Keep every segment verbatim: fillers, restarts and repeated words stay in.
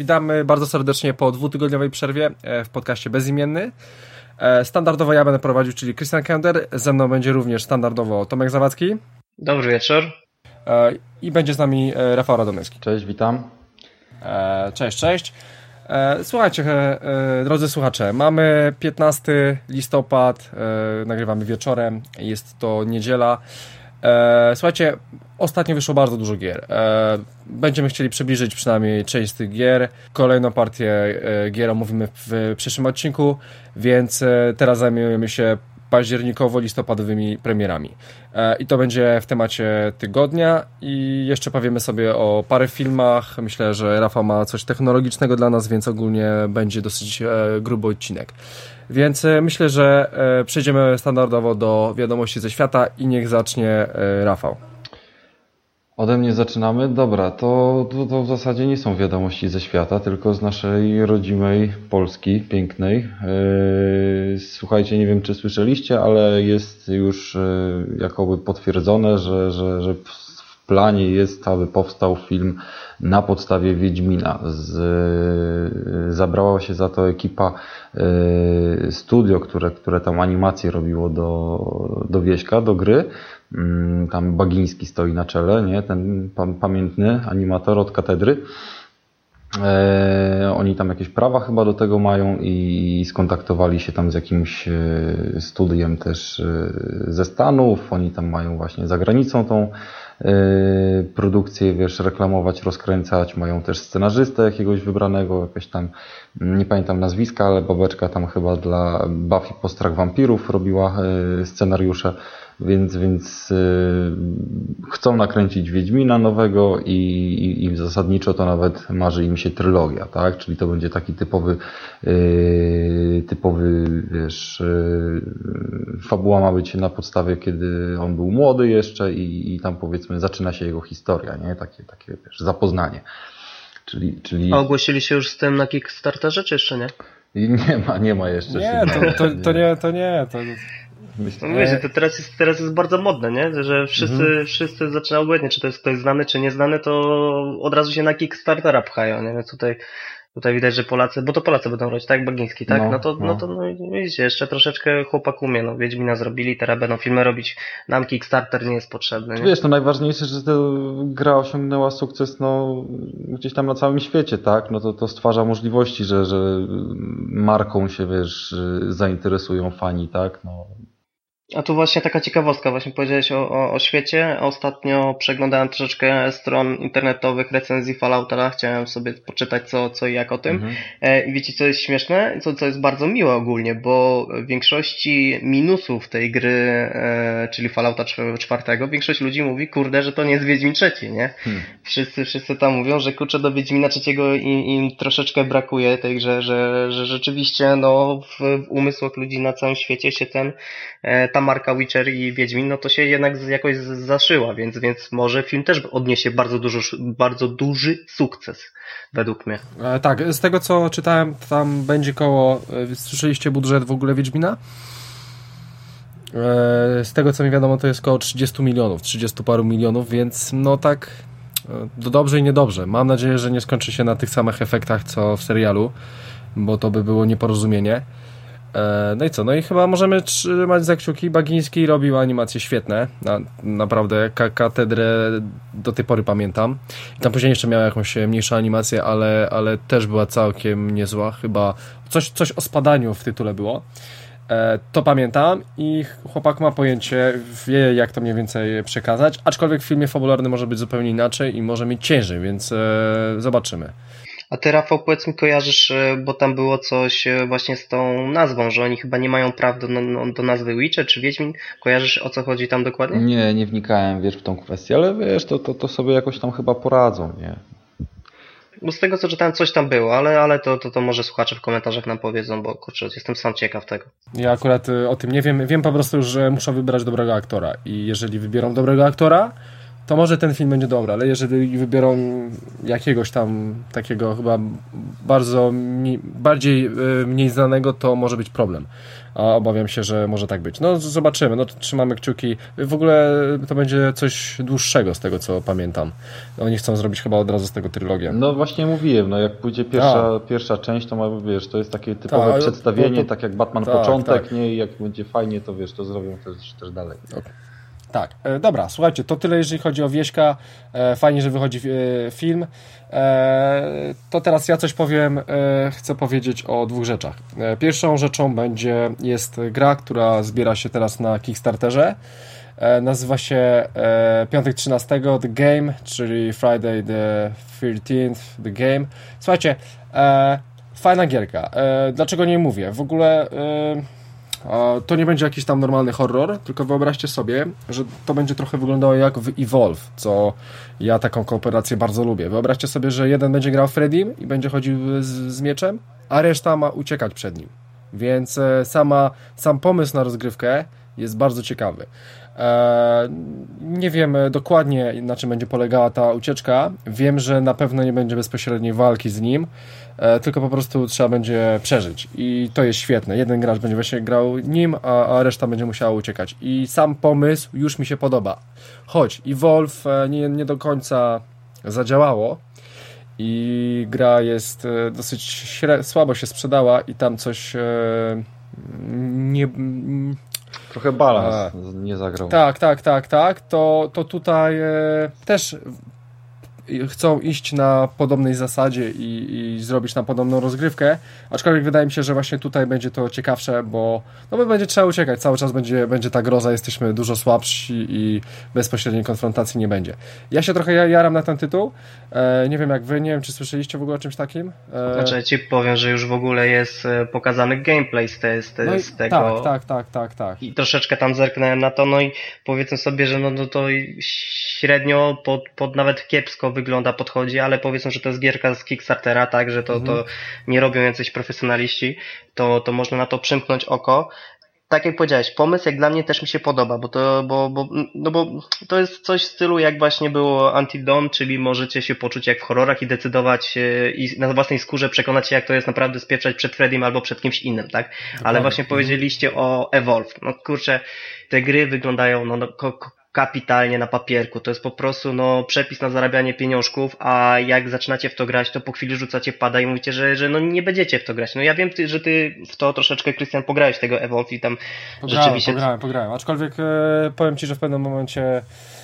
witamy bardzo serdecznie po dwutygodniowej przerwie w podcaście Bezimienny. Standardowo ja będę prowadził, czyli Christian Kender. Ze mną będzie również standardowo Tomek Zawadzki. Dobry wieczór. I będzie z nami Rafał Radomyski. Cześć, witam. Cześć, cześć. Słuchajcie, drodzy słuchacze, mamy piętnasty listopad, nagrywamy wieczorem, jest to niedziela. Słuchajcie, ostatnio wyszło bardzo dużo gier. Będziemy chcieli przybliżyć przynajmniej część z tych gier. Kolejną partię gier omówimy w przyszłym odcinku, więc teraz zajmujemy się październikowo-listopadowymi premierami. I to będzie w temacie tygodnia i jeszcze powiemy sobie o parę filmach. Myślę, że Rafał ma coś technologicznego dla nas, więc ogólnie będzie dosyć gruby odcinek. Więc myślę, że przejdziemy standardowo do wiadomości ze świata i niech zacznie Rafał. Ode mnie zaczynamy? Dobra, to, to, to w zasadzie nie są wiadomości ze świata, tylko z naszej rodzimej Polski, pięknej. Słuchajcie, nie wiem czy słyszeliście, ale jest już jakoby potwierdzone, że, że, że w planie jest, aby powstał film na podstawie Wiedźmina. Z, zabrała się za to ekipa y, studio, które, które tam animację robiło do, do Wieśka, do gry. Y, tam Bagiński stoi na czele, nie? Ten pa, pamiętny animator od Katedry. E, oni tam jakieś prawa chyba do tego mają i skontaktowali się tam z jakimś studiem też ze Stanów. Oni tam mają właśnie za granicą tą e, produkcję, wiesz, reklamować, rozkręcać. Mają też scenarzystę jakiegoś wybranego, jakieś tam, nie pamiętam nazwiska, ale babeczka tam chyba dla Buffy Postrach Wampirów robiła e, scenariusze. Więc, więc yy, chcą nakręcić Wiedźmina nowego i, i, i zasadniczo to nawet marzy im się trylogia, tak? Czyli to będzie taki typowy, yy, typowy, wiesz, yy, fabuła ma być na podstawie, kiedy on był młody jeszcze i, i tam powiedzmy zaczyna się jego historia, nie? Takie, takie wiesz, zapoznanie. Czyli, czyli... A ogłosili się już z tym na Kickstarterze, czy jeszcze nie? I nie ma, nie ma jeszcze. Nie, to, to, to nie, to nie, to... Myślę, no wiecie, to teraz jest, teraz jest bardzo modne, nie? Że wszyscy, mhm. wszyscy zaczynają obojętnie, czy to jest ktoś znany, czy nieznany, to od razu się na Kickstartera pchają, nie? Więc tutaj, tutaj widać, że Polacy, bo to Polacy będą robić, tak? Bagiński, tak? No, no to, no. no to, no widzicie, jeszcze troszeczkę chłopak umie, no. Wiedźmina zrobili, teraz będą filmy robić, nam Kickstarter nie jest potrzebny, nie? Wiesz, no najważniejsze, że ta gra osiągnęła sukces, no, gdzieś tam na całym świecie, tak? No to, to stwarza możliwości, że, że marką się, wiesz, zainteresują fani, tak? No. A tu właśnie taka ciekawostka, właśnie powiedziałeś o, o, o świecie. Ostatnio przeglądałem troszeczkę stron internetowych recenzji Fallouta, chciałem sobie poczytać co, co i jak o tym. Mhm. E, I wiecie co jest śmieszne? Co, co jest bardzo miłe ogólnie, bo w większości minusów tej gry, e, czyli Fallouta czwartego, większość ludzi mówi, kurde, że to nie jest Wiedźmin trzeci, nie? Hmm. Wszyscy, wszyscy tam mówią, że kurczę, do Wiedźmina trzeciego im, im troszeczkę brakuje tej grze, że, że rzeczywiście no w, w umysłach ludzi na całym świecie się ten e, ta marka Witcher i Wiedźmin, no to się jednak jakoś zaszyła, więc, więc może film też odniesie bardzo, dużo, bardzo duży sukces, według mnie. E, tak, z tego co czytałem, tam będzie koło, e, słyszeliście budżet w ogóle Wiedźmina? E, z tego co mi wiadomo, to jest koło trzydzieści milionów, trzydzieści paru milionów, więc no tak e, dobrze i niedobrze. Mam nadzieję, że nie skończy się na tych samych efektach co w serialu, bo to by było nieporozumienie. No i co? No i chyba możemy trzymać za kciuki. Bagiński robił animacje świetne. Na, naprawdę ka- katedrę do tej pory pamiętam. I tam później jeszcze miała jakąś mniejszą animację, ale, ale też była całkiem niezła. Chyba coś, coś o spadaniu w tytule było. E, to pamiętam i chłopak ma pojęcie, wie jak to mniej więcej przekazać, aczkolwiek w filmie fabularnym może być zupełnie inaczej i może mieć ciężej, więc e, zobaczymy. A ty, Rafał, powiedz mi, kojarzysz, bo tam było coś właśnie z tą nazwą, że oni chyba nie mają praw do, no, do nazwy Witcher czy Wiedźmin. Kojarzysz, o co chodzi tam dokładnie? Nie, nie wnikałem, wiesz, w tą kwestię, ale wiesz, to, to, to sobie jakoś tam chyba poradzą, nie? Bo z tego, co czytałem, coś tam było, ale, ale to, to, to może słuchacze w komentarzach nam powiedzą, bo kurczę, jestem sam ciekaw tego. Ja akurat o tym nie wiem. Wiem po prostu, że muszą wybrać dobrego aktora i jeżeli wybiorą dobrego aktora, to może ten film będzie dobry, ale jeżeli wybiorą jakiegoś tam takiego chyba bardzo mniej, bardziej yy, mniej znanego, to może być problem. A obawiam się, że może tak być. No zobaczymy, no trzymamy kciuki. W ogóle to będzie coś dłuższego z tego, co pamiętam. Oni chcą zrobić chyba od razu z tego trylogię. No właśnie mówiłem, no jak pójdzie pierwsza, pierwsza część, to ma, wiesz, to jest takie typowe Ta, przedstawienie, to, to, tak jak Batman tak, początek, tak. nie? I jak będzie fajnie, to wiesz, to zrobią też, też dalej. Okay. Tak, e, dobra, słuchajcie, to tyle jeżeli chodzi o Wieśka. E, fajnie, że wychodzi e, film. E, to teraz ja coś powiem, e, chcę powiedzieć o dwóch rzeczach. E, pierwszą rzeczą będzie, jest gra, która zbiera się teraz na Kickstarterze. E, nazywa się e, Piątek trzynastego The Game, czyli Friday the thirteenth The Game. Słuchajcie, e, fajna gierka. E, dlaczego nie mówię? W ogóle... E, to nie będzie jakiś tam normalny horror, tylko wyobraźcie sobie, że to będzie trochę wyglądało jak w Evolve, co ja taką kooperację bardzo lubię. Wyobraźcie sobie, że jeden będzie grał Freddym i będzie chodził z, z mieczem, a reszta ma uciekać przed nim. Więc sama, sam pomysł na rozgrywkę jest bardzo ciekawy. Eee, nie wiem dokładnie, na czym będzie polegała ta ucieczka. Wiem, że na pewno nie będzie bezpośredniej walki z nim, e, tylko po prostu trzeba będzie przeżyć. I to jest świetne. Jeden gracz będzie właśnie grał nim, a, a reszta będzie musiała uciekać. I sam pomysł już mi się podoba. Choć Evolve nie, nie do końca zadziałało i gra jest e, dosyć śre- słabo się sprzedała i tam coś e, nie... Trochę balans A, nie zagrał. Tak, tak, tak, tak. To, to tutaj e, też chcą iść na podobnej zasadzie i, i zrobić na podobną rozgrywkę, aczkolwiek wydaje mi się, że właśnie tutaj będzie to ciekawsze, bo, no bo będzie trzeba uciekać, cały czas będzie, będzie ta groza, jesteśmy dużo słabsi i bezpośredniej konfrontacji nie będzie. Ja się trochę jaram na ten tytuł, e, nie wiem jak wy, nie wiem czy słyszeliście w ogóle o czymś takim? E... Znaczy ja ci powiem, że już w ogóle jest pokazany gameplay z, te, z, te, no i, z tego. Tak, tak, tak, tak, tak. I troszeczkę tam zerknąłem na to, no i powiedzmy sobie, że no, no to średnio pod, pod nawet kiepsko wygląda, podchodzi, ale powiedzmy, że to jest gierka z Kickstartera, tak, że to, mhm. to nie robią jacyś profesjonaliści, to, to można na to przymknąć oko. Tak jak powiedziałeś, pomysł jak dla mnie też mi się podoba, bo to, bo, bo, no bo to jest coś w stylu jak właśnie było Until Dawn, czyli możecie się poczuć jak w horrorach i decydować i na własnej skórze przekonać się, jak to jest naprawdę spieprzać przed Freddym albo przed kimś innym, tak? Dokładnie. Ale właśnie powiedzieliście o Evolve. No kurczę, te gry wyglądają no, no ko- kapitalnie na papierku. To jest po prostu no przepis na zarabianie pieniążków, a jak zaczynacie w to grać, to po chwili rzucacie pada i mówicie, że, że no nie będziecie w to grać. No ja wiem, ty, że ty w to troszeczkę, Krystian, pograłeś tego Evolve i tam pograłem, rzeczywiście... Pograłem, pograłem, aczkolwiek e, powiem ci, że w pewnym momencie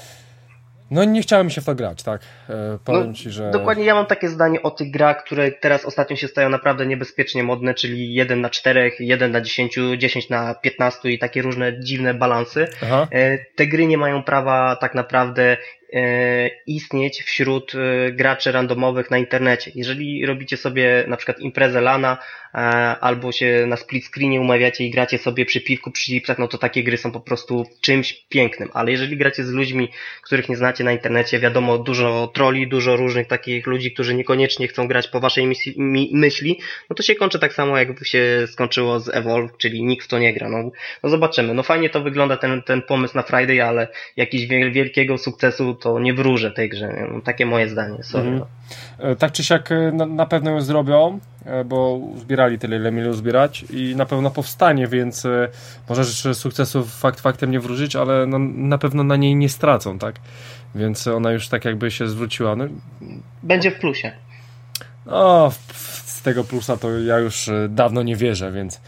no nie chciało mi się w to grać, tak? E, powiem no, ci, że... Dokładnie, ja mam takie zdanie o tych grach, które teraz ostatnio się stają naprawdę niebezpiecznie modne, czyli jeden na czterech, jeden na dziesięciu, dziesięć na piętnastu i takie różne dziwne balansy. E, te gry nie mają prawa tak naprawdę e, istnieć wśród e, graczy randomowych na internecie. Jeżeli robicie sobie na przykład imprezę lana e, albo się na split screenie umawiacie i gracie sobie przy piwku, przy chipsach, no to takie gry są po prostu czymś pięknym. Ale jeżeli gracie z ludźmi, których nie znacie na internecie, wiadomo, dużo trolli, dużo różnych takich ludzi, którzy niekoniecznie chcą grać po waszej misji, mi, myśli, no to się kończy tak samo, jak się skończyło z Evolve, czyli nikt w to nie gra. No, no zobaczymy. No fajnie to wygląda ten, ten pomysł na Friday, ale jakiś wielkiego sukcesu to nie wróżę tej grze. No, takie moje zdanie. Sorry. Mhm. Tak czy siak na, na pewno ją zrobią, bo zbierali tyle, ile mieli zbierać i na pewno powstanie, więc może sukcesów fakt faktem nie wróżyć, ale no, na pewno na niej nie stracą, tak? Więc ona już tak jakby się zwróciła. No, będzie w plusie. No, z tego plusa to ja już dawno nie wierzę, więc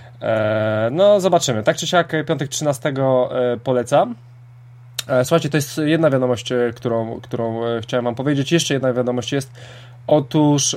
e, no zobaczymy. Tak czy siak piątek trzynastego e, polecam. E, słuchajcie, to jest jedna wiadomość, którą, którą chciałem wam powiedzieć. Jeszcze jedna wiadomość jest. Otóż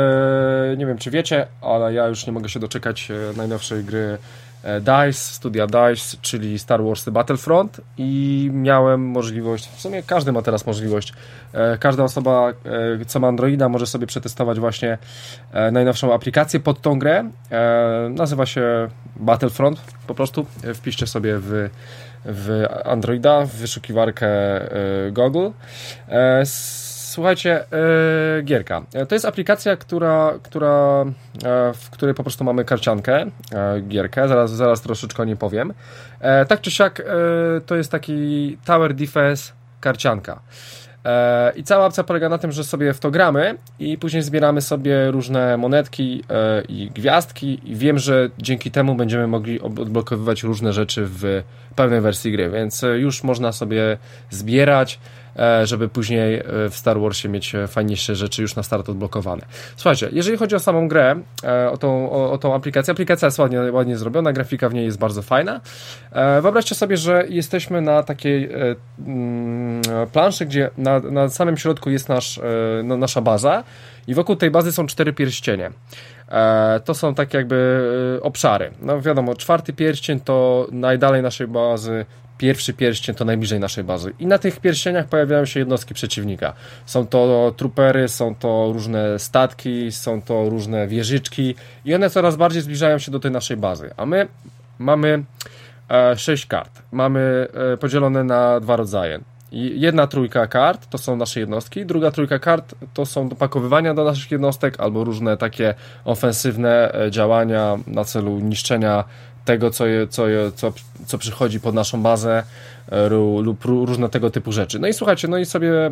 e, nie wiem czy wiecie, ale ja już nie mogę się doczekać najnowszej gry DICE, studia DICE, czyli Star Wars Battlefront i miałem możliwość, w sumie każdy ma teraz możliwość, e, każda osoba, e, co ma Androida, może sobie przetestować właśnie e, najnowszą aplikację pod tą grę. E, nazywa się Battlefront, po prostu wpiszcie sobie w, w Androida, w wyszukiwarkę e, Google. E, Słuchajcie, yy, gierka. To jest aplikacja, która, która, yy, w której po prostu mamy karciankę, yy, gierkę, zaraz, zaraz troszeczkę o niej powiem. Yy, tak czy siak, yy, to jest taki tower defense karcianka. E, I cała opcja polega na tym, że sobie w to gramy i później zbieramy sobie różne monetki e, i gwiazdki i wiem, że dzięki temu będziemy mogli odblokowywać różne rzeczy w pełnej wersji gry, więc już można sobie zbierać, e, żeby później w Star Warsie mieć fajniejsze rzeczy już na start odblokowane. Słuchajcie, jeżeli chodzi o samą grę, e, o, tą, o, o tą aplikację, aplikacja jest ładnie, ładnie zrobiona, grafika w niej jest bardzo fajna. E, wyobraźcie sobie, że jesteśmy na takiej e, mm, planszy, gdzie na, na samym środku jest nasz, e, no, nasza baza i wokół tej bazy są cztery pierścienie. E, to są tak jakby e, obszary. No wiadomo, czwarty pierścień to najdalej naszej bazy, pierwszy pierścień to najbliżej naszej bazy. I na tych pierścieniach pojawiają się jednostki przeciwnika. Są to trupery, są to różne statki, są to różne wieżyczki i one coraz bardziej zbliżają się do tej naszej bazy. A my mamy e, sześć kart. Mamy e, podzielone na dwa rodzaje. I jedna trójka kart to są nasze jednostki, druga trójka kart to są dopakowywania do naszych jednostek albo różne takie ofensywne działania na celu niszczenia tego, co, je, co, je, co, co przychodzi pod naszą bazę lub różne tego typu rzeczy. No i słuchajcie, no i sobie e,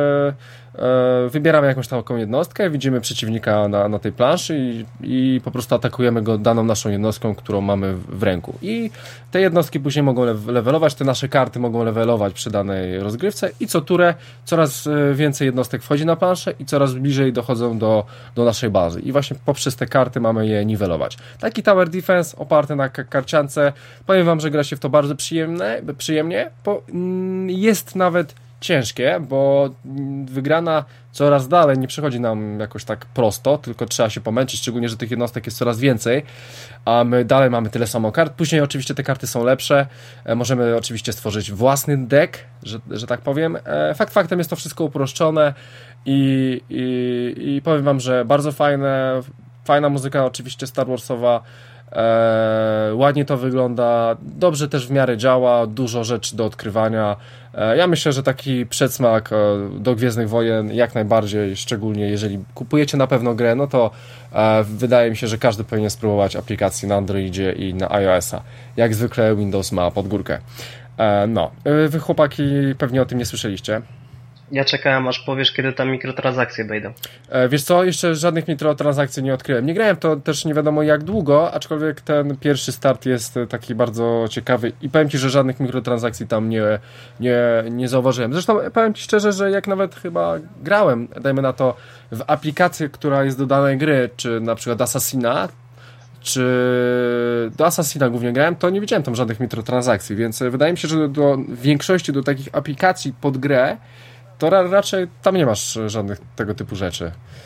e, wybieramy jakąś taką jednostkę, widzimy przeciwnika na, na tej planszy i, i po prostu atakujemy go daną naszą jednostką, którą mamy w ręku. I te jednostki później mogą levelować, te nasze karty mogą levelować przy danej rozgrywce i co turę coraz więcej jednostek wchodzi na planszę i coraz bliżej dochodzą do, do naszej bazy. I właśnie poprzez te karty mamy je niwelować. Taki tower defense oparty na karciance. Powiem wam, że gra się w to bardzo przyjemne, przyjemnie. Bo jest nawet ciężkie, bo wygrana coraz dalej nie przychodzi nam jakoś tak prosto, tylko trzeba się pomęczyć, szczególnie, że tych jednostek jest coraz więcej, a my dalej mamy tyle samo kart. Później oczywiście te karty są lepsze, możemy oczywiście stworzyć własny deck, że, że tak powiem. Fakt faktem jest to wszystko uproszczone i, i, i powiem wam, że bardzo fajne, fajna muzyka oczywiście Star Warsowa. Eee, ładnie to wygląda, dobrze też w miarę działa, dużo rzeczy do odkrywania. Eee, ja myślę, że taki przedsmak e, do Gwiezdnych Wojen jak najbardziej, szczególnie jeżeli kupujecie na pewno grę, no to e, wydaje mi się, że każdy powinien spróbować aplikacji na Androidzie i na iOS-a. Jak zwykle Windows ma pod górkę. E, no, wy chłopaki pewnie o tym nie słyszeliście. Ja czekałem, aż powiesz, kiedy tam mikrotransakcje wejdą. E, wiesz co, jeszcze żadnych mikrotransakcji nie odkryłem. Nie grałem to też nie wiadomo jak długo, aczkolwiek ten pierwszy start jest taki bardzo ciekawy i powiem Ci, że żadnych mikrotransakcji tam nie, nie, nie zauważyłem. Zresztą powiem Ci szczerze, że jak nawet chyba grałem, dajmy na to, w aplikację, która jest do danej gry, czy na przykład Assassina, czy do Assassina głównie grałem, to nie widziałem tam żadnych mikrotransakcji, więc wydaje mi się, że do większości do takich aplikacji pod grę to ra- raczej tam nie masz żadnych tego typu rzeczy.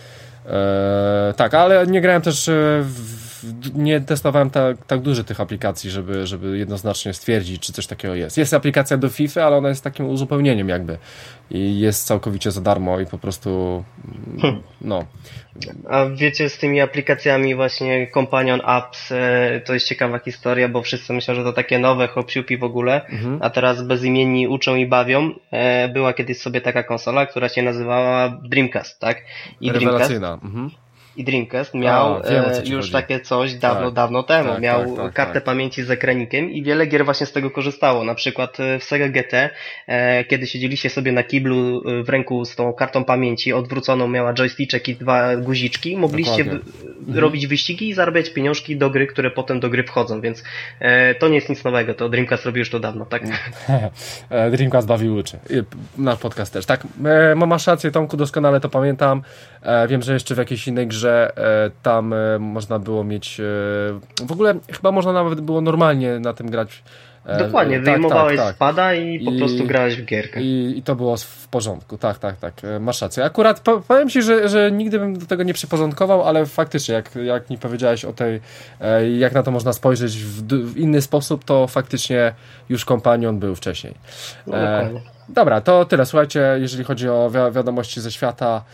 Eee, tak, ale nie grałem też, w, nie testowałem tak, tak dużo tych aplikacji, żeby, żeby jednoznacznie stwierdzić, czy coś takiego jest. Jest aplikacja do FIFA, ale ona jest takim uzupełnieniem jakby i jest całkowicie za darmo i po prostu hmm. no. A wiecie, z tymi aplikacjami właśnie Companion Apps, to jest ciekawa historia, bo wszyscy myślą, że to takie nowe hop-siupi w ogóle, mhm. a teraz bezimienni uczą i bawią. Była kiedyś sobie taka konsola, która się nazywała Dreamcast, tak? I Rewelacyjna. Dreamcast, mhm. I Dreamcast miał A, wiem, e, już chodzi. takie coś dawno, tak, dawno temu. tak, miał tak, tak, kartę tak. pamięci z ekranikiem i wiele gier właśnie z tego korzystało. Na przykład w Sega G T, e, kiedy siedzieliście sobie na kiblu w ręku z tą kartą pamięci, odwróconą miała joysticzek i dwa guziczki, mogliście w, mhm. robić wyścigi i zarabiać pieniążki do gry, które potem do gry wchodzą, więc e, to nie jest nic nowego, to Dreamcast robi już to dawno, tak? Dreamcast bawi uczy. Nasz podcast też. Tak, masz rację, Tomku, doskonale to pamiętam. Wiem, że jeszcze w jakiejś innej grze tam można było mieć, w ogóle chyba można nawet było normalnie na tym grać. Dokładnie, tak, wyjmowałeś tak, tak. spada i po I, prostu grałeś w gierkę. I, I to było w porządku, tak, tak, tak, masz rację. Akurat po, powiem Ci, że, że nigdy bym do tego nie przyporządkował, ale faktycznie, jak, jak mi powiedziałeś o tej, jak na to można spojrzeć w, w inny sposób, to faktycznie już Companion był wcześniej. No, e, dobra, to tyle, słuchajcie, jeżeli chodzi o wi- wiadomości ze świata.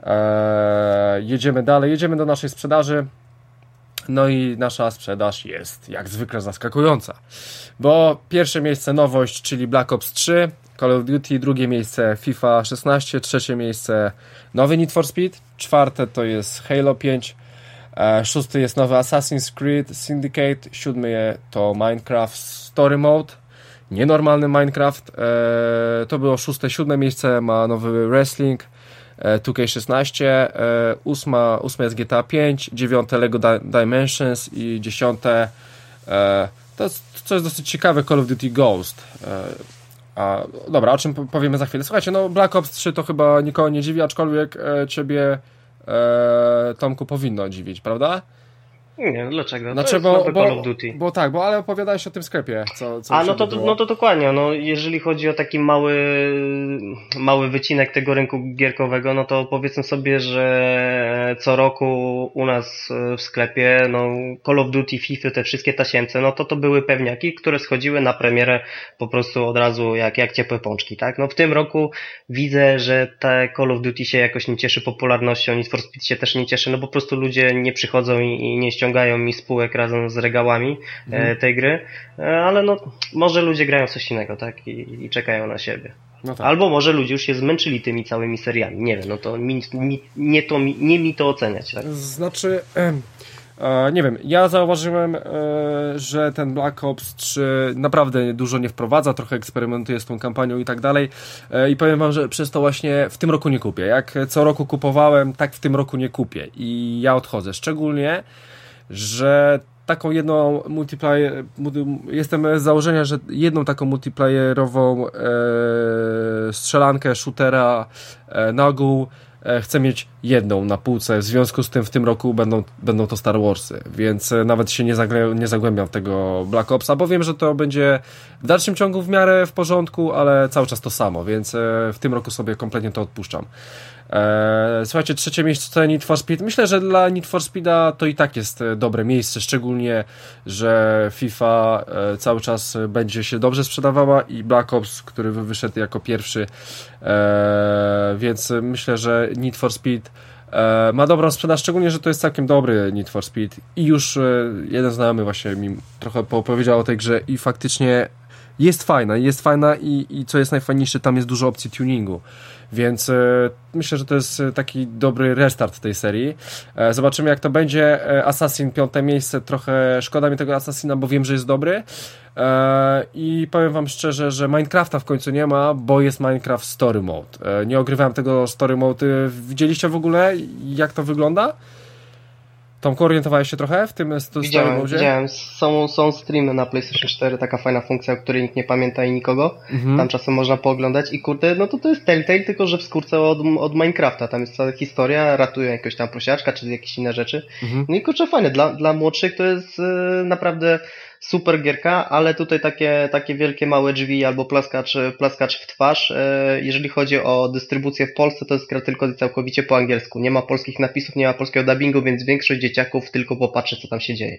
E, jedziemy dalej, jedziemy do naszej sprzedaży. No i nasza sprzedaż jest jak zwykle zaskakująca, bo pierwsze miejsce nowość, czyli Black Ops trzy, Call of Duty, drugie miejsce FIFA szesnaście, trzecie miejsce nowy Need for Speed, czwarte to jest Halo pięć, e, szósty jest nowy Assassin's Creed Syndicate, siódmy to Minecraft Story Mode, nienormalny Minecraft. To było szóste, siódme miejsce, ma nowy Wrestling, two K szesnaście, ósma, ósme jest G T A pięć, dziewiąte Lego Dimensions i dziesiąte to jest, co jest dosyć ciekawe, Call of Duty Ghost. A, dobra, o czym powiemy za chwilę. Słuchajcie, no Black Ops trzy to chyba nikogo nie dziwi, aczkolwiek e, ciebie e, Tomku powinno dziwić, prawda? Nie, dlaczego? Znaczy, to jest bo, nowy bo, Call of Duty. Bo tak, bo ale opowiadałeś o tym sklepie. Co, co A no to, no to dokładnie, no jeżeli chodzi o taki mały mały wycinek tego rynku gierkowego, no to powiedzmy sobie, że co roku u nas w sklepie, no Call of Duty, FIFA, te wszystkie tasiemce, no to to były pewniaki, które schodziły na premierę po prostu od razu jak, jak ciepłe pączki, tak? No w tym roku widzę, że te Call of Duty się jakoś nie cieszy popularnością, Need for Speed się też nie cieszy, no po prostu ludzie nie przychodzą i, i nie ściągają mi spółek razem z regałami mhm. e, tej gry, e, ale no może ludzie grają coś innego, tak? I, i czekają na siebie. No tak. Albo może ludzie już się zmęczyli tymi całymi seriami, nie wiem, no to mi, mi, nie, to mi, nie mi to oceniać. Tak? Znaczy, e, nie wiem, ja zauważyłem, e, że ten Black Ops trzy naprawdę dużo nie wprowadza, trochę eksperymentuje z tą kampanią i tak dalej e, i powiem wam, że przez to właśnie w tym roku nie kupię. Jak co roku kupowałem, tak w tym roku nie kupię i ja odchodzę, szczególnie że taką jedną multiplayer, jestem z założenia, że jedną taką multiplayerową e, strzelankę, shootera e, na ogół e, chcę mieć jedną na półce, w związku z tym w tym roku będą, będą to Star Warsy, więc e, nawet się nie, zagle, nie zagłębiam w tego Black Opsa, bo wiem, że to będzie w dalszym ciągu w miarę w porządku, ale cały czas to samo, więc e, w tym roku sobie kompletnie to odpuszczam. Eee, słuchajcie, trzecie miejsce Need for Speed. Myślę, że dla Need for Speeda to i tak jest dobre miejsce, szczególnie, że FIFA e, cały czas będzie się dobrze sprzedawała i Black Ops, który wyszedł jako pierwszy, e, więc myślę, że Need for Speed e, ma dobrą sprzedaż, szczególnie, że to jest całkiem dobry Need for Speed i już e, jeden znajomy właśnie mi trochę powiedział o tej grze i faktycznie jest fajna, jest fajna i, i co jest najfajniejsze, tam jest dużo opcji tuningu. Więc e, myślę, że to jest taki dobry restart tej serii. E, zobaczymy, jak to będzie. E, Assassin, piąte miejsce. Trochę szkoda mi tego Assassina, bo wiem, że jest dobry. E, I powiem wam szczerze, że Minecrafta w końcu nie ma, bo jest Minecraft Story Mode. E, nie ogrywałem tego Story Mode. Widzieliście w ogóle, jak to wygląda? Tomku, orientowałeś się trochę w tym Story Widziałem, Mode? widziałem. Są, są streamy na PlayStation cztery, taka fajna funkcja, o której nikt nie pamięta i nikogo. Mhm. Tam czasem można pooglądać i kurde, no to to jest Telltale, tylko że w skórce od, od Minecrafta. Tam jest cała historia, ratują jakiegoś tam prosiaczka, czy jakieś inne rzeczy. Mhm. No i kurczę, fajne. Dla, dla młodszych to jest yy, naprawdę super gierka, ale tutaj takie, takie wielkie małe drzwi albo plaskacz, plaskacz w twarz. Jeżeli chodzi o dystrybucję w Polsce, to jest gra tylko całkowicie po angielsku. Nie ma polskich napisów, nie ma polskiego dubbingu, więc większość dzieciaków tylko popatrzy, co tam się dzieje.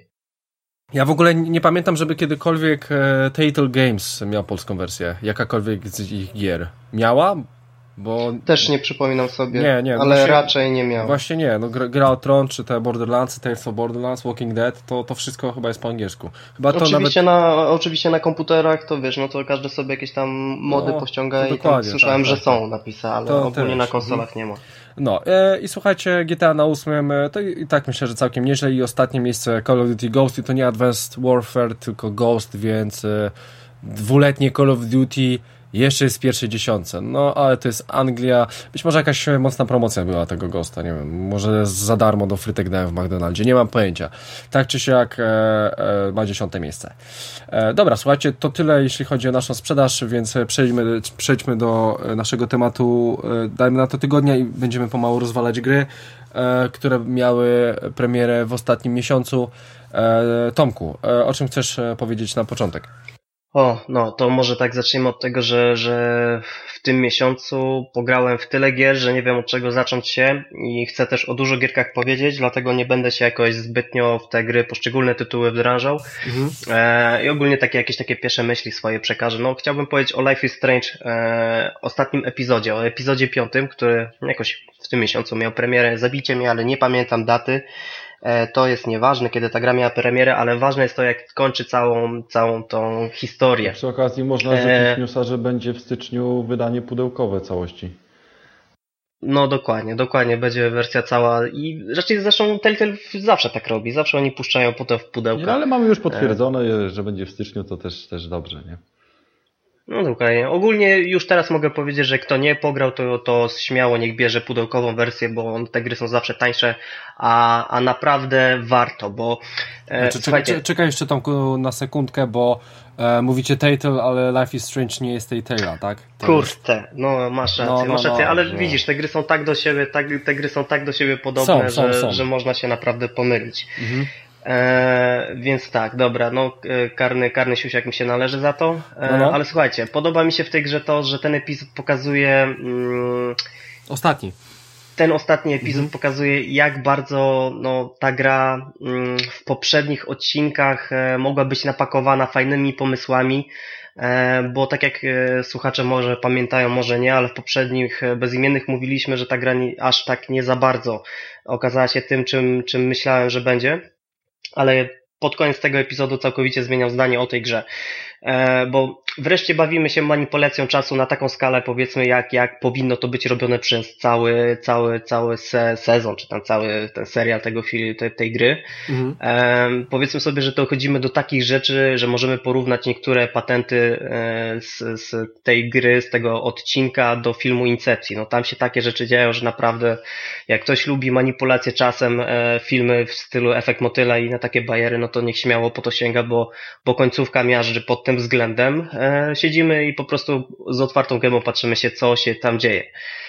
Ja w ogóle nie pamiętam, żeby kiedykolwiek e, Telltale Games miał polską wersję. Jakakolwiek z ich gier. Miała? Bo... Też nie przypominam sobie, nie, nie, ale właśnie, raczej nie miał. Właśnie nie, no gra, gra o Tron, czy te Borderlands, Tales of Borderlands, Walking Dead, to, to wszystko chyba jest po angielsku. Chyba to oczywiście, nawet... na, oczywiście na komputerach, to wiesz, no to każdy sobie jakieś tam mody no, pościąga i tam słyszałem, tak, że tak, są tak. napisy, ale to ogólnie też na konsolach hmm. nie ma. No e, i słuchajcie, G T A na ósmym, to i, i tak myślę, że całkiem nieźle i ostatnie miejsce Call of Duty Ghost i to nie Advanced Warfare, tylko Ghost, więc e, dwuletnie Call of Duty jeszcze jest w pierwszej dziesiątce, no ale to jest Anglia, być może jakaś mocna promocja była tego Ghosta, nie wiem, może za darmo do frytek dałem w McDonaldzie, nie mam pojęcia. Tak czy siak e, e, ma dziesiąte miejsce. E, dobra, słuchajcie, to tyle jeśli chodzi o naszą sprzedaż, więc przejdźmy, przejdźmy do naszego tematu, e, dajmy na to tygodnia i będziemy pomału rozwalać gry, e, które miały premierę w ostatnim miesiącu. E, Tomku, e, o czym chcesz powiedzieć na początek? O, no to może tak zaczniemy od tego, że, że w tym miesiącu pograłem w tyle gier, że nie wiem od czego zacząć się i chcę też o dużo gierkach powiedzieć, dlatego nie będę się jakoś zbytnio w te gry, poszczególne tytuły wdrażał. Mhm. E, i ogólnie takie jakieś takie pierwsze myśli swoje przekażę. No chciałbym powiedzieć o Life is Strange, e, ostatnim epizodzie, o epizodzie piątym, który jakoś w tym miesiącu miał premierę. Zabicie mnie, ale nie pamiętam daty. To jest nieważne, kiedy ta gra miała premierę, ale ważne jest to, jak kończy całą, całą tą historię. Przy okazji można rzucić e... newsa, że będzie w styczniu wydanie pudełkowe całości. No dokładnie, dokładnie, będzie wersja cała i raczej zresztą Telltale zawsze tak robi, zawsze oni puszczają potem w pudełka. Nie, ale mamy już potwierdzone, e... że będzie w styczniu, to też, też dobrze, nie? No dokładnie. Ogólnie już teraz mogę powiedzieć, że kto nie pograł, to, to śmiało niech bierze pudełkową wersję, bo te gry są zawsze tańsze, a, a naprawdę warto, bo e, znaczy, słuchajcie... czekaj, czekaj jeszcze Tomku na sekundkę, bo e, mówicie Telltale, ale Life is Strange nie jest Telltale'a, tak? To Kurczę, jest... no masz rację, no, no, masz rację, no, ale no. widzisz, te gry są tak do siebie, tak, te gry są tak do siebie podobne, są, są, że, są. że można się naprawdę pomylić. Mhm. E, więc tak, dobra, no karny, karny siusiak mi się należy za to, e, no, no. Ale słuchajcie, podoba mi się w tej grze to, że ten epizod pokazuje... Mm, ostatni. Ten ostatni epizod mhm. pokazuje, jak bardzo no, ta gra mm, w poprzednich odcinkach e, mogła być napakowana fajnymi pomysłami, e, bo tak jak e, słuchacze może pamiętają, może nie, ale w poprzednich e, bezimiennych mówiliśmy, że ta gra nie, aż tak nie za bardzo okazała się tym, czym, czym myślałem, że będzie. Ale pod koniec tego epizodu całkowicie zmieniał zdanie o tej grze, e, bo wreszcie bawimy się manipulacją czasu na taką skalę, powiedzmy, jak, jak powinno to być robione przez cały, cały, cały se, sezon, czy tam cały ten serial tego, tej, tej gry. Mhm. E, powiedzmy sobie, że dochodzimy do takich rzeczy, że możemy porównać niektóre patenty e, z, z tej gry, z tego odcinka do filmu Incepcji. No tam się takie rzeczy dzieją, że naprawdę jak ktoś lubi manipulację czasem, e, filmy w stylu Efekt Motyla i na takie bajery, no to niech śmiało po to sięga, bo, bo końcówka miażdży pod tym względem. E, siedzimy i po prostu z otwartą gębą patrzymy się, co się tam dzieje.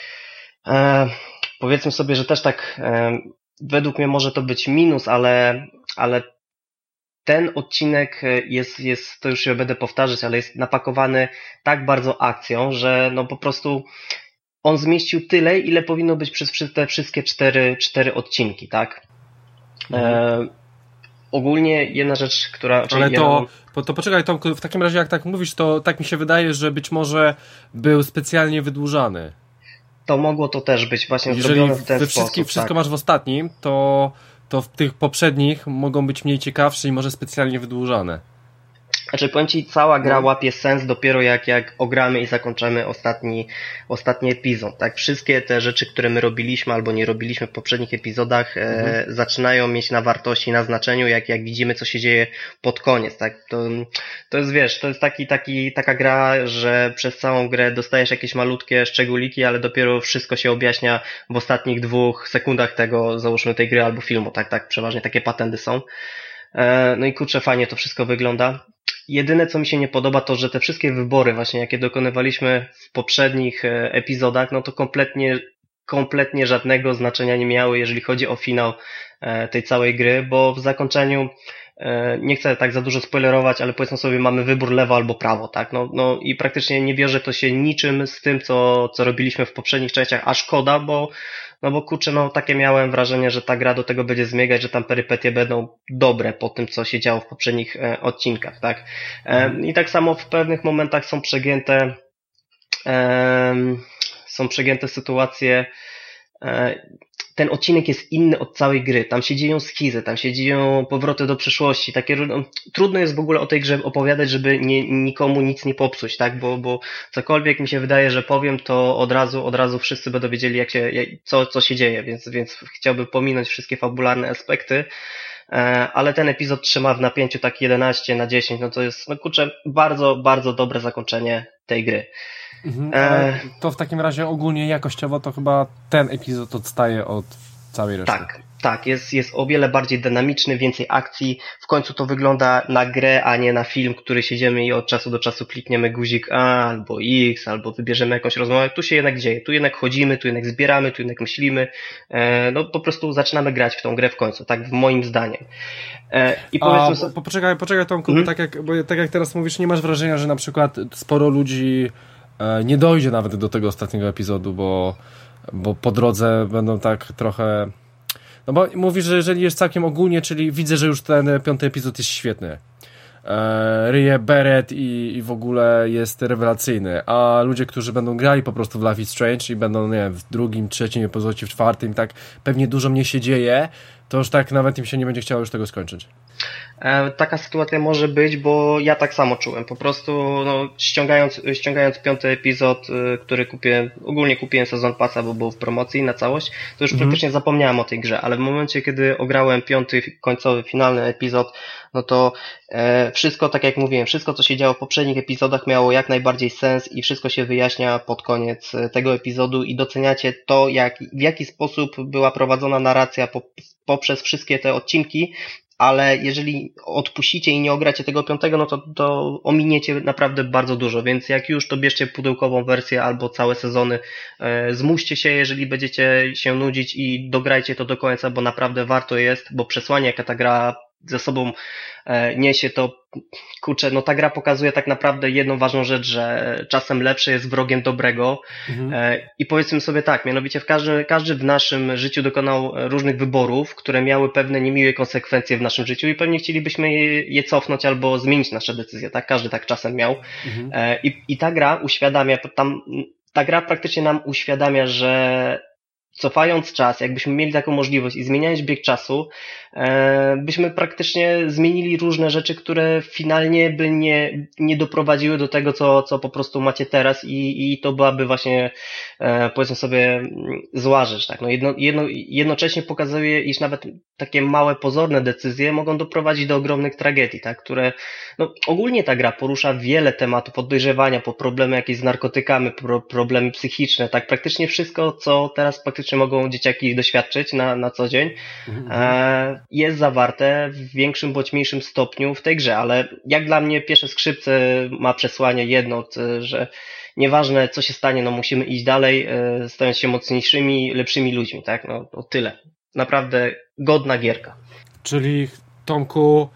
E, powiedzmy sobie, że też tak e, według mnie może to być minus, ale, ale ten odcinek jest, jest, to już się będę powtarzać, ale jest napakowany tak bardzo akcją, że no po prostu on zmieścił tyle, ile powinno być przez te wszystkie cztery, cztery odcinki, tak? Mhm. E, ogólnie jedna rzecz, która... Ale to, jedną... to poczekaj Tomku, w takim razie jak tak mówisz, to tak mi się wydaje, że być może był specjalnie wydłużany. To mogło to też być właśnie jeżeli zrobione w ten we sposób. Wszystko tak. masz w ostatnim, to, to w tych poprzednich mogą być mniej ciekawsze i może specjalnie wydłużane. Znaczy, powiem Ci, cała gra łapie sens dopiero jak, jak ogramy i zakończymy ostatni, ostatni epizod, tak? Wszystkie te rzeczy, które my robiliśmy albo nie robiliśmy w poprzednich epizodach, mhm. e, zaczynają mieć na wartości, na znaczeniu, jak, jak widzimy, co się dzieje pod koniec, tak? To, to jest, wiesz, to jest taki, taki, taka gra, że przez całą grę dostajesz jakieś malutkie szczególiki, ale dopiero wszystko się objaśnia w ostatnich dwóch sekundach tego, załóżmy, tej gry albo filmu, tak? Tak, przeważnie takie patenty są. E, no i kurczę, fajnie to wszystko wygląda. Jedyne, co mi się nie podoba, to, że te wszystkie wybory właśnie, jakie dokonywaliśmy w poprzednich epizodach, no to kompletnie, kompletnie żadnego znaczenia nie miały, jeżeli chodzi o finał tej całej gry, bo w zakończeniu, nie chcę tak za dużo spoilerować, ale powiedzmy sobie, mamy wybór lewo albo prawo, tak? No, no i praktycznie nie wiąże to się niczym z tym, co, co robiliśmy w poprzednich częściach, a szkoda, bo No bo kurczę, no takie miałem wrażenie, że ta gra do tego będzie zmiegać, że tam perypetie będą dobre po tym, co się działo w poprzednich e, odcinkach, tak? E, I tak samo w pewnych momentach są przegięte e, są przegięte sytuacje. E, ten odcinek jest inny od całej gry. Tam się dzieją schizy, tam się dzieją powroty do przeszłości. Takie, no, trudno jest w ogóle o tej grze opowiadać, żeby nie, nikomu nic nie popsuć, tak? Bo, bo cokolwiek mi się wydaje, że powiem, to od razu, od razu wszyscy będą wiedzieli, jak się, jak, co, co się dzieje, więc, więc chciałbym pominąć wszystkie fabularne aspekty. Ale ten epizod trzyma w napięciu tak jedenaście na dziesięć, no to jest, no kurczę, bardzo, bardzo dobre zakończenie tej gry. Mhm, e... To w takim razie ogólnie jakościowo to chyba ten epizod odstaje od całej reszty. Tak, tak, jest, jest o wiele bardziej dynamiczny, więcej akcji, w końcu to wygląda na grę, a nie na film, który siedzimy i od czasu do czasu klikniemy guzik A albo X, albo wybierzemy jakąś rozmowę, tu się jednak dzieje, tu jednak chodzimy, tu jednak zbieramy, tu jednak myślimy, e, no po prostu zaczynamy grać w tą grę w końcu, tak moim zdaniem. E, i powiedzmy a, sobie... po, poczekaj, poczekaj Tomku, mhm. bo, tak jak, bo tak jak teraz mówisz, nie masz wrażenia, że na przykład sporo ludzi e, nie dojdzie nawet do tego ostatniego epizodu, bo, bo po drodze będą tak trochę... No bo mówisz, że jeżeli jest całkiem ogólnie, czyli widzę, że już ten piąty epizod jest świetny. E, ryje beret i, i w ogóle jest rewelacyjny. A ludzie, którzy będą grali po prostu w Life is Strange i będą, nie wiem, w drugim, trzecim epizodzie, w czwartym, tak pewnie dużo mniej się dzieje, to już tak nawet im się nie będzie chciało już tego skończyć. E, taka sytuacja może być, bo ja tak samo czułem. Po prostu no, ściągając, ściągając piąty epizod, y, który kupiłem, ogólnie kupiłem Sezon Passa, bo był w promocji na całość, to już mhm. praktycznie zapomniałem o tej grze, ale w momencie, kiedy ograłem piąty, końcowy, finalny epizod, no to e, wszystko, tak jak mówiłem, wszystko co się działo w poprzednich epizodach miało jak najbardziej sens i wszystko się wyjaśnia pod koniec tego epizodu i doceniacie to, jak, w jaki sposób była prowadzona narracja po, poprzez wszystkie te odcinki, ale jeżeli odpuścicie i nie ogracie tego piątego, no to, to ominiecie naprawdę bardzo dużo, więc jak już to bierzcie pudełkową wersję albo całe sezony, e, zmuście się, jeżeli będziecie się nudzić i dograjcie to do końca, bo naprawdę warto jest, bo przesłanie, jaka ta gra ze sobą e, niesie, to kurczę, no ta gra pokazuje tak naprawdę jedną ważną rzecz, że czasem lepsze jest wrogiem dobrego mhm. e, i powiedzmy sobie tak, mianowicie w każdy, każdy w naszym życiu dokonał różnych wyborów, które miały pewne niemiłe konsekwencje w naszym życiu i pewnie chcielibyśmy je, je cofnąć albo zmienić nasze decyzje, tak? Każdy tak czasem miał mhm. e, i, i ta gra uświadamia, tam, ta gra praktycznie nam uświadamia, że cofając czas, jakbyśmy mieli taką możliwość i zmieniając bieg czasu, e, byśmy praktycznie zmienili różne rzeczy, które finalnie by nie, nie doprowadziły do tego, co, co po prostu macie teraz i, i to byłaby właśnie, e, powiedzmy sobie, zła rzecz. Tak? No jedno, jedno, jednocześnie pokazuje, iż nawet takie małe, pozorne decyzje mogą doprowadzić do ogromnych tragedii, tak? Które, no ogólnie ta gra porusza wiele tematów, od dojrzewania po problemy jakieś z narkotykami, pro, problemy psychiczne, tak? Praktycznie wszystko, co teraz praktycznie mogą dzieciaki doświadczyć na, na co dzień, e, jest zawarte w większym bądź mniejszym stopniu w tej grze, ale jak dla mnie Pierwsze Skrzypce ma przesłanie jedno, że nieważne co się stanie, no musimy iść dalej, e, stając się mocniejszymi, lepszymi ludźmi, tak? No to tyle. Naprawdę godna gierka. Czyli Tomku,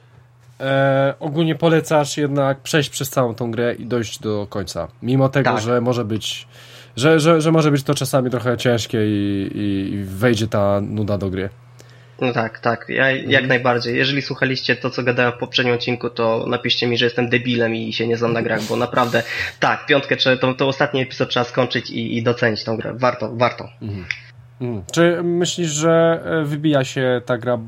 e, ogólnie polecasz jednak przejść przez całą tą grę i dojść do końca. Mimo tego, tak. że może być Że, że, że może być to czasami trochę ciężkie i, i wejdzie ta nuda do gry. No tak, tak, ja jak mhm. najbardziej. Jeżeli słuchaliście to, co gadałem w poprzednim odcinku, to napiszcie mi, że jestem debilem i się nie znam na grach, bo naprawdę, tak, piątkę, to, to ostatni epizod trzeba skończyć i, i docenić tą grę. Warto, warto. Mhm. Mhm. Czy myślisz, że wybija się ta gra e,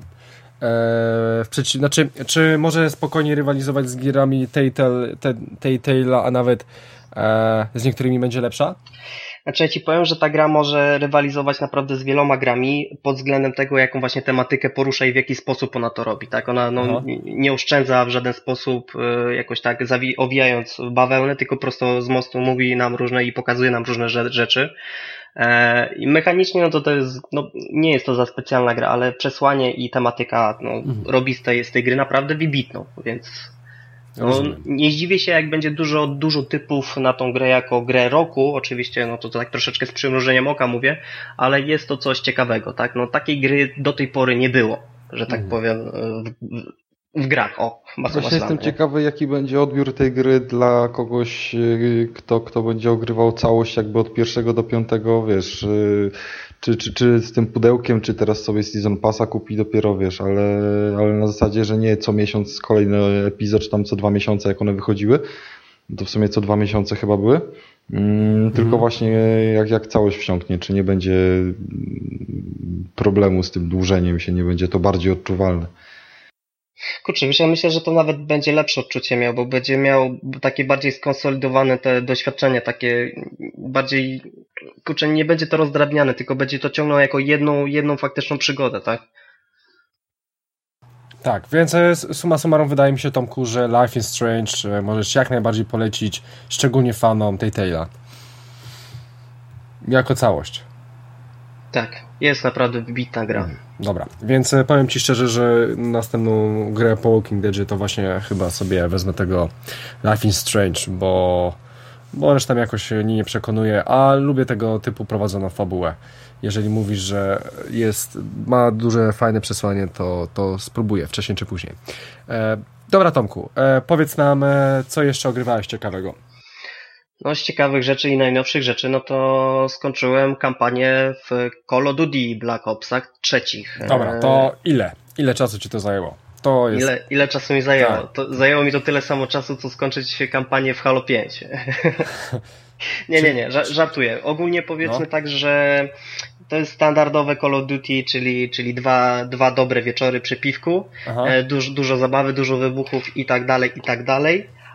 w przeciw... Znaczy, czy może spokojnie rywalizować z gierami Telltale'a, a nawet e, z niektórymi będzie lepsza? Znaczy ja ci powiem, że ta gra może rywalizować naprawdę z wieloma grami pod względem tego, jaką właśnie tematykę porusza i w jaki sposób ona to robi, tak? Ona no, nie oszczędza w żaden sposób y, jakoś tak zawi- owijając bawełnę, tylko prosto z mostu mówi nam różne i pokazuje nam różne rzeczy. E, I mechanicznie no to, to jest, no nie jest to za specjalna gra, ale przesłanie i tematyka no, mhm. robi z tej, z tej gry naprawdę wybitną, więc no, nie zdziwię się, jak będzie dużo, dużo typów na tą grę jako grę roku, oczywiście, no to, to tak troszeczkę z przymrużeniem oka mówię, ale jest to coś ciekawego, tak? No takiej gry do tej pory nie było, że tak mm. powiem, w, w, w grach, o. Właśnie jestem nie? ciekawy, jaki będzie odbiór tej gry dla kogoś, kto, kto będzie ogrywał całość jakby od pierwszego do piątego, wiesz, czy, czy, czy z tym pudełkiem, czy teraz sobie Season Passa kupi dopiero, wiesz, ale, ale na zasadzie, że nie co miesiąc kolejny epizod, czy tam co dwa miesiące, jak one wychodziły, to w sumie co dwa miesiące chyba były, mm, tylko mhm. właśnie jak, jak całość wsiąknie, czy nie będzie problemu z tym dłużeniem się, nie będzie to bardziej odczuwalne. Kurczę, wiesz, ja myślę, że to nawet będzie lepsze odczucie miał, bo będzie miał takie bardziej skonsolidowane te doświadczenie, takie bardziej, kurczę, nie będzie to rozdrabniane, tylko będzie to ciągnął jako jedną, jedną faktyczną przygodę, tak? Tak, więc summa summarum wydaje mi się, Tomku, że Life is Strange możesz jak najbardziej polecić, szczególnie fanom Telltale'a. Jako całość. Tak, jest naprawdę wybitna gra. Dobra, więc powiem Ci szczerze, że następną grę po Walking Deadzie to właśnie chyba sobie wezmę tego Life is Strange, bo, bo reszta jakoś nie, nie przekonuje, a lubię tego typu prowadzoną fabułę. Jeżeli mówisz, że jest, ma duże, fajne przesłanie, to, to spróbuję wcześniej czy później. E, dobra, Tomku, e, powiedz nam, e, co jeszcze ogrywałeś ciekawego? No z ciekawych rzeczy i najnowszych rzeczy, no to skończyłem kampanię w Call of Duty Black Opsach trzecich. Dobra, to ile? Ile czasu Ci to zajęło? To jest... ile, ile czasu mi zajęło? Tak. To zajęło mi to tyle samo czasu, co skończyć kampanię w Halo pięć. nie, nie, nie, żartuję. Ogólnie powiedzmy no. tak, że to jest standardowe Call of Duty, czyli, czyli dwa, dwa dobre wieczory przy piwku, dużo, dużo zabawy, dużo wybuchów i tak dalej, i tak dalej.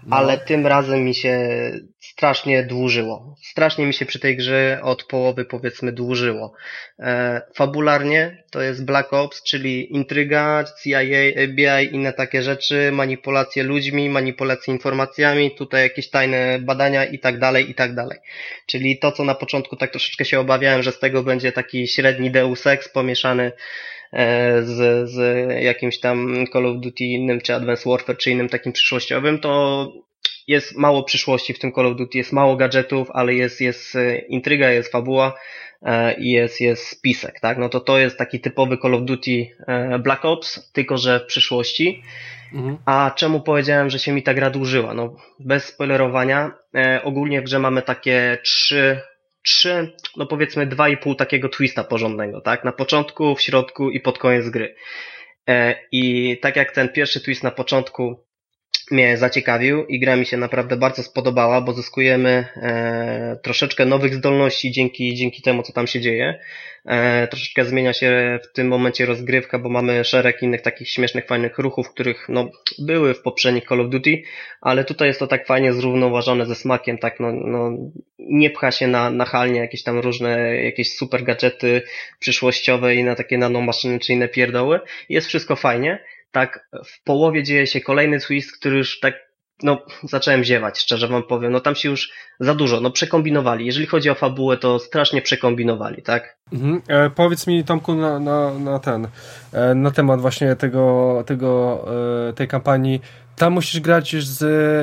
no. Ale tym razem mi się strasznie dłużyło. Strasznie mi się przy tej grze od połowy powiedzmy dłużyło. E, fabularnie to jest Black Ops, czyli intryga, C I A, F B I, inne takie rzeczy, manipulacje ludźmi, manipulacje informacjami, tutaj jakieś tajne badania i tak dalej, i tak dalej. Czyli to, co na początku tak troszeczkę się obawiałem, że z tego będzie taki średni Deus Ex pomieszany z, z jakimś tam Call of Duty innym, czy Advanced Warfare, czy innym takim przyszłościowym, to jest mało przyszłości w tym Call of Duty, jest mało gadżetów, ale jest, jest intryga, jest fabuła i jest, jest spisek, tak? No to to jest taki typowy Call of Duty Black Ops, tylko że w przyszłości. Mhm. A czemu powiedziałem, że się mi ta gra dłużyła? No bez spoilerowania, ogólnie w grze mamy takie trzy trzy, no powiedzmy dwa i pół takiego twista porządnego, tak? Na początku, w środku i pod koniec gry. I tak jak ten pierwszy twist na początku mnie zaciekawił i gra mi się naprawdę bardzo spodobała, bo zyskujemy e, troszeczkę nowych zdolności dzięki, dzięki temu, co tam się dzieje. E, troszeczkę zmienia się w tym momencie rozgrywka, bo mamy szereg innych takich śmiesznych, fajnych ruchów, których no, były w poprzednich Call of Duty, ale tutaj jest to tak fajnie zrównoważone ze smakiem, tak no, no nie pcha się na nachalnie jakieś tam różne, jakieś super gadżety przyszłościowe i na takie nanomaszyny czy inne pierdoły. Jest wszystko fajnie. Tak, w połowie dzieje się kolejny twist, który już tak, no, zacząłem ziewać, szczerze wam powiem, no tam się już za dużo, no przekombinowali. Jeżeli chodzi o fabułę, to strasznie przekombinowali, tak? Mhm. E, powiedz mi, Tomku, na, na, na ten, e, na temat właśnie tego, tego e, tej kampanii, tam musisz grać z,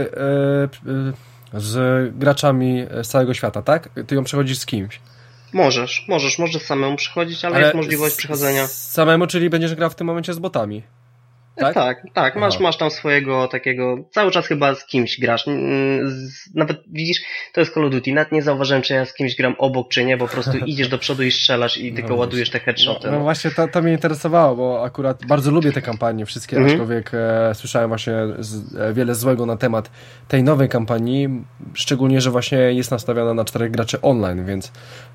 e, z graczami z całego świata, tak? Ty ją przechodzisz z kimś. Możesz, możesz, możesz samemu przychodzić, ale, ale jest możliwość przechodzenia. Samemu, czyli będziesz grał w tym momencie z botami. Tak, tak, tak. Masz, masz tam swojego takiego, cały czas chyba z kimś grasz. Nawet widzisz, to jest Call of Duty, nawet nie zauważyłem, czy ja z kimś gram obok, czy nie, bo po prostu idziesz do przodu i strzelasz i tylko no, ładujesz te headshoty. No, no właśnie, to, to mnie interesowało, bo akurat bardzo lubię te kampanie, wszystkie, mhm. aczkolwiek e, słyszałem właśnie z, e, wiele złego na temat tej nowej kampanii, szczególnie, że właśnie jest nastawiona na czterech graczy online, więc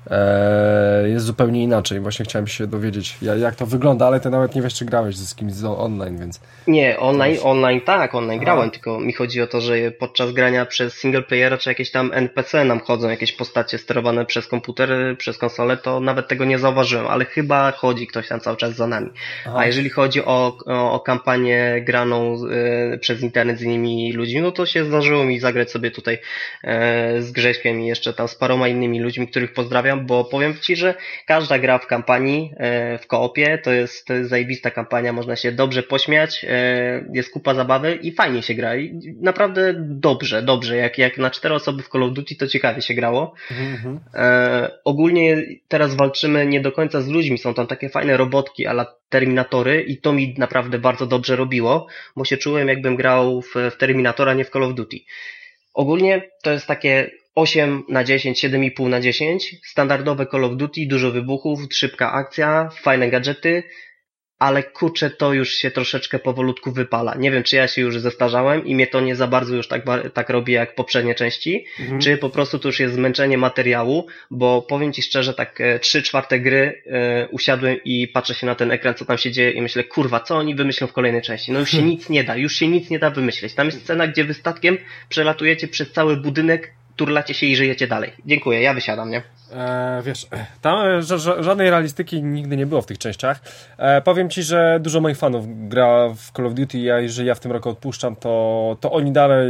e, jest zupełnie inaczej. Właśnie chciałem się dowiedzieć, jak, jak to wygląda, ale ty nawet nie wiesz, czy grałeś z kimś z online, więc nie, online, online tak, online Aha. grałem, tylko mi chodzi o to, że podczas grania przez single playera czy jakieś tam N P C nam chodzą, jakieś postacie sterowane przez komputer, przez konsolę, to nawet tego nie zauważyłem, ale chyba chodzi ktoś tam cały czas za nami. Aha. A jeżeli chodzi o, o, o kampanię graną y, przez internet z innymi ludźmi, no to się zdarzyło mi zagrać sobie tutaj y, z Grześkiem i jeszcze tam z paroma innymi ludźmi, których pozdrawiam, bo powiem Ci, że każda gra w kampanii, y, w koopie, to jest, to jest zajebista kampania, można się dobrze pośmiać, jest kupa zabawy i fajnie się gra. I naprawdę dobrze, dobrze. Jak, jak na cztery osoby w Call of Duty to ciekawie się grało. Mm-hmm. E, ogólnie teraz walczymy nie do końca z ludźmi. Są tam takie fajne robotki a la Terminatory i to mi naprawdę bardzo dobrze robiło, bo się czułem jakbym grał w, w Terminatora, nie w Call of Duty. Ogólnie to jest takie osiem na dziesięć, siedem i pół na dziesięć. Standardowe Call of Duty, dużo wybuchów, szybka akcja, fajne gadżety, ale kurczę, to już się troszeczkę powolutku wypala. Nie wiem, czy ja się już zestarzałem i mnie to nie za bardzo już tak, tak robi jak poprzednie części, mhm. czy po prostu to już jest zmęczenie materiału, bo powiem Ci szczerze, tak trzy czwarte gry yy, usiadłem i patrzę się na ten ekran, co tam się dzieje i myślę, kurwa, co oni wymyślą w kolejnej części? No już się nic nie da, już się nic nie da wymyśleć. Tam jest scena, gdzie wy statkiem przelatujecie przez cały budynek, turlacie się i żyjecie dalej. Dziękuję, ja wysiadam, nie? E, wiesz, tam ża- żadnej realistyki nigdy nie było w tych częściach. E, powiem Ci, że dużo moich fanów gra w Call of Duty, a jeżeli ja w tym roku odpuszczam, to, to oni dalej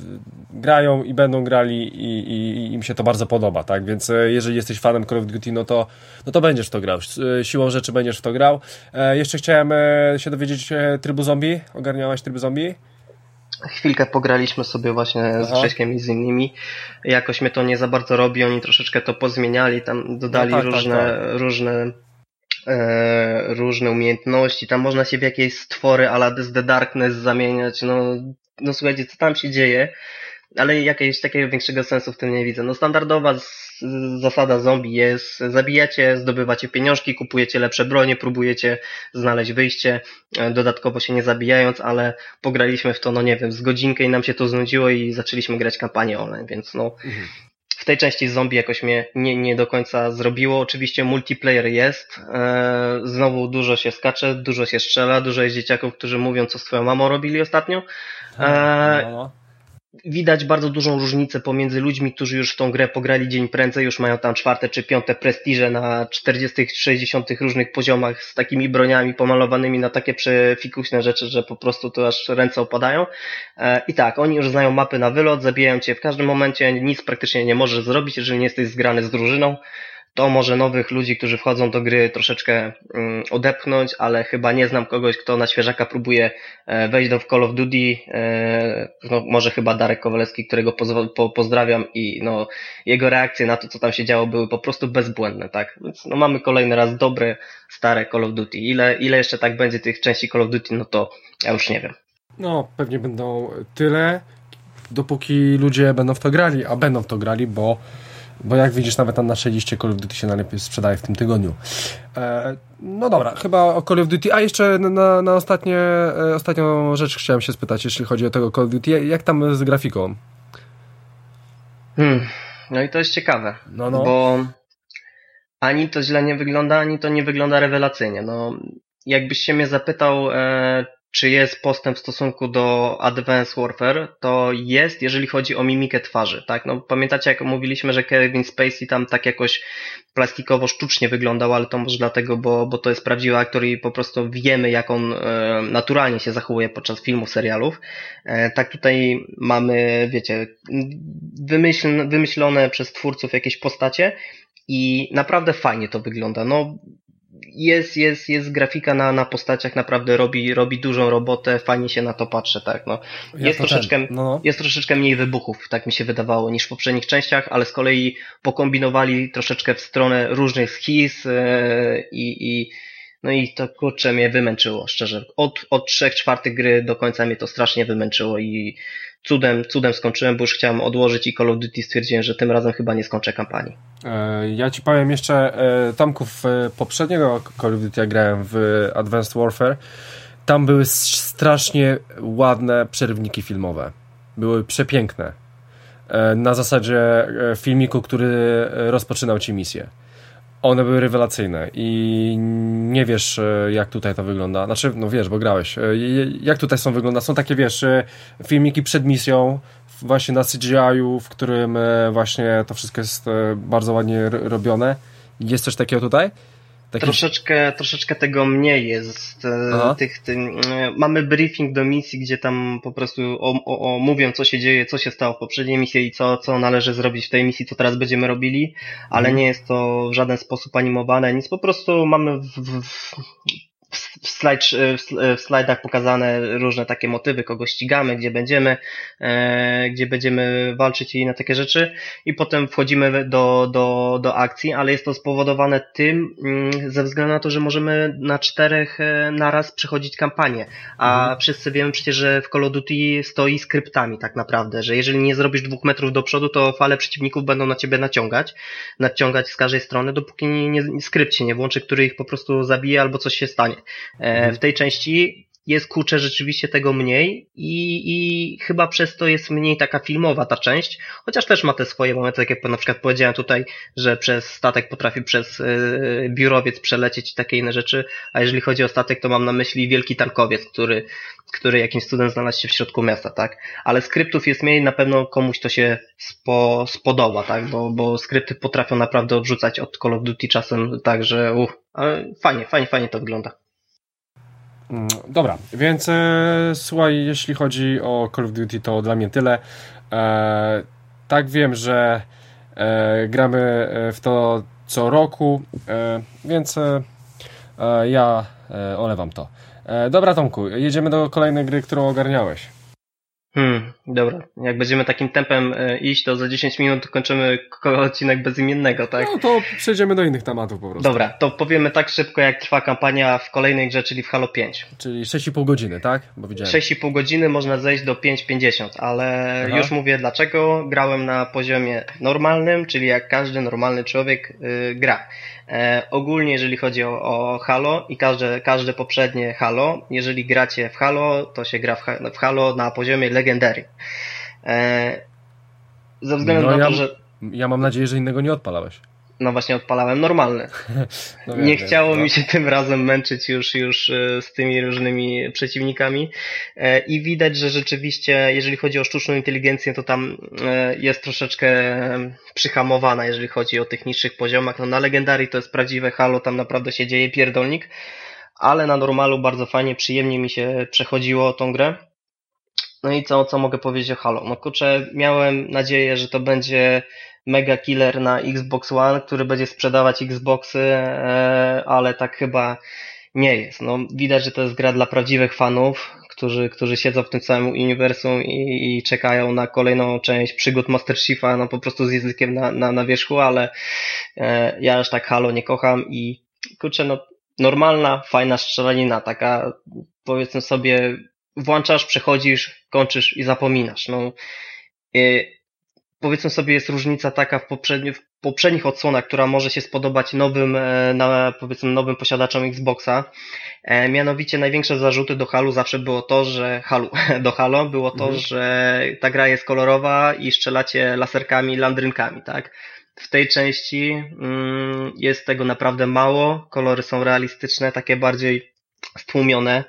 grają i będą grali i, i, i im się to bardzo podoba, tak? Więc jeżeli jesteś fanem Call of Duty, no to, no to będziesz w to grał. Siłą rzeczy będziesz w to grał. E, jeszcze chciałem się dowiedzieć e, trybu zombie. Ogarniałaś tryby zombie? Chwilkę pograliśmy sobie właśnie Aha. z Grześkiem i z innymi. Jakoś mnie to nie za bardzo robi, oni troszeczkę to pozmieniali, tam dodali no tak, różne, tak, tak. różne e, różne umiejętności, tam można się w jakieś stwory a la The Darkness zamieniać, no, no słuchajcie, co tam się dzieje, ale jakiegoś takiego większego sensu w tym nie widzę. No standardowa z, zasada zombie jest, zabijacie, zdobywacie pieniążki, kupujecie lepsze bronie, próbujecie znaleźć wyjście, dodatkowo się nie zabijając, ale pograliśmy w to, no nie wiem, z godzinkę i nam się to znudziło i zaczęliśmy grać kampanię online, więc no mhm. w tej części zombie jakoś mnie nie, nie do końca zrobiło. Oczywiście multiplayer jest, e, znowu dużo się skacze, dużo się strzela, dużo jest dzieciaków, którzy mówią, co z twoją mamą robili ostatnio. E, no, no. widać bardzo dużą różnicę pomiędzy ludźmi, którzy już w tą grę pograli dzień prędzej, już mają tam czwarte czy piąte prestiże na czterdziestych, sześćdziesiątych różnych poziomach z takimi broniami pomalowanymi na takie przefikuśne rzeczy, że po prostu to aż ręce opadają. I tak, oni już znają mapy na wylot, zabijają cię w każdym momencie, nic praktycznie nie możesz zrobić, jeżeli nie jesteś zgrany z drużyną. To może nowych ludzi, którzy wchodzą do gry, troszeczkę um, odepchnąć, ale chyba nie znam kogoś, kto na świeżaka próbuje e, wejść do Call of Duty. E, no, może chyba Darek Kowalewski, którego pozw- po, pozdrawiam i no, jego reakcje na to, co tam się działo, były po prostu bezbłędne, tak? Więc no, mamy kolejny raz dobre, stare Call of Duty. Ile, ile jeszcze tak będzie tych części Call of Duty, no to ja już nie wiem. No, pewnie będą tyle, dopóki ludzie będą w to grali, a będą w to grali, bo Bo jak widzisz, nawet tam na naszej liście Call of Duty się najlepiej sprzedaje w tym tygodniu. E, no dobra, chyba o Call of Duty. A jeszcze na, na ostatnie, e, ostatnią rzecz chciałem się spytać, jeśli chodzi o tego Call of Duty. Jak tam z grafiką? Hmm. No i to jest ciekawe, no, no. bo ani to źle nie wygląda, ani to nie wygląda rewelacyjnie. No, jakbyś się mnie zapytał, e, czy jest postęp w stosunku do Advanced Warfare, to jest, jeżeli chodzi o mimikę twarzy, tak? No, pamiętacie, jak mówiliśmy, że Kevin Spacey tam tak jakoś plastikowo, sztucznie wyglądał, ale to może dlatego, bo, bo to jest prawdziwy aktor i po prostu wiemy, jak on e, naturalnie się zachowuje podczas filmów, serialów. E, tak tutaj mamy, wiecie, wymyśl, wymyślone przez twórców jakieś postacie i naprawdę fajnie to wygląda. No, Jest, jest, jest grafika na, na postaciach, naprawdę robi, robi dużą robotę, fajnie się na to patrzy, tak, no. Jest troszeczkę, no. jest troszeczkę mniej wybuchów, tak mi się wydawało, niż w poprzednich częściach, ale z kolei pokombinowali troszeczkę w stronę różnych schiz yy, i, i no i to kurczę mnie wymęczyło, szczerze. Od, od trzech czwartych gry do końca mnie to strasznie wymęczyło i cudem, cudem skończyłem, bo już chciałem odłożyć i Call of Duty stwierdziłem, że tym razem chyba nie skończę kampanii. Ja ci powiem jeszcze, Tomku, w poprzedniego Call of Duty ja grałem w Advanced Warfare. Tam były strasznie ładne przerywniki filmowe. Były przepiękne. Na zasadzie filmiku, który rozpoczynał ci misję. One były rewelacyjne i nie wiesz, jak tutaj to wygląda. Znaczy, no wiesz, bo grałeś. Jak tutaj są wygląda? Są takie, wiesz, filmiki przed misją, właśnie na C G I-u, w którym właśnie to wszystko jest bardzo ładnie robione. Jest coś takiego tutaj? Taki... Troszeczkę, troszeczkę tego mniej jest. Tych, tych, mamy briefing do misji, gdzie tam po prostu o, o, o, mówią, co się dzieje, co się stało w poprzedniej misji i co, co należy zrobić w tej misji, co teraz będziemy robili, ale mm. nie jest to w żaden sposób animowane, nic, po prostu mamy w, w, w, w, slajd, w slajdach pokazane różne takie motywy, kogo ścigamy, gdzie będziemy, e, gdzie będziemy walczyć i inne takie rzeczy i potem wchodzimy do, do, do akcji, ale jest to spowodowane tym, mm, ze względu na to, że możemy na czterech e, naraz przechodzić kampanię, a mhm. wszyscy wiemy przecież, że w Call of Duty stoi skryptami tak naprawdę, że jeżeli nie zrobisz dwóch metrów do przodu, to fale przeciwników będą na ciebie naciągać, naciągać z każdej strony, dopóki nie, nie, skrypt się nie włączy, który ich po prostu zabije albo coś się stanie. W tej części jest, kurczę, rzeczywiście tego mniej i, i chyba przez to jest mniej taka filmowa ta część, chociaż też ma te swoje momenty, tak jak na przykład powiedziałem tutaj, że przez statek potrafi przez y, biurowiec przelecieć i takie inne rzeczy, a jeżeli chodzi o statek, to mam na myśli wielki tankowiec, który, który jakimś cudem znalazł się w środku miasta, tak? Ale skryptów jest mniej, na pewno komuś to się spo, spodoba, tak? Bo, bo skrypty potrafią naprawdę odrzucać od Call of Duty czasem, tak, że uh, ale fajnie, fajnie, fajnie to wygląda. Dobra, więc e, słuchaj, jeśli chodzi o Call of Duty, to dla mnie tyle. E, tak, wiem, że e, gramy w to co roku, e, więc e, ja e, olewam to. E, dobra, Tomku, jedziemy do kolejnej gry, którą ogarniałeś. Hmm, dobra. Jak będziemy takim tempem e, iść, to za dziesięć minut kończymy odcinek bezimiennego, tak? No to przejdziemy do innych tematów po prostu. Dobra, to powiemy tak szybko, jak trwa kampania w kolejnej grze, czyli w Halo pięć. Czyli sześć i pół godziny, tak? Bo widziałem. sześć i pół godziny można zejść do pięć pięćdziesiąt, ale Aha. już mówię dlaczego. Grałem na poziomie normalnym, czyli jak każdy normalny człowiek yy, gra. E, ogólnie jeżeli chodzi o, o Halo i każde, każde poprzednie Halo, jeżeli gracie w Halo, to się gra w, w Halo na poziomie Legendary. E, ze względu no na ja, to, że... Ja mam nadzieję, że innego nie odpalałeś. No właśnie odpalałem normalny. No wiem, nie chciało no. mi się tym razem męczyć już, już z tymi różnymi przeciwnikami i widać, że rzeczywiście jeżeli chodzi o sztuczną inteligencję, to tam jest troszeczkę przyhamowana, jeżeli chodzi o tych niższych poziomach. No na Legendarii to jest prawdziwe Halo, tam naprawdę się dzieje pierdolnik, ale na normalu bardzo fajnie, przyjemnie mi się przechodziło tą grę. No i co, co mogę powiedzieć o Halo? No kurczę, miałem nadzieję, że to będzie mega killer na Xbox One, który będzie sprzedawać Xboxy, ale tak chyba nie jest. No, widać, że to jest gra dla prawdziwych fanów, którzy, którzy siedzą w tym całym uniwersum i, i czekają na kolejną część przygód Master Chiefa, no po prostu z językiem na, na, na wierzchu, ale e, ja aż tak Halo nie kocham i kurczę, no normalna, fajna strzelanina, taka powiedzmy sobie włączasz, przechodzisz, kończysz i zapominasz. No, e, powiedzmy sobie, jest różnica taka w, poprzedni, w poprzednich odsłonach, która może się spodobać nowym, na, powiedzmy, nowym posiadaczom Xboxa. E, mianowicie największe zarzuty do Halo zawsze było to, że Halo, do Halo było to, mhm. że ta gra jest kolorowa i strzelacie laserkami, landrynkami, tak? W tej części mm, jest tego naprawdę mało. Kolory są realistyczne, takie bardziej stłumione.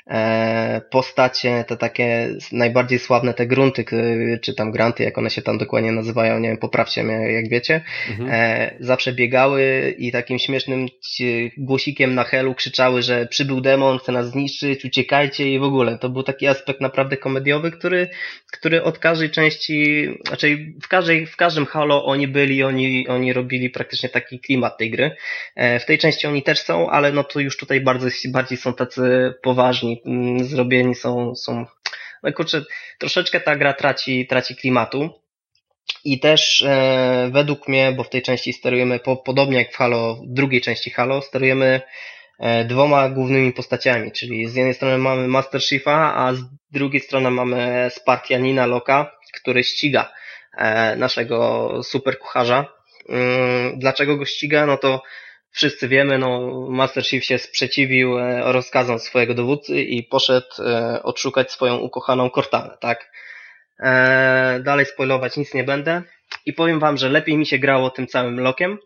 E, postacie, te takie najbardziej sławne, te grunty, czy tam granty, jak one się tam dokładnie nazywają, nie wiem, poprawcie mnie, jak wiecie, mhm. e, zawsze biegały i takim śmiesznym głosikiem na helu krzyczały, że przybył demon, chce nas zniszczyć, uciekajcie i w ogóle. To był taki aspekt naprawdę komediowy, który, który od każdej części, znaczy w każdej, w każdym Halo oni byli, oni, oni robili praktycznie taki klimat tej gry. E, w tej części oni też są, ale no to już tutaj bardzo, bardziej są tacy poważni, zrobieni są, są, no kurczę, troszeczkę ta gra traci, traci klimatu i też e, według mnie, bo w tej części sterujemy po, podobnie jak w Halo, w drugiej części Halo, sterujemy e, dwoma głównymi postaciami, czyli z jednej strony mamy Master Chiefa, a z drugiej strony mamy Spartianina Locka, który ściga e, naszego super kucharza. E, dlaczego go ściga? No to wszyscy wiemy, no Master Chief się sprzeciwił rozkazom swojego dowódcy i poszedł odszukać swoją ukochaną Cortanę, tak? Eee, dalej spoilować nic nie będę i powiem wam, że lepiej mi się grało tym całym Lockiem,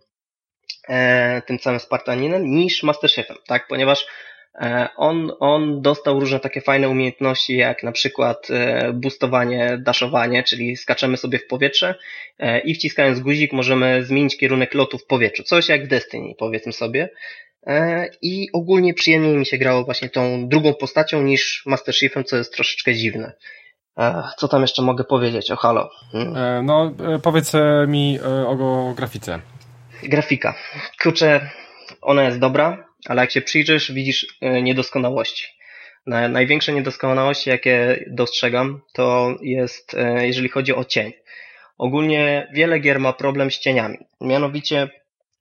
e, tym całym Spartaninem niż Master Chiefem, tak? Ponieważ e, on, on dostał różne takie fajne umiejętności, jak na przykład e, boostowanie, daszowanie, czyli skaczemy sobie w powietrze e, i wciskając guzik możemy zmienić kierunek lotu w powietrzu. Coś jak w Destiny, powiedzmy sobie. E, I ogólnie przyjemniej mi się grało właśnie tą drugą postacią niż Master Chiefem, co jest troszeczkę dziwne. E, co tam jeszcze mogę powiedzieć o Halo? Hmm. E, no, e, powiedz mi e, o, o grafice. Grafika. Kurczę, ona jest dobra, ale jak się przyjrzysz, widzisz niedoskonałości. Największe niedoskonałości, jakie dostrzegam, to jest, jeżeli chodzi o cień. Ogólnie wiele gier ma problem z cieniami. Mianowicie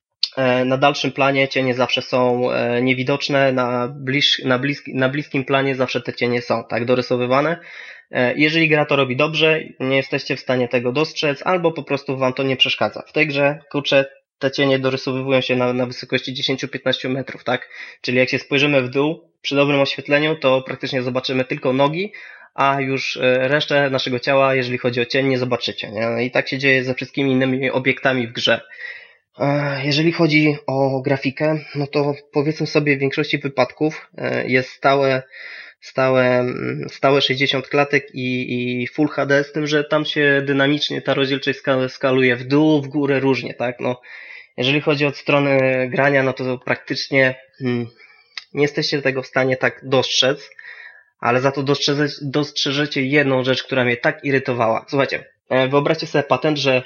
na dalszym planie cienie zawsze są niewidoczne, na, bliż, na, bliski, na bliskim planie zawsze te cienie są tak dorysowywane. Jeżeli gra to robi dobrze, nie jesteście w stanie tego dostrzec, albo po prostu wam to nie przeszkadza. W tej grze, kurczę, te cienie dorysowywują się na, na wysokości dziesięć do piętnastu metrów, tak? Czyli jak się spojrzymy w dół, przy dobrym oświetleniu, to praktycznie zobaczymy tylko nogi, a już resztę naszego ciała, jeżeli chodzi o cień, nie zobaczycie, nie? I tak się dzieje ze wszystkimi innymi obiektami w grze. Jeżeli chodzi o grafikę, no to powiedzmy sobie, w większości wypadków jest stałe, stałe, stałe sześćdziesiąt klatek i, i Full H D, z tym, że tam się dynamicznie ta rozdzielczość skaluje w dół, w górę, różnie, tak? No, jeżeli chodzi o stronę grania, no to praktycznie hmm, nie jesteście tego w stanie tak dostrzec, ale za to dostrzeżecie, dostrzeżecie jedną rzecz, która mnie tak irytowała. Słuchajcie, wyobraźcie sobie patent, że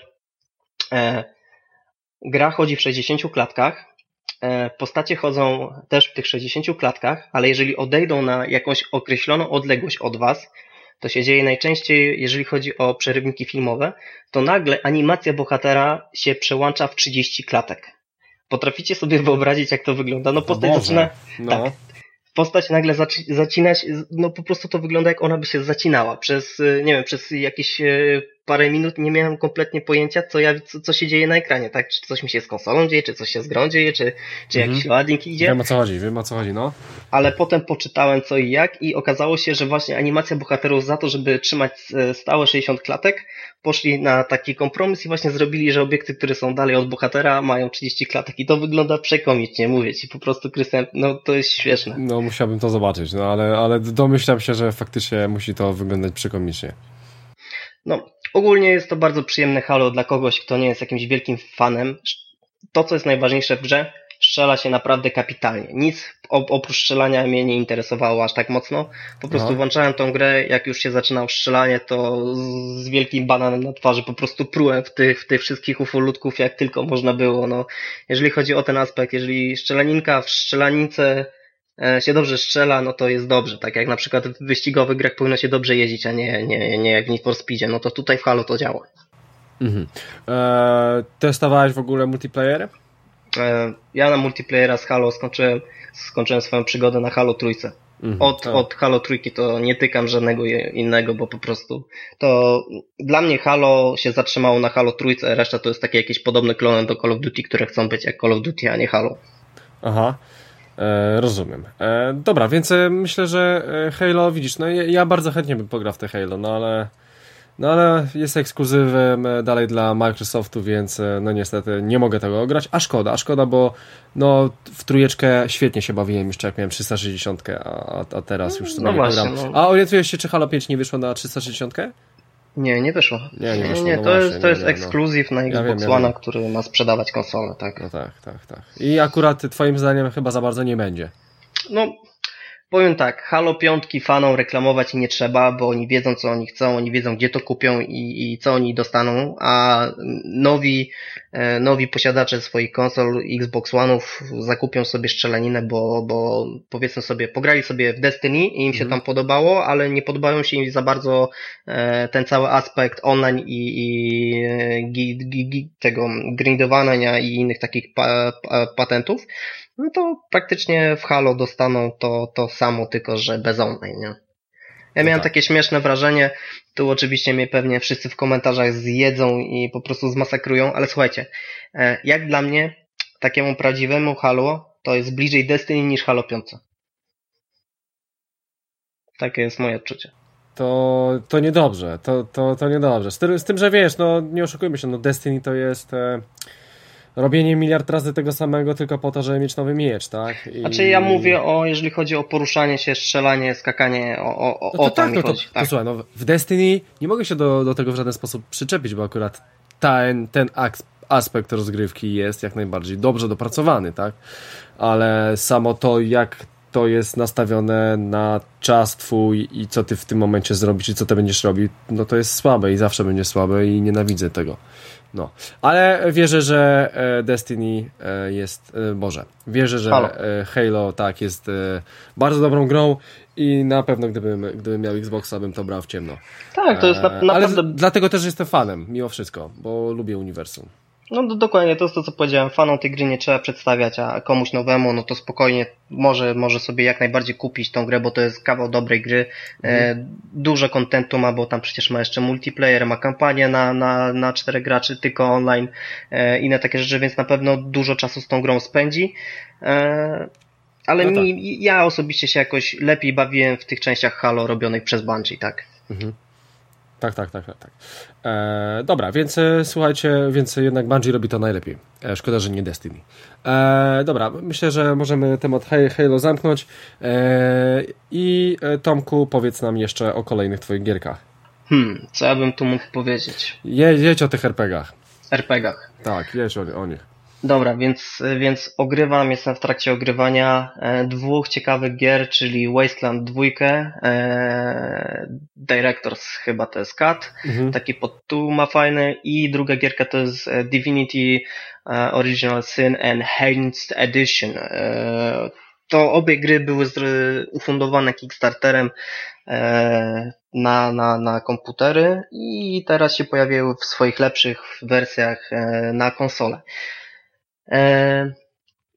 e, gra chodzi w sześćdziesięciu klatkach, e, postacie chodzą też w tych sześćdziesięciu klatkach, ale jeżeli odejdą na jakąś określoną odległość od was, to się dzieje najczęściej, jeżeli chodzi o przerywniki filmowe, to nagle animacja bohatera się przełącza w trzydzieści klatek. Potraficie sobie wyobrazić, jak to wygląda? No postać zaczyna... No. Tak. Postać nagle zac- zacina się, no po prostu to wygląda, jak ona by się zacinała przez, nie wiem, przez jakieś parę minut nie miałem kompletnie pojęcia, co ja, co, co się dzieje na ekranie, tak? Czy coś mi się z konsolą dzieje, czy coś się z grą dzieje, czy, czy Mhm. jakiś loading idzie. Wiem o co chodzi, wiem o co chodzi, no. Ale potem poczytałem co i jak i okazało się, że właśnie animacja bohaterów za to, żeby trzymać e, stałe sześćdziesiąt klatek, poszli na taki kompromis i właśnie zrobili, że obiekty, które są dalej od bohatera, mają trzydzieści klatek i to wygląda przekomicznie, mówię ci, po prostu Krystian, no to jest śmieszne. No musiałbym to zobaczyć, no ale, ale domyślam się, że faktycznie musi to wyglądać przekomicznie. No, ogólnie jest to bardzo przyjemne Halo dla kogoś, kto nie jest jakimś wielkim fanem. To, co jest najważniejsze w grze, strzela się naprawdę kapitalnie. Nic oprócz strzelania mnie nie interesowało aż tak mocno. Po prostu Aha. włączałem tą grę, jak już się zaczynało strzelanie, to z wielkim bananem na twarzy po prostu prułem w tych, w tych wszystkich ufolutków, jak tylko można było. No, jeżeli chodzi o ten aspekt, jeżeli strzelaninka w strzelanice się dobrze strzela, no to jest dobrze. Tak jak na przykład w wyścigowych grach powinno się dobrze jeździć, a nie, nie, nie jak w Need for Speedzie. No to tutaj w Halo to działa. Mhm. Eee, testowałeś w ogóle multiplayer? Ja na multiplayera z Halo skończyłem, skończyłem swoją przygodę na Halo trójce. Mhm. Od, od Halo trójki to nie tykam żadnego innego, bo po prostu to dla mnie Halo się zatrzymało na Halo trójce, reszta to jest takie jakieś podobne klony do Call of Duty, które chcą być jak Call of Duty, a nie Halo. Aha. E, rozumiem. E, dobra, więc e, myślę, że e, Halo, widzisz, no ja, ja bardzo chętnie bym pograł w te Halo, no ale no ale jest ekskluzywem e, dalej dla Microsoftu, więc e, no niestety nie mogę tego grać, a szkoda, a szkoda, bo no w trójeczkę świetnie się bawiłem jeszcze jak miałem trzysta sześćdziesiąt, a, a teraz już sobie No nie właśnie, pogram. no. A orientujesz się, czy Halo pięć nie wyszło na trzysta sześćdziesiąt? Nie, nie wyszło. Nie, nie wyszło, nie, no to właśnie, jest, to nie, jest nie, no. ekskluzyw na Ja Xbox wiem, ja One, wiem. który ma sprzedawać konsolę, tak. No tak, tak, tak. I akurat twoim zdaniem chyba za bardzo nie będzie. No, powiem tak, Halo piątki fanom reklamować nie trzeba, bo oni wiedzą, co oni chcą, oni wiedzą, gdzie to kupią i, i co oni dostaną, a nowi, e, nowi posiadacze swoich konsol Xbox One'ów zakupią sobie strzelaninę, bo, bo powiedzmy sobie, pograli sobie w Destiny i im się Mhm. tam podobało, ale nie podobają się im za bardzo e, ten cały aspekt online i, i e, gi, gi, gi, tego grindowania i innych takich pa, pa, patentów. No to praktycznie w Halo dostaną to, to samo, tylko że bez online, nie? Ja No miałem tak. takie śmieszne wrażenie, tu oczywiście mnie pewnie wszyscy w komentarzach zjedzą i po prostu zmasakrują, ale słuchajcie, e, jak dla mnie, takiemu prawdziwemu Halo, to jest bliżej Destiny niż Halo pięć. Takie jest moje odczucie. To, to niedobrze, to, to, to niedobrze. Z tym, z tym, że wiesz, no nie oszukujmy się, no Destiny to jest e, robienie miliard razy tego samego tylko po to, żeby mieć nowy miecz, tak? I... Znaczy ja mówię o, jeżeli chodzi o poruszanie się, strzelanie, skakanie, o, o, o, No to o to tak, mi no to, chodzi. to Tak. słuchaj, no w Destiny nie mogę się do, do tego w żaden sposób przyczepić, bo akurat ten, ten aks- aspekt rozgrywki jest jak najbardziej dobrze dopracowany, tak? Ale samo to, jak to jest nastawione na czas twój i co ty w tym momencie zrobisz i co ty będziesz robił, no to jest słabe i zawsze będzie słabe i nienawidzę tego. No, ale wierzę, że e, Destiny e, jest, e, Boże, wierzę, że Halo. e, Halo tak jest e, bardzo dobrą grą i na pewno gdybym, gdybym miał Xboxa, bym to brał w ciemno. Tak, to jest na, E, ale naprawdę... z, dlatego też jestem fanem, mimo wszystko, bo lubię uniwersum. No do, dokładnie, to jest to, co powiedziałem. Fanom tej gry nie trzeba przedstawiać, a komuś nowemu, no to spokojnie może, może sobie jak najbardziej kupić tą grę, bo to jest kawał dobrej gry. Mhm. E, dużo kontentu ma, bo tam przecież ma jeszcze multiplayer, ma kampanię na, na, na czterech graczy, tylko online, e, inne takie rzeczy, więc na pewno dużo czasu z tą grą spędzi. E, ale No tak. mi, ja osobiście się jakoś lepiej bawiłem w tych częściach Halo robionych przez Bungie, tak? Mhm. Tak, tak, tak, tak. tak. E, dobra, więc e, słuchajcie, więc jednak Bungie robi to najlepiej. E, szkoda, że nie Destiny. E, dobra, myślę, że możemy temat Halo zamknąć. E, I e, Tomku, powiedz nam jeszcze o kolejnych twoich gierkach. Hmm, co ja bym tu mógł powiedzieć? Je, jedź o tych er pe gach. er pe gach. Tak, jedź o, o nich. Dobra, więc, więc ogrywam, jestem w trakcie ogrywania e, dwóch ciekawych gier, czyli Wasteland dwa, e, Directors chyba to jest Cut, Mhm. taki podtytuł ma fajny, i druga gierka to jest e, Divinity e, Original Sin Enhanced Edition. E, to obie gry były z, ufundowane Kickstarterem e, na, na, na komputery i teraz się pojawiły w swoich lepszych wersjach e, na konsolę.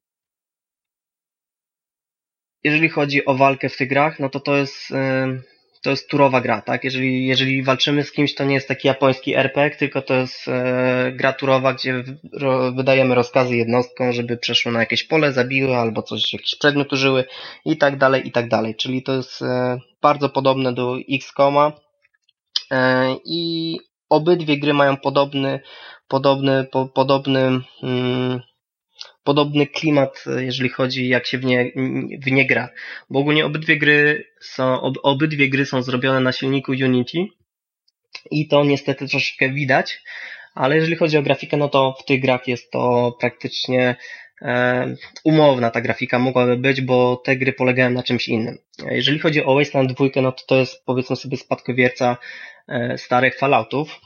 Jeżeli chodzi o walkę w tych grach, no to to jest to jest turowa gra, tak? Jeżeli, jeżeli walczymy z kimś, to nie jest taki japoński er pe gie, tylko to jest e, gra turowa, gdzie ro, wydajemy rozkazy jednostkom, żeby przeszły na jakieś pole, zabiły albo coś, jakiś przedmiot użyły i tak dalej, i tak dalej. Czyli to jest e, bardzo podobne do iks koma e, i obydwie gry mają podobny, podobny, po, podobny, mm, podobny klimat, jeżeli chodzi jak się w nie, w nie gra. Bo ogólnie obydwie gry są, ob, obydwie gry są zrobione na silniku Unity i to niestety troszeczkę widać, ale jeżeli chodzi o grafikę, no to w tych grach jest to praktycznie e, umowna ta grafika mogłaby być, bo te gry polegają na czymś innym. Jeżeli chodzi o Wasteland dwa, no to to jest powiedzmy sobie spadkobierca e, starych Falloutów.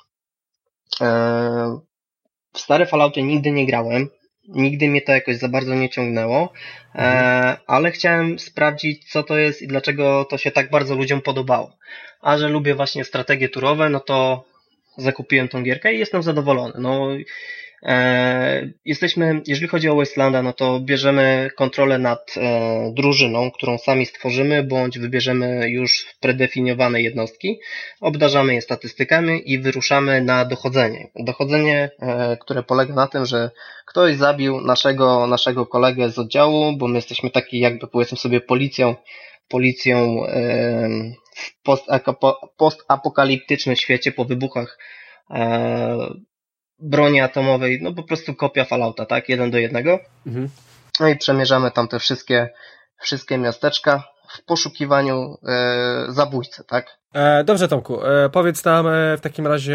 E, w stare Fallouty nigdy nie grałem. Nigdy mnie to jakoś za bardzo nie ciągnęło, e, ale chciałem sprawdzić, co to jest i dlaczego to się tak bardzo ludziom podobało. A że lubię właśnie strategie turowe, no to zakupiłem tą gierkę i jestem zadowolony. No, e, jesteśmy, jeżeli chodzi o Wastelanda, no to bierzemy kontrolę nad e, drużyną, którą sami stworzymy, bądź wybierzemy już predefiniowane jednostki, obdarzamy je statystykami i wyruszamy na dochodzenie. Dochodzenie, e, które polega na tym, że ktoś zabił naszego, naszego kolegę z oddziału, bo my jesteśmy taki jakby powiedzmy sobie policją, policją e, w postapokaliptycznym świecie po wybuchach e, broni atomowej, no po prostu kopia Fallouta, tak? Jeden do jednego. Mhm. No i przemierzamy tam te wszystkie, wszystkie miasteczka w poszukiwaniu e, zabójcy, tak? E, dobrze, Tomku, e, powiedz nam e, w takim razie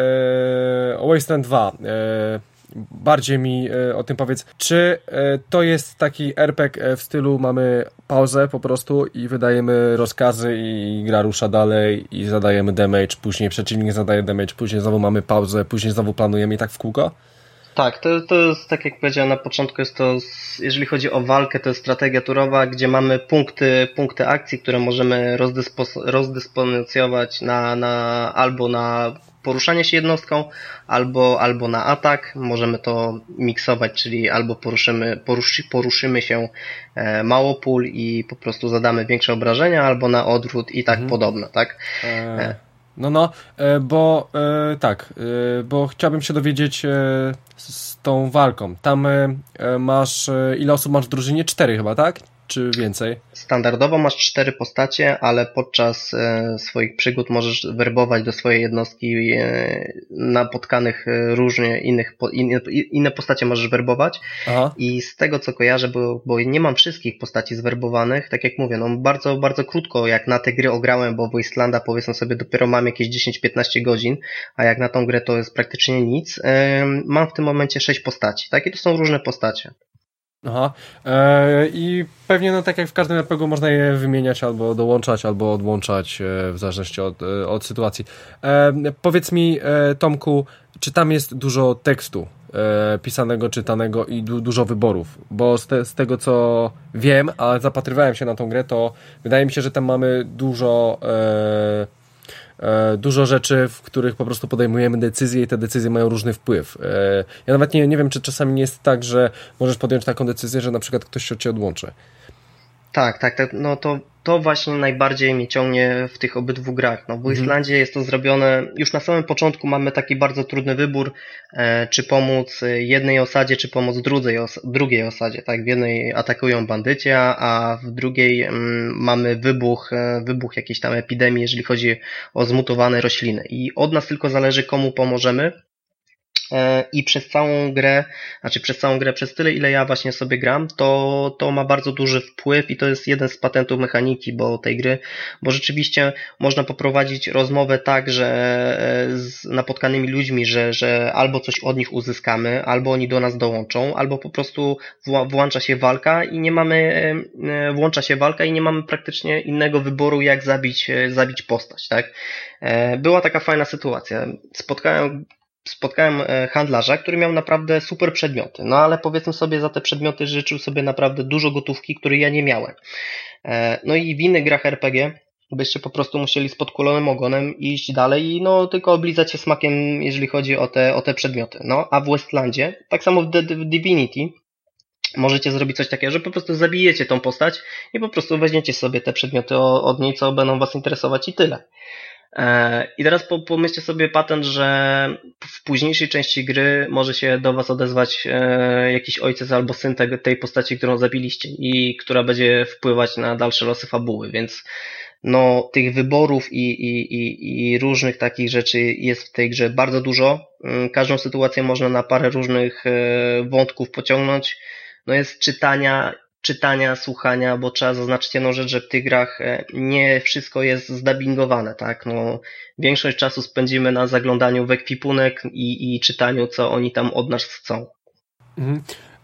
e, o Wasteland dwa. E, bardziej mi e, o tym powiedz. Czy e, to jest taki er pe gie w stylu mamy pauzę po prostu i wydajemy rozkazy i gra rusza dalej i zadajemy damage, później przeciwnik zadaje damage, później znowu mamy pauzę, później znowu planujemy i tak w kółko? Tak, to, to jest, tak jak powiedziałem na początku, jest to, jeżeli chodzi o walkę, to jest strategia turowa, gdzie mamy punkty, punkty akcji, które możemy rozdyspo- rozdysponować na, na, albo na poruszanie się jednostką, albo, albo na atak. Możemy to miksować, czyli albo poruszymy, poruszy, poruszymy się e, mało pól i po prostu zadamy większe obrażenia, albo na odwrót i tak mhm. podobne, tak? E. No, no, bo e, tak, e, bo chciałbym się dowiedzieć e, z tą walką. Tam e, masz, e, ile osób masz w drużynie? Cztery chyba, tak? Czy więcej? Standardowo masz cztery postacie, ale podczas e, swoich przygód możesz werbować do swojej jednostki e, napotkanych e, różnie innych, po, in, inne postacie możesz werbować. Aha. I z tego co kojarzę, bo, bo nie mam wszystkich postaci zwerbowanych, tak jak mówię, no bardzo, bardzo krótko jak na te gry ograłem, bo w Wastelanda powiedzmy sobie dopiero mam jakieś dziesięć piętnaście godzin, a jak na tą grę to jest praktycznie nic. E, mam w tym momencie sześć postaci, tak? I to są różne postacie. Aha. E, I pewnie no tak jak w każdym er pe gie można je wymieniać albo dołączać, albo odłączać e, w zależności od, e, od sytuacji. E, powiedz mi, e, Tomku, czy tam jest dużo tekstu e, pisanego, czytanego i du- dużo wyborów? Bo z, te, z tego co wiem, a zapatrywałem się na tą grę, to wydaje mi się, że tam mamy dużo e, dużo rzeczy, w których po prostu podejmujemy decyzje i te decyzje mają różny wpływ. Ja nawet nie, nie wiem, czy czasami nie jest tak, że możesz podjąć taką decyzję, że na przykład ktoś się od ciebie odłączy. Tak, tak, tak. No to, to właśnie najbardziej mnie ciągnie w tych obydwu grach. No w Wastelandzie mhm. jest to zrobione, już na samym początku mamy taki bardzo trudny wybór, e, czy pomóc jednej osadzie, czy pomóc drugiej, os- drugiej osadzie. Tak, w jednej atakują bandyci, a w drugiej mm, mamy wybuch, e, wybuch jakiejś tam epidemii, jeżeli chodzi o zmutowane rośliny. I od nas tylko zależy, komu pomożemy. I przez całą grę, znaczy przez całą grę, przez tyle ile ja właśnie sobie gram, to, to ma bardzo duży wpływ i to jest jeden z patentów mechaniki, bo tej gry, bo rzeczywiście można poprowadzić rozmowę tak, że z napotkanymi ludźmi, że, że albo coś od nich uzyskamy, albo oni do nas dołączą, albo po prostu włącza się walka i nie mamy, włącza się walka i nie mamy praktycznie innego wyboru, jak zabić, zabić postać, tak? Była taka fajna sytuacja. Spotkałem Spotkałem handlarza, który miał naprawdę super przedmioty, no ale powiedzmy sobie za te przedmioty życzył sobie naprawdę dużo gotówki, której ja nie miałem. No i w innych grach er pe gie byście po prostu musieli z podkulonym ogonem iść dalej i no tylko oblizać się smakiem, jeżeli chodzi o te, o te przedmioty. No a w Wastelandzie, tak samo w, D- w Divinity, możecie zrobić coś takiego, że po prostu zabijecie tą postać i po prostu weźmiecie sobie te przedmioty od niej, co będą was interesować i tyle. I teraz pomyślcie sobie patent, że w późniejszej części gry może się do was odezwać jakiś ojciec albo syn tej postaci, którą zabiliście i która będzie wpływać na dalsze losy fabuły, więc no tych wyborów i, i, i, i różnych takich rzeczy jest w tej grze bardzo dużo. Każdą sytuację można na parę różnych wątków pociągnąć. No jest czytania czytania, słuchania, bo trzeba zaznaczyć jedną rzecz, że w tych grach nie wszystko jest zdubbingowane, tak? No, większość czasu spędzimy na zaglądaniu w ekwipunek i, i czytaniu, co oni tam od nas chcą. Mhm.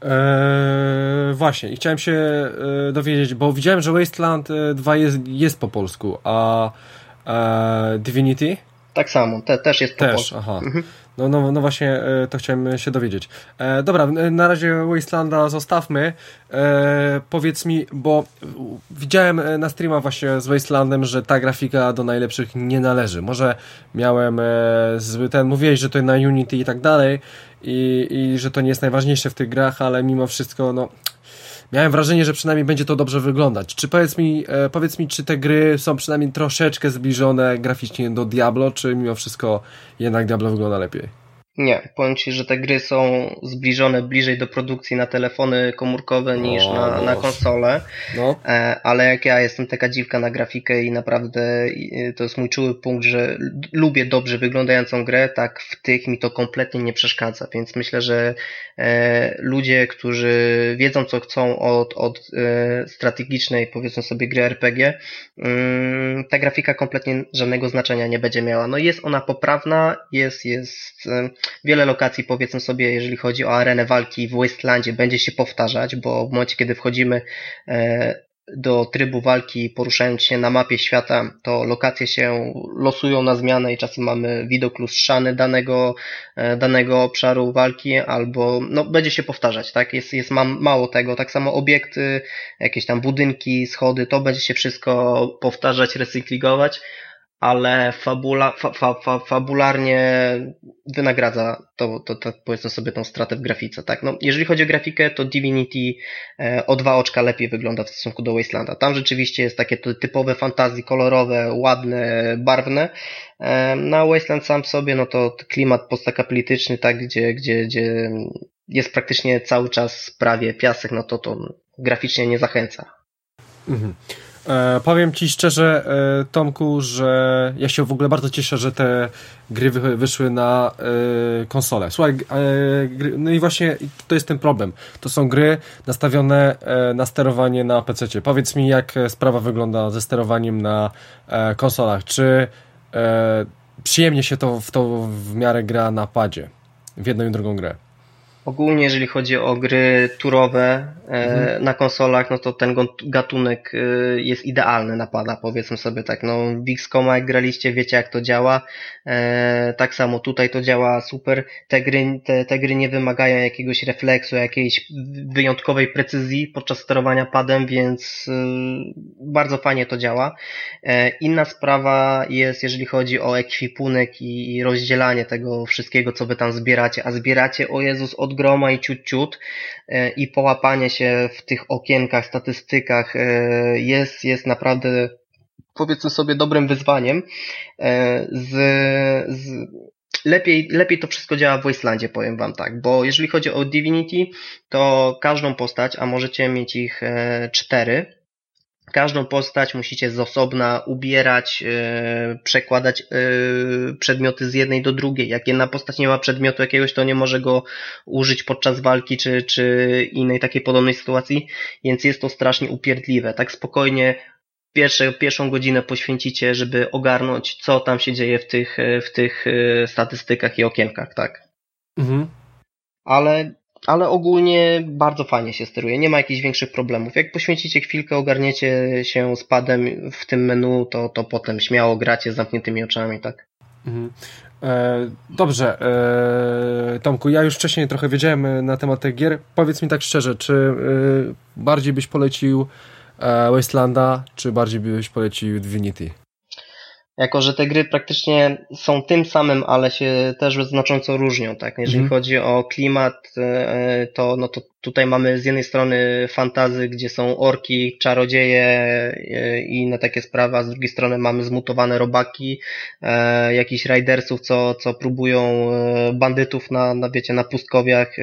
Eee, właśnie, i chciałem się e, dowiedzieć, bo widziałem, że Wasteland dwa jest, jest po polsku, a e, Divinity? Tak samo, te, też jest po też, polsku. Aha. Mhm. No, no, no właśnie, to chciałem się dowiedzieć. E, dobra, na razie Wastelanda zostawmy. E, powiedz mi, bo widziałem na streama właśnie z Wastelandem, że ta grafika do najlepszych nie należy. Może miałem e, zły ten, mówiłeś, że to na Unity i tak dalej i, i że to nie jest najważniejsze w tych grach, ale mimo wszystko, no miałem wrażenie, że przynajmniej będzie to dobrze wyglądać. Czy powiedz mi, e, powiedz mi, czy te gry są przynajmniej troszeczkę zbliżone graficznie do Diablo, czy mimo wszystko jednak Diablo wygląda lepiej? Nie, powiem Ci, że te gry są zbliżone bliżej do produkcji na telefony komórkowe niż o, na, na konsole, no. Ale jak ja jestem taka dziwka na grafikę i naprawdę to jest mój czuły punkt, że lubię dobrze wyglądającą grę, tak w tych mi to kompletnie nie przeszkadza, więc myślę, że e, ludzie, którzy wiedzą co chcą od, od e, strategicznej, powiedzmy sobie, gry er pe gie, mm, ta grafika kompletnie żadnego znaczenia nie będzie miała. No jest ona poprawna, jest, jest e, wiele lokacji, powiedzmy sobie, jeżeli chodzi o arenę walki w Wastelandzie, będzie się powtarzać, bo w momencie, kiedy wchodzimy do trybu walki, poruszając się na mapie świata, to lokacje się losują na zmianę i czasem mamy widok lustrzany danego, danego obszaru walki, albo no, będzie się powtarzać, tak? Jest, jest mam, mało tego. Tak samo obiekty, jakieś tam budynki, schody, to będzie się wszystko powtarzać, recyklingować, ale fabula, fa, fa, fa, fabularnie wynagradza to, to, to, powiedzmy sobie, tą stratę w grafice, tak? No, jeżeli chodzi o grafikę, to Divinity e, o dwa oczka lepiej wygląda w stosunku do Wastelanda. Tam rzeczywiście jest takie to typowe fantasy, kolorowe, ładne, barwne. E, na Wasteland sam sobie, no to klimat postakaplityczny, tak, gdzie, gdzie, gdzie jest praktycznie cały czas prawie piasek, no to to graficznie nie zachęca. Mhm. E, powiem Ci szczerze, e, Tomku, że ja się w ogóle bardzo cieszę, że te gry wy, wyszły na e, konsolę. Słuchaj, e, gry, no i właśnie to jest ten problem. To są gry nastawione e, na sterowanie na pececie. Powiedz mi, jak sprawa wygląda ze sterowaniem na e, konsolach. Czy e, przyjemnie się to w, to w miarę gra na padzie? W jedną i drugą grę. Ogólnie jeżeli chodzi o gry turowe mhm. na konsolach, no to ten gatunek jest idealny na pada, powiedzmy sobie tak. No w X COM jak graliście, wiecie jak to działa. E, tak samo tutaj to działa super. Te gry, te, te gry nie wymagają jakiegoś refleksu, jakiejś wyjątkowej precyzji podczas sterowania padem, więc y, bardzo fajnie to działa. E, inna sprawa jest, jeżeli chodzi o ekwipunek i, i rozdzielanie tego wszystkiego, co wy tam zbieracie, a zbieracie, o Jezus, od groma i ciut ciut e, i połapanie się w tych okienkach, statystykach e, jest, jest naprawdę, powiedzmy sobie, dobrym wyzwaniem. E, z, z, lepiej, lepiej to wszystko działa w Wastelandzie, powiem wam tak, bo jeżeli chodzi o Divinity, to każdą postać, a możecie mieć ich e, cztery, każdą postać musicie z osobna ubierać, yy, przekładać yy, przedmioty z jednej do drugiej. Jak jedna postać nie ma przedmiotu jakiegoś, to nie może go użyć podczas walki czy, czy innej takiej podobnej sytuacji, więc jest to strasznie upierdliwe. Tak spokojnie pierwsze, pierwszą godzinę poświęcicie, żeby ogarnąć, co tam się dzieje w tych, w tych yy, statystykach i okienkach, tak. Mhm. Ale Ale ogólnie bardzo fajnie się steruje, nie ma jakichś większych problemów. Jak poświęcicie chwilkę, ogarniecie się z padem w tym menu, to, to potem śmiało gracie z zamkniętymi oczami, tak? Mhm. E, dobrze, e, Tomku, ja już wcześniej trochę wiedziałem na temat tych gier. Powiedz mi tak szczerze, czy e, bardziej byś polecił e, Wastelanda, czy bardziej byś polecił Divinity? jako że te gry praktycznie są tym samym, ale się też znacząco różnią, tak? Jeżeli mm. chodzi o klimat, to, no to tutaj mamy z jednej strony fantazy, gdzie są orki, czarodzieje i inne takie sprawy, a z drugiej strony mamy zmutowane robaki, jakichś ridersów, co, co próbują bandytów na, na, wiecie, na pustkowiach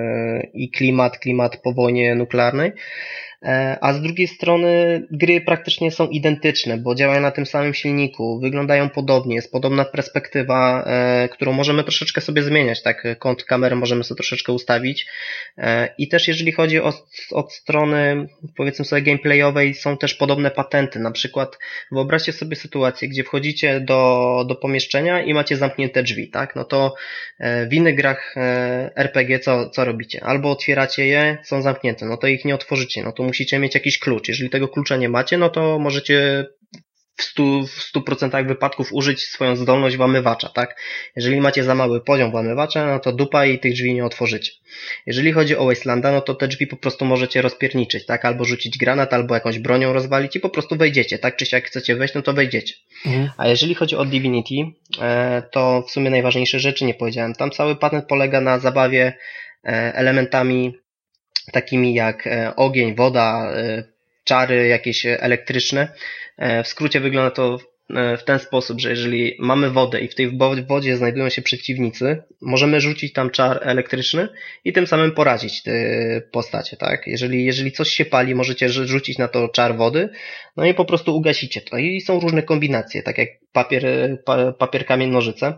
i klimat, klimat po wojnie nuklearnej. A z drugiej strony gry praktycznie są identyczne, bo działają na tym samym silniku, wyglądają podobnie, jest podobna perspektywa, e, którą możemy troszeczkę sobie zmieniać, tak, kąt kamery możemy sobie troszeczkę ustawić e, i też jeżeli chodzi o, od strony, powiedzmy sobie, gameplayowej, są też podobne patenty, na przykład wyobraźcie sobie sytuację, gdzie wchodzicie do, do pomieszczenia i macie zamknięte drzwi, tak, no to e, w innych grach e, er pe gie co, co robicie? Albo otwieracie je, są zamknięte, no to ich nie otworzycie, no to musicie mieć jakiś klucz. Jeżeli tego klucza nie macie, no to możecie w stu, w stu procentach wypadków użyć swoją zdolność włamywacza, tak? Jeżeli macie za mały poziom włamywacza, no to dupa i tych drzwi nie otworzycie. Jeżeli chodzi o Wastelanda, no to te drzwi po prostu możecie rozpierniczyć, tak? Albo rzucić granat, albo jakąś bronią rozwalić i po prostu wejdziecie, tak? Czy jak chcecie wejść, no to wejdziecie. Mhm. A jeżeli chodzi o Divinity, to w sumie najważniejsze rzeczy nie powiedziałem. Tam cały patent polega na zabawie elementami takimi jak ogień, woda, czary jakieś elektryczne. W skrócie wygląda to w ten sposób, że jeżeli mamy wodę i w tej wodzie znajdują się przeciwnicy, możemy rzucić tam czar elektryczny i tym samym porazić te postacie, tak? Jeżeli, jeżeli coś się pali, możecie rzucić na to czar wody, no i po prostu ugasicie to. I są różne kombinacje, tak jak papier, papier kamień, nożyce.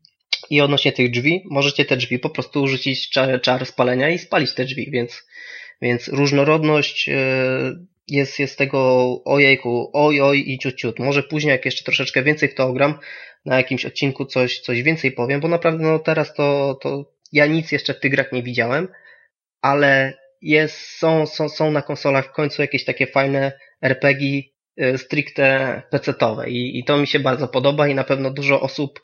I odnośnie tych drzwi, możecie te drzwi po prostu rzucić czar, czar spalenia i spalić te drzwi, więc, więc różnorodność jest, jest tego ojejku, oj, oj i ciut, ciut. Może później, jak jeszcze troszeczkę więcej w to ogram, na jakimś odcinku coś, coś więcej powiem, bo naprawdę no teraz to, to ja nic jeszcze w tych grach nie widziałem, ale jest, są, są, są na konsolach w końcu jakieś takie fajne er pe gie stricte pecetowe i, i to mi się bardzo podoba i na pewno dużo osób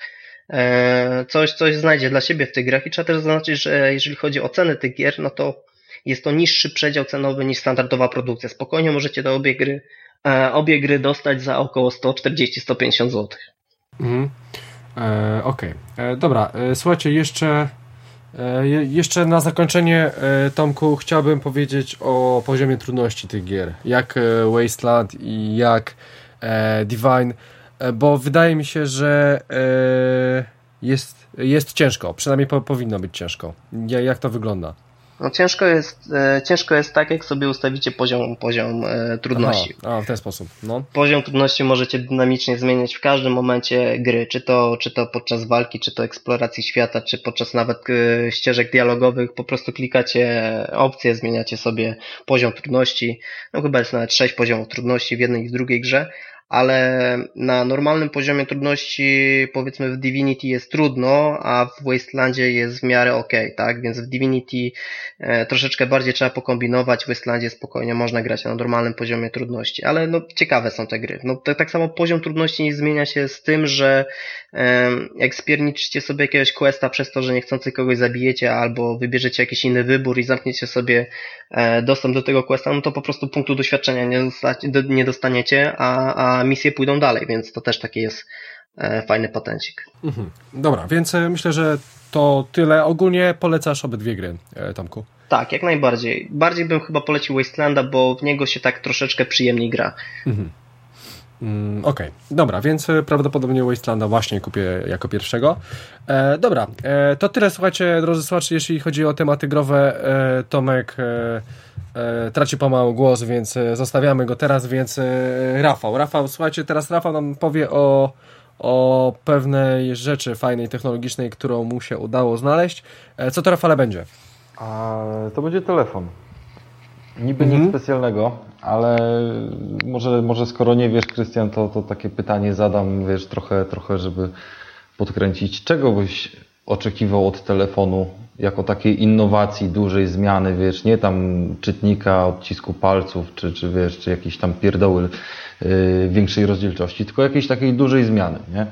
Coś, coś znajdzie dla siebie w tych grach i trzeba też zaznaczyć, że jeżeli chodzi o ceny tych gier, no to jest to niższy przedział cenowy niż standardowa produkcja. Spokojnie możecie te obie gry, obie gry dostać za około sto czterdzieści do stu pięćdziesięciu złotych. Mhm. E, Okej. Okay. Dobra, e, słuchajcie, jeszcze e, jeszcze na zakończenie, e, Tomku, chciałbym powiedzieć o poziomie trudności tych gier. Jak e, Wasteland i jak e, Divine, bo wydaje mi się, że e, jest, jest ciężko, przynajmniej po, powinno być ciężko. Jak to wygląda? No ciężko jest, e, ciężko jest tak, jak sobie ustawicie poziom, poziom e, trudności. Aha, a, w ten sposób. No. Poziom trudności możecie dynamicznie zmieniać w każdym momencie gry, czy to, czy to podczas walki, czy to eksploracji świata, czy podczas nawet e, ścieżek dialogowych. Po prostu klikacie opcje, zmieniacie sobie poziom trudności. No chyba jest nawet sześć poziomów trudności w jednej i w drugiej grze. Ale na normalnym poziomie trudności, powiedzmy w Divinity jest trudno, a w Wastelandzie jest w miarę okej, tak? Więc w Divinity e, troszeczkę bardziej trzeba pokombinować, w Wastelandzie spokojnie można grać na normalnym poziomie trudności, ale no ciekawe są te gry. No to, tak samo poziom trudności nie zmienia się z tym, że e, jak spierniczycie sobie jakiegoś questa przez to, że niechcący kogoś zabijecie, albo wybierzecie jakiś inny wybór i zamkniecie sobie e, dostęp do tego questa, no to po prostu punktu doświadczenia nie, dosta- nie dostaniecie, a, a misje pójdą dalej, więc to też taki jest e, fajny patencik. Mhm. Dobra, więc e, myślę, że to tyle. Ogólnie polecasz obydwie gry, e, Tomku? Tak, jak najbardziej. Bardziej bym chyba polecił Wastelanda, bo w niego się tak troszeczkę przyjemniej gra. Mhm. Mm, Okej, okay. Dobra, więc prawdopodobnie Wastelanda właśnie kupię jako pierwszego. E, dobra, e, to tyle, słuchajcie, drodzy słuchacze, jeśli chodzi o tematy growe. e, Tomek e, e, traci pomału głos, więc zostawiamy go teraz, więc e, Rafał, Rafał, słuchajcie, teraz Rafał nam powie o, o pewnej rzeczy fajnej, technologicznej, którą mu się udało znaleźć. E, co to, Rafale, będzie? A to będzie telefon. Niby mhm. nic specjalnego, ale może, może skoro nie wiesz, Krystian, to, to takie pytanie zadam, wiesz, trochę, trochę, żeby podkręcić. Czego byś oczekiwał od telefonu jako takiej innowacji, dużej zmiany, wiesz, nie tam czytnika, odcisku palców, czy, czy wiesz, czy jakieś tam pierdoły yy, większej rozdzielczości, tylko jakiejś takiej dużej zmiany, nie?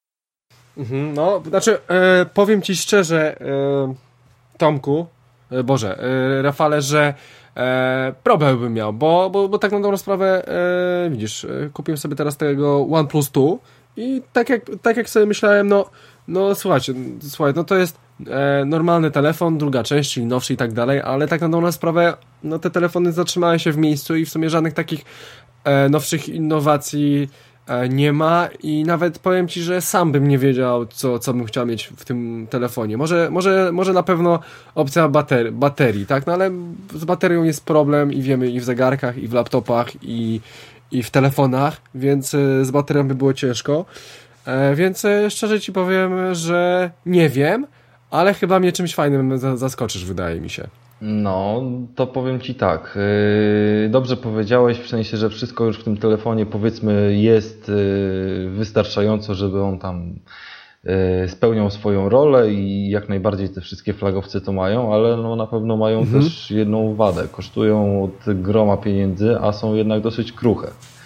Mhm, no, znaczy, e, powiem Ci szczerze, e, Tomku, e, Boże, e, Rafale, że E, problem bym miał, bo, bo, bo tak na dobrą sprawę e, widzisz, e, kupiłem sobie teraz tego OnePlus dwa i tak jak, tak jak sobie myślałem, no, no słuchajcie, słuchaj, no to jest e, normalny telefon, druga część, czyli nowszy i tak dalej, ale tak na dobrą sprawę, no te telefony zatrzymały się w miejscu i w sumie żadnych takich e, nowszych innowacji e, nie ma i nawet powiem Ci, że sam bym nie wiedział, co, co bym chciał mieć w tym telefonie. Może, może, może na pewno opcja baterii, baterii, tak? No ale z baterią jest problem i wiemy i w zegarkach, i w laptopach, i, i w telefonach, więc e, z baterią by było ciężko. E, więc e, szczerze Ci powiem, że nie wiem, ale chyba mnie czymś fajnym zaskoczysz, wydaje mi się. No, to powiem Ci tak. Dobrze powiedziałeś, w sensie, że wszystko już w tym telefonie, powiedzmy, jest wystarczająco, żeby on tam spełniał swoją rolę i jak najbardziej te wszystkie flagowce to mają, ale no na pewno mają mhm. też jedną wadę. Kosztują od groma pieniędzy, a są jednak dosyć kruche.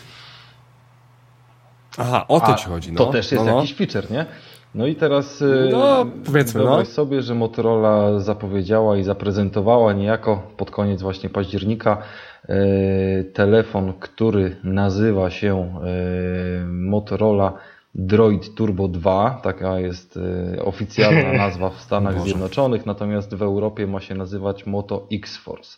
Aha, o to a Ci chodzi. No. To też jest no, jakiś feature, nie? No i teraz no, powiedzmy, wyobraź no. sobie, że Motorola zapowiedziała i zaprezentowała niejako pod koniec właśnie października telefon, który nazywa się Motorola Droid Turbo dwa. Taka jest oficjalna nazwa w Stanach Boże. Zjednoczonych, natomiast w Europie ma się nazywać Moto X-Force.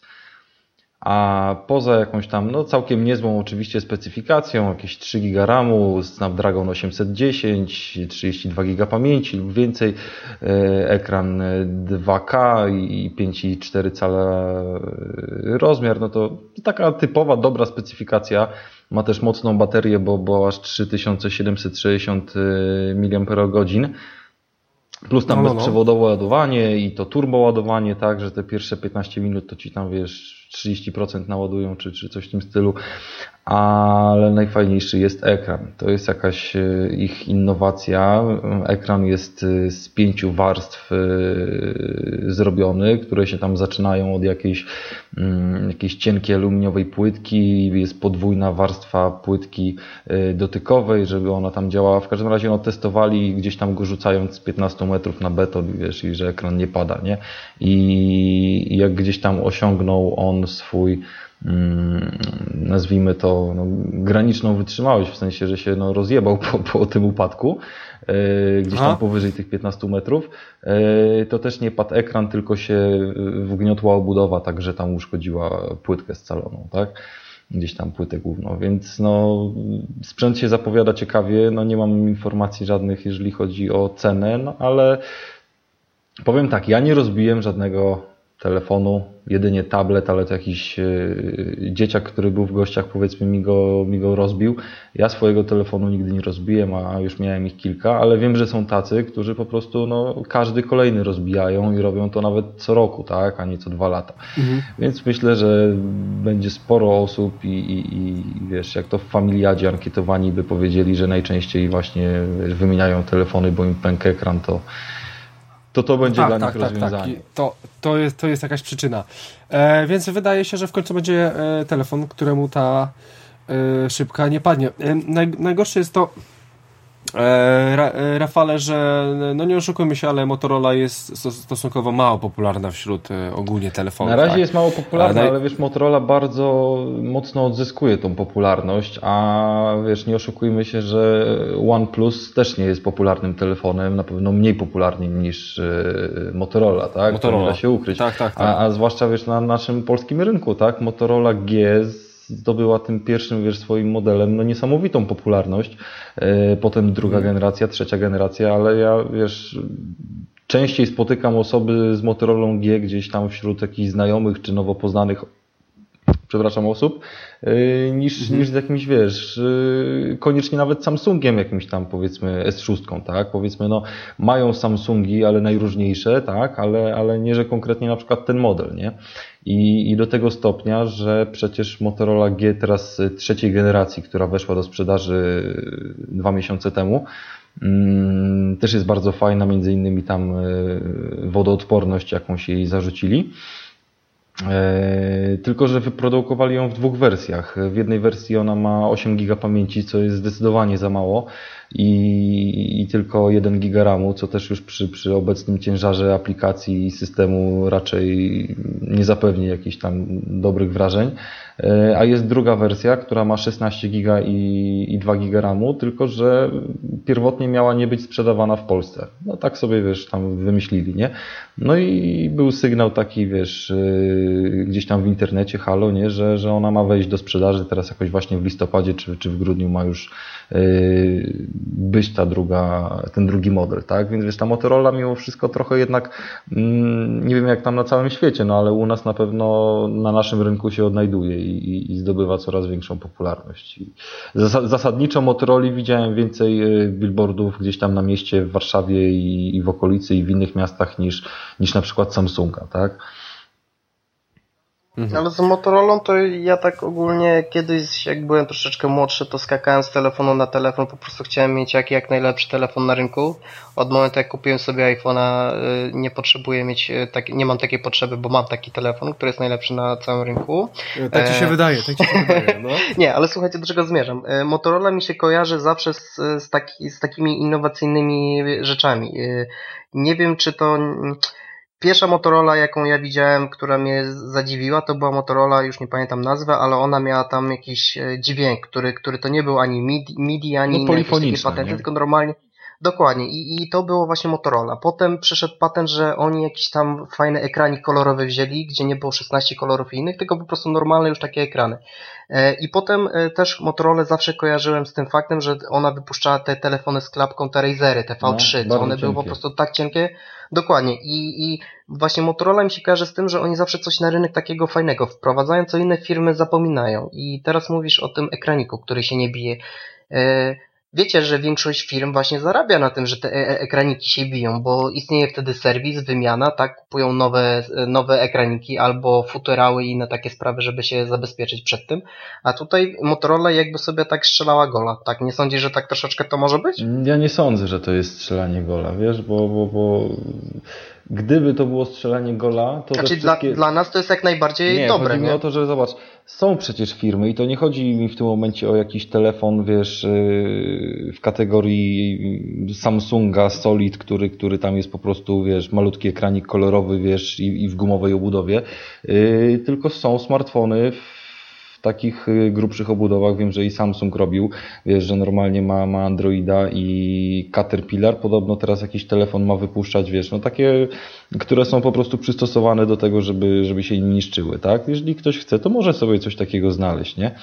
A poza jakąś tam, no całkiem niezłą oczywiście specyfikacją, jakieś trzy giga ramu, Snapdragon osiemset dziesięć, trzydzieści dwa giga pamięci lub więcej, ekran dwa K i pięć i cztery cala rozmiar, no to taka typowa, dobra specyfikacja. Ma też mocną baterię, bo, bo aż trzy tysiące siedemset sześćdziesiąt miliampergodzin. Plus tam no, no, bezprzewodowe no. ładowanie i to turbo ładowanie, tak, że te pierwsze piętnaście minut to Ci tam, wiesz, trzydzieści procent naładują, czy, czy coś w tym stylu, ale najfajniejszy jest ekran. To jest jakaś ich innowacja. Ekran jest z pięciu warstw zrobiony, które się tam zaczynają od jakiejś, jakiejś cienkiej aluminiowej płytki. Jest podwójna warstwa płytki dotykowej, żeby ona tam działała. W każdym razie no, testowali gdzieś tam go rzucając z piętnastu metrów na beton, wiesz, i że ekran nie pada, nie? I jak gdzieś tam osiągnął on swój, nazwijmy to, no, graniczną wytrzymałość, w sensie, że się no, rozjebał po, po tym upadku, gdzieś tam Aha. powyżej tych piętnastu metrów, to też nie padł ekran, tylko się wgniotła obudowa, tak że tam uszkodziła płytkę scaloną, tak? Gdzieś tam płytę główną, więc no sprzęt się zapowiada ciekawie, no nie mam informacji żadnych, jeżeli chodzi o cenę, no ale powiem tak, ja nie rozbiłem żadnego telefonu, jedynie tablet, ale to jakiś yy, dzieciak, który był w gościach, powiedzmy mi go, mi go rozbił. Ja swojego telefonu nigdy nie rozbiłem, a już miałem ich kilka, ale wiem, że są tacy, którzy po prostu no, każdy kolejny rozbijają i robią to nawet co roku, tak, a nie co dwa lata. Mhm. Więc myślę, że będzie sporo osób i, i, i wiesz, jak to w Familiadzie ankietowani by powiedzieli, że najczęściej właśnie wiesz, wymieniają telefony, bo im pęka ekran, to to to będzie tak, dla tak, nich tak, rozwiązanie. Tak. To, to, jest, to jest jakaś przyczyna. E, więc wydaje się, że w końcu będzie e, telefon, któremu ta e, szybka nie padnie. E, naj, najgorsze jest to, e, Ra, e, Rafale, że no nie oszukujmy się, ale Motorola jest stosunkowo mało popularna wśród e, ogólnie telefonów. Na razie tak? jest mało popularna, ale, ale wiesz, Motorola bardzo mocno odzyskuje tą popularność, a wiesz, nie oszukujmy się, że OnePlus też nie jest popularnym telefonem, na pewno mniej popularnym niż Motorola, tak? Motorola. To nie da się ukryć. Tak, tak, tak. A, a zwłaszcza wiesz, na naszym polskim rynku, tak? Motorola G zdobyła tym pierwszym, wiesz, swoim modelem no niesamowitą popularność. Potem druga hmm. generacja, trzecia generacja, ale ja, wiesz, częściej spotykam osoby z Motorolą G gdzieś tam wśród jakichś znajomych czy nowo poznanych, przepraszam, osób, niż, mhm. niż z jakimś, wiesz, koniecznie nawet Samsungiem jakimś tam, powiedzmy, S sześć, tak? Powiedzmy, no, mają Samsungi, ale najróżniejsze, tak? Ale, ale nie, że konkretnie na przykład ten model, nie? I, i do tego stopnia, że przecież Motorola G teraz trzeciej generacji, która weszła do sprzedaży dwa miesiące temu, też jest bardzo fajna, między innymi tam wodoodporność jakąś jej zarzucili. tylko że wyprodukowali ją w dwóch wersjach. W jednej wersji ona ma osiem giga pamięci, co jest zdecydowanie za mało i, i tylko jeden giga ramu, co też już przy, przy obecnym ciężarze aplikacji i systemu raczej nie zapewni jakichś tam dobrych wrażeń. A jest druga wersja, która ma szesnaście giga i, i dwa giga ramu, tylko że pierwotnie miała nie być sprzedawana w Polsce. No tak sobie, wiesz, tam wymyślili, nie? No i był sygnał taki, wiesz, gdzieś tam w internecie, halo, nie? Że, że ona ma wejść do sprzedaży teraz jakoś właśnie w listopadzie czy, czy w grudniu ma już być ta druga, ten drugi model, tak? Więc wiesz, ta Motorola mimo wszystko trochę jednak, nie wiem jak tam na całym świecie, no ale u nas na pewno na naszym rynku się odnajduje i, i zdobywa coraz większą popularność. I zasadniczo Motorola widziałem więcej billboardów gdzieś tam na mieście w Warszawie i, i w okolicy i w innych miastach niż, niż na przykład Samsunga, tak? Mhm. Ale z Motorolą to ja tak ogólnie kiedyś, jak byłem troszeczkę młodszy, to skakałem z telefonu na telefon, po prostu chciałem mieć jak, jak najlepszy telefon na rynku. Od momentu jak kupiłem sobie iPhone'a, nie potrzebuję mieć, tak, nie mam takiej potrzeby, bo mam taki telefon, który jest najlepszy na całym rynku. Tak ci się e... wydaje, tak ci się wydaje, no. Nie, ale słuchajcie, do czego zmierzam. Motorola mi się kojarzy zawsze z, z, taki, z takimi innowacyjnymi rzeczami. Nie wiem, czy to... Pierwsza Motorola, jaką ja widziałem, która mnie zadziwiła, to była Motorola, już nie pamiętam nazwę, ale ona miała tam jakiś dźwięk, który, który to nie był ani MIDI, MIDI ani no, jakieś takie patenty, tylko normalnie. Dokładnie. I, I to było właśnie Motorola. Potem przyszedł patent, że oni jakiś tam fajny ekranik kolorowy wzięli, gdzie nie było szesnaście kolorów innych, tylko po prostu normalne już takie ekrany. I potem też Motorola zawsze kojarzyłem z tym faktem, że ona wypuszczała te telefony z klapką, te Razery, te V trzy, no, co one były po prostu tak cienkie. Dokładnie. I, I właśnie Motorola mi się kojarzy z tym, że oni zawsze coś na rynek takiego fajnego wprowadzają, co inne firmy zapominają. I teraz mówisz o tym ekraniku, który się nie bije. Wiecie, że większość firm właśnie zarabia na tym, że te e- ekraniki się biją, bo istnieje wtedy serwis, wymiana, tak, kupują nowe, nowe ekraniki albo futurały i inne takie sprawy, żeby się zabezpieczyć przed tym, a tutaj Motorola jakby sobie tak strzelała gola, tak? Nie sądzisz, że tak troszeczkę to może być? Ja nie sądzę, że to jest strzelanie gola, wiesz, bo, bo, bo gdyby to było strzelanie gola, to znaczy wszystkie... dla, dla nas to jest jak najbardziej nie, dobre, chodzi nie? mi o to, że zobacz, są przecież firmy i to nie chodzi mi w tym momencie o jakiś telefon, wiesz, w kategorii Samsunga Solid, który, który tam jest po prostu, wiesz, malutki ekranik kolorowy, wiesz, i, i w gumowej obudowie, yy, tylko są smartfony w takich grubszych obudowach. Wiem, że i Samsung robił, wiesz, że normalnie ma, ma Androida i Caterpillar podobno teraz jakiś telefon ma wypuszczać, wiesz, no takie, które są po prostu przystosowane do tego, żeby, żeby się nie niszczyły, tak? Jeżeli ktoś chce, to może sobie coś takiego znaleźć, nie?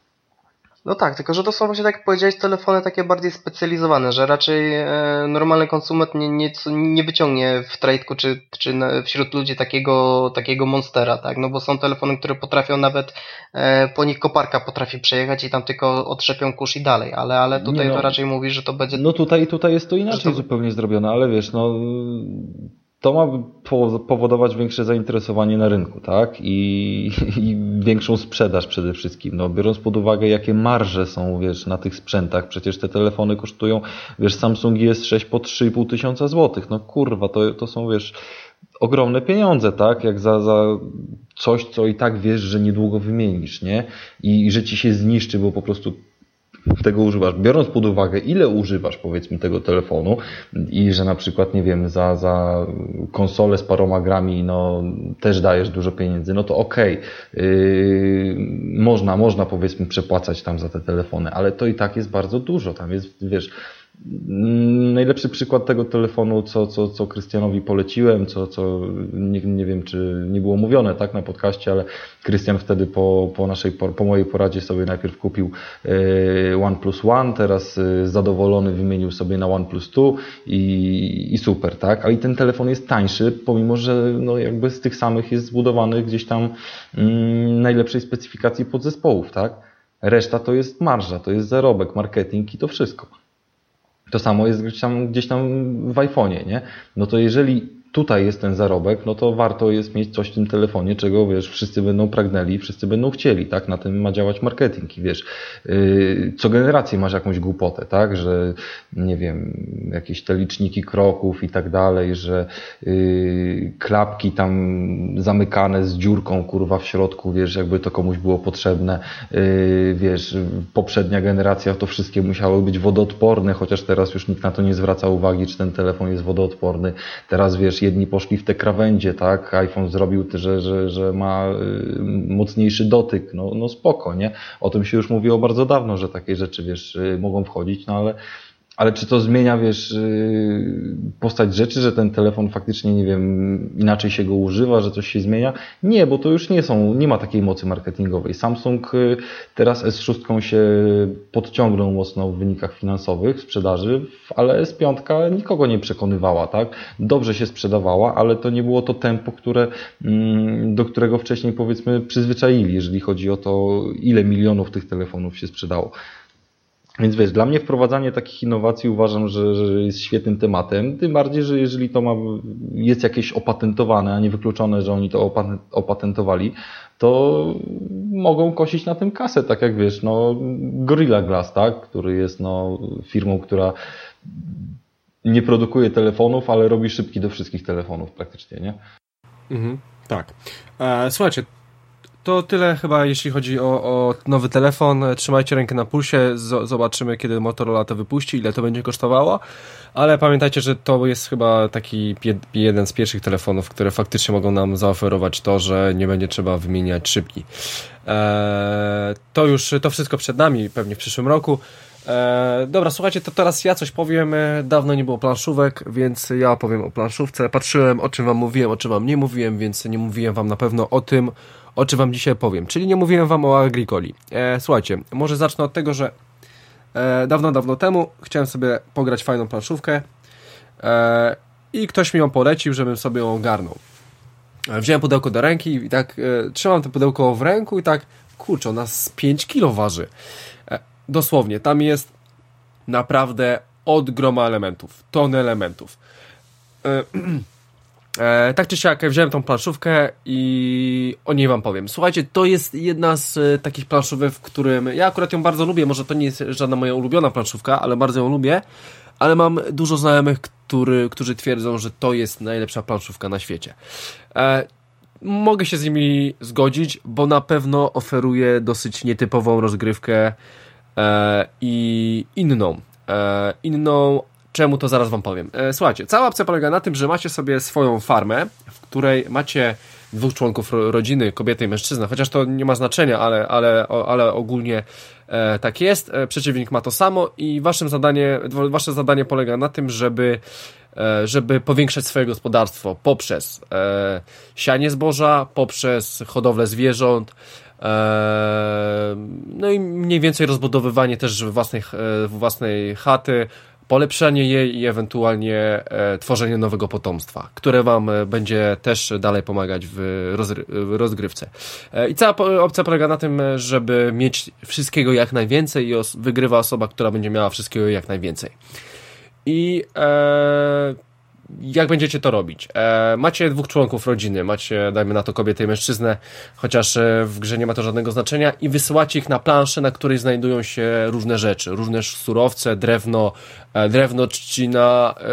No tak, tylko że to są właśnie, tak jak powiedziałeś, telefony takie bardziej specjalizowane, że raczej e, normalny konsument nie, nie, nie wyciągnie w trade'ku czy, czy na, wśród ludzi takiego, takiego monstera, tak? No bo są telefony, które potrafią nawet, e, po nich koparka potrafi przejechać i tam tylko otrzepią kurz i dalej, ale, ale tutaj no, to raczej mówi, że to będzie... No tutaj, tutaj jest to inaczej to... zupełnie zrobione, ale wiesz, no... To ma powodować większe zainteresowanie na rynku, tak? I, i większą sprzedaż przede wszystkim. No, biorąc pod uwagę, jakie marże są, wiesz, na tych sprzętach. Przecież te telefony kosztują, wiesz, Samsung S sześć po trzy i pół tysiąca złotych. No kurwa, to, to są, wiesz, ogromne pieniądze, tak? Jak za, za coś, co i tak wiesz, że niedługo wymienisz, nie? I, i że ci się zniszczy, bo po prostu tego używasz, biorąc pod uwagę, ile używasz, powiedzmy, tego telefonu i że na przykład, nie wiem, za, za konsolę z paroma grami, no, też dajesz dużo pieniędzy, no to okej, okay. yy, można, można, powiedzmy, przepłacać tam za te telefony, ale to i tak jest bardzo dużo, tam jest, wiesz, najlepszy przykład tego telefonu, co, co, co Krystianowi poleciłem, co, co nie, nie wiem, czy nie było mówione, tak, na podcaście, ale Krystian wtedy po, po naszej, po, po mojej poradzie sobie najpierw kupił e, OnePlus One, teraz e, zadowolony wymienił sobie na OnePlus Two i, i super, tak, ale i ten telefon jest tańszy, pomimo, że no jakby z tych samych jest zbudowany gdzieś tam mm, najlepszej specyfikacji podzespołów, tak, reszta to jest marża, to jest zarobek, marketing i to wszystko. To samo jest gdzieś tam, gdzieś tam w iPhone'ie, nie? No to jeżeli tutaj jest ten zarobek, no to warto jest mieć coś w tym telefonie, czego, wiesz, wszyscy będą pragnęli, wszyscy będą chcieli, tak? Na tym ma działać marketing i wiesz, yy, co generację masz jakąś głupotę, tak? Że, nie wiem, jakieś te liczniki kroków i tak dalej, że yy, klapki tam zamykane z dziurką, kurwa, w środku, wiesz, jakby to komuś było potrzebne, yy, wiesz, poprzednia generacja to wszystkie musiały być wodoodporne, chociaż teraz już nikt na to nie zwraca uwagi, czy ten telefon jest wodoodporny. Teraz, wiesz, jedni poszli w te krawędzie, tak? iPhone zrobił, że, że, że ma y, mocniejszy dotyk, no, no spoko, nie? O tym się już mówiło bardzo dawno, że takie rzeczy, wiesz, y, mogą wchodzić, no ale Ale czy to zmienia, wiesz, postać rzeczy, że ten telefon faktycznie, nie wiem, inaczej się go używa, że coś się zmienia? Nie, bo to już nie są, nie ma takiej mocy marketingowej. Samsung teraz S sześć się podciągnął mocno w wynikach finansowych, sprzedaży, ale S pięć nikogo nie przekonywała, tak? Dobrze się sprzedawała, ale to nie było to tempo, które, do którego wcześniej, powiedzmy, przyzwyczaili, jeżeli chodzi o to, ile milionów tych telefonów się sprzedało. Więc wiesz, dla mnie wprowadzanie takich innowacji uważam, że, że jest świetnym tematem, tym bardziej, że jeżeli to ma, jest jakieś opatentowane, a nie wykluczone, że oni to opatentowali, to mogą kosić na tym kasę, tak jak wiesz, no Gorilla Glass, tak, który jest no firmą, która nie produkuje telefonów, ale robi szybki do wszystkich telefonów praktycznie, nie? Mhm, tak. E, słuchajcie, to tyle chyba, jeśli chodzi o, o nowy telefon. Trzymajcie rękę na pulsie, z- zobaczymy, kiedy Motorola to wypuści, ile to będzie kosztowało, ale pamiętajcie, że to jest chyba taki pie- jeden z pierwszych telefonów, które faktycznie mogą nam zaoferować to, że nie będzie trzeba wymieniać szybki. Eee, to już, to wszystko przed nami, pewnie w przyszłym roku. Eee, dobra, słuchajcie, to teraz ja coś powiem. Dawno nie było planszówek, więc ja opowiem o planszówce. Patrzyłem, o czym wam mówiłem, o czym wam nie mówiłem, więc nie mówiłem wam na pewno o tym, o czym wam dzisiaj powiem. Czyli nie mówiłem wam o Agricoli. Eee, słuchajcie, może zacznę od tego, że e, dawno, dawno temu chciałem sobie pograć fajną planszówkę e, i ktoś mi ją polecił, żebym sobie ją ogarnął. E, wziąłem pudełko do ręki i tak e, trzymam to pudełko w ręku i tak, kurczę, ona z pięć kilo waży. E, dosłownie, tam jest naprawdę od groma elementów, ton elementów. E, E, tak czy siak wziąłem tą planszówkę i o niej wam powiem. Słuchajcie, to jest jedna z e, takich planszówek, w którym ja akurat ją bardzo lubię, może to nie jest żadna moja ulubiona planszówka, ale bardzo ją lubię, ale mam dużo znajomych, który, którzy twierdzą, że to jest najlepsza planszówka na świecie. E, mogę się z nimi zgodzić, bo na pewno oferuje dosyć nietypową rozgrywkę e, i inną. E, inną Czemu, to zaraz wam powiem. E, słuchajcie, cała opcja polega na tym, że macie sobie swoją farmę, w której macie dwóch członków ro- rodziny, kobietę i mężczyznę, chociaż to nie ma znaczenia, ale, ale, ale ogólnie e, tak jest. E, przeciwnik ma to samo i waszym zadanie, wasze zadanie polega na tym, żeby, e, żeby powiększać swoje gospodarstwo poprzez e, sianie zboża, poprzez hodowlę zwierząt, e, no i mniej więcej rozbudowywanie też własnej, e, własnej chaty, polepszanie jej i ewentualnie e, tworzenie nowego potomstwa, które wam e, będzie też dalej pomagać w, rozry- w rozgrywce. E, I cała po- opcja polega na tym, żeby mieć wszystkiego jak najwięcej i os- wygrywa osoba, która będzie miała wszystkiego jak najwięcej. I e, jak będziecie to robić? E, macie dwóch członków rodziny, macie, dajmy na to, kobietę i mężczyznę, chociaż e, w grze nie ma to żadnego znaczenia, i wysyłacie ich na planszę, na której znajdują się różne rzeczy, różne surowce, drewno, e, drewno, trzcina, e,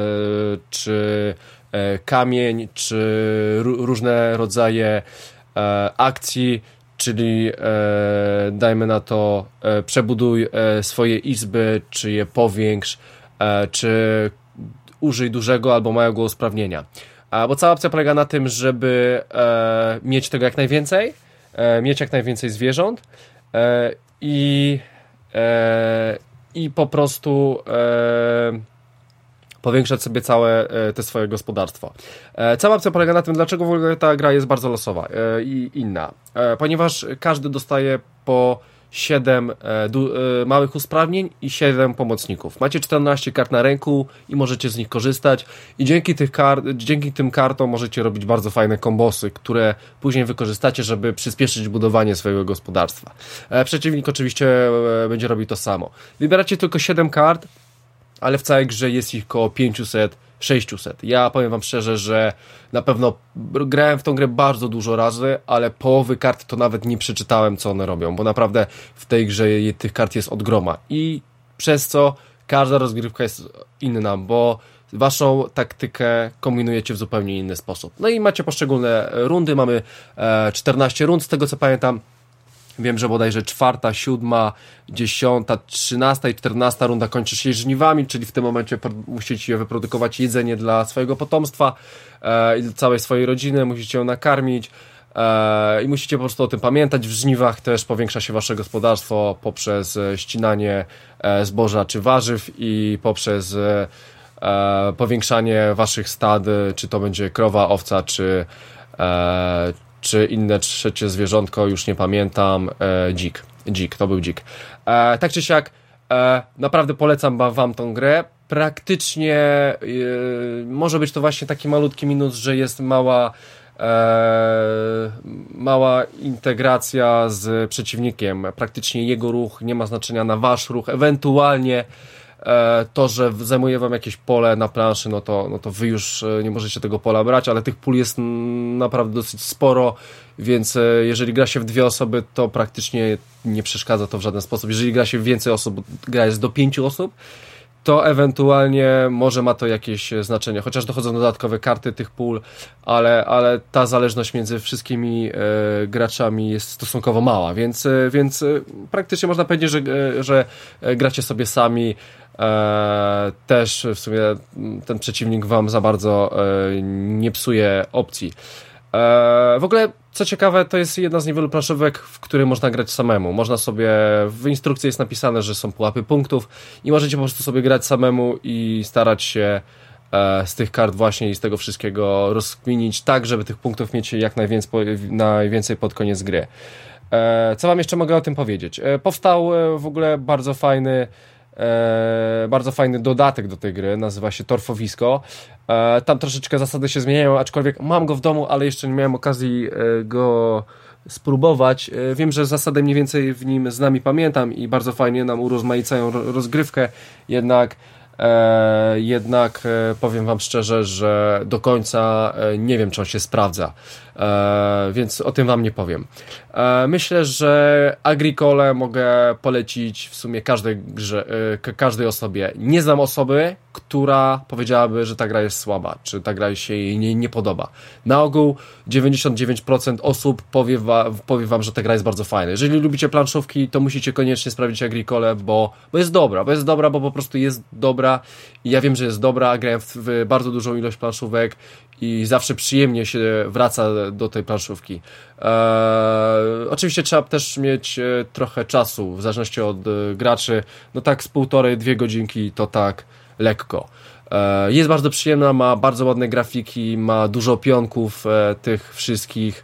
czy e, kamień, czy r- różne rodzaje e, akcji, czyli e, dajmy na to, e, przebuduj e, swoje izby, czy je powiększ, e, czy użyj dużego albo małego usprawnienia. Bo cała opcja polega na tym, żeby e, mieć tego jak najwięcej, e, mieć jak najwięcej zwierząt e, i, e, i po prostu e, powiększać sobie całe e, te swoje gospodarstwo. E, cała opcja polega na tym, dlaczego w ogóle ta gra jest bardzo losowa e, i inna. E, ponieważ każdy dostaje po siedem e, du, e, małych usprawnień i siedem pomocników. Macie czternaście kart na ręku i możecie z nich korzystać i dzięki, tych kart, dzięki tym kartom możecie robić bardzo fajne kombosy, które później wykorzystacie, żeby przyspieszyć budowanie swojego gospodarstwa. E, przeciwnik oczywiście e, będzie robił to samo. Wybieracie tylko siedem kart, ale w całej grze jest ich około pięćset sześćset. Ja powiem wam szczerze, że na pewno grałem w tą grę bardzo dużo razy, ale połowy kart to nawet nie przeczytałem, co one robią, bo naprawdę w tej grze tych kart jest od groma i przez co każda rozgrywka jest inna, bo waszą taktykę kombinujecie w zupełnie inny sposób. No i macie poszczególne rundy, mamy czternaście rund, z tego co pamiętam. Wiem, że bodajże czwarta, siódma, dziesiąta, trzynasta i czternasta runda kończy się żniwami, czyli w tym momencie musicie wyprodukować jedzenie dla swojego potomstwa e, i dla całej swojej rodziny, musicie ją nakarmić e, i musicie po prostu o tym pamiętać. W żniwach też powiększa się wasze gospodarstwo poprzez ścinanie e, zboża czy warzyw i poprzez e, e, powiększanie waszych stad, czy to będzie krowa, owca, czy e, czy inne trzecie zwierzątko, już nie pamiętam, e, dzik, dzik, to był dzik. E, tak czy siak, e, naprawdę polecam wam tą grę. Praktycznie e, może być to właśnie taki malutki minus, że jest mała e, mała integracja z przeciwnikiem. Praktycznie jego ruch nie ma znaczenia na wasz ruch, ewentualnie to, że zajmuje wam jakieś pole na planszy, no to, no to wy już nie możecie tego pola brać, ale tych pól jest naprawdę dosyć sporo, więc jeżeli gra się w dwie osoby, to praktycznie nie przeszkadza to w żaden sposób. Jeżeli gra się w więcej osób, gra jest do pięciu osób, to ewentualnie może ma to jakieś znaczenie, chociaż dochodzą dodatkowe karty tych pól, ale, ale ta zależność między wszystkimi e, graczami jest stosunkowo mała, więc, e, więc e, praktycznie można powiedzieć, że, e, że gracie sobie sami, e, też w sumie ten przeciwnik wam za bardzo e, nie psuje opcji. E, w ogóle, co ciekawe, to jest jedna z niewielu planszówek, w której można grać samemu. Można sobie, w instrukcji jest napisane, że są pułapy punktów i możecie po prostu sobie grać samemu i starać się e, z tych kart właśnie i z tego wszystkiego rozkminić tak, żeby tych punktów mieć jak najwięcej, najwięcej pod koniec gry. E, co wam jeszcze mogę o tym powiedzieć? E, powstał e, w ogóle bardzo fajny E, bardzo fajny dodatek do tej gry, nazywa się Torfowisko. E, tam troszeczkę zasady się zmieniają, aczkolwiek mam go w domu, ale jeszcze nie miałem okazji e, go spróbować. E, wiem, że zasady mniej więcej w nim z nami pamiętam i bardzo fajnie nam urozmaicają rozgrywkę, jednak E, jednak e, powiem wam szczerze, że do końca e, nie wiem, czy on się sprawdza, e, więc o tym wam nie powiem. E, myślę, że Agricole mogę polecić w sumie każdej grze, e, każdej osobie. Nie znam osoby, która powiedziałaby, że ta gra jest słaba, czy ta gra się jej nie, nie podoba. Na ogół dziewięćdziesiąt dziewięć procent osób powie, wa, powie wam, że ta gra jest bardzo fajna. Jeżeli lubicie planszówki, to musicie koniecznie sprawdzić Agricole, bo, bo jest dobra, bo jest dobra, bo po prostu jest dobra i ja wiem, że jest dobra, grałem w, w bardzo dużą ilość planszówek i zawsze przyjemnie się wraca do tej planszówki. Eee, oczywiście trzeba też mieć trochę czasu, w zależności od e, graczy, no tak z półtorej, dwie godzinki to tak lekko. E, jest bardzo przyjemna, ma bardzo ładne grafiki, ma dużo pionków e, tych wszystkich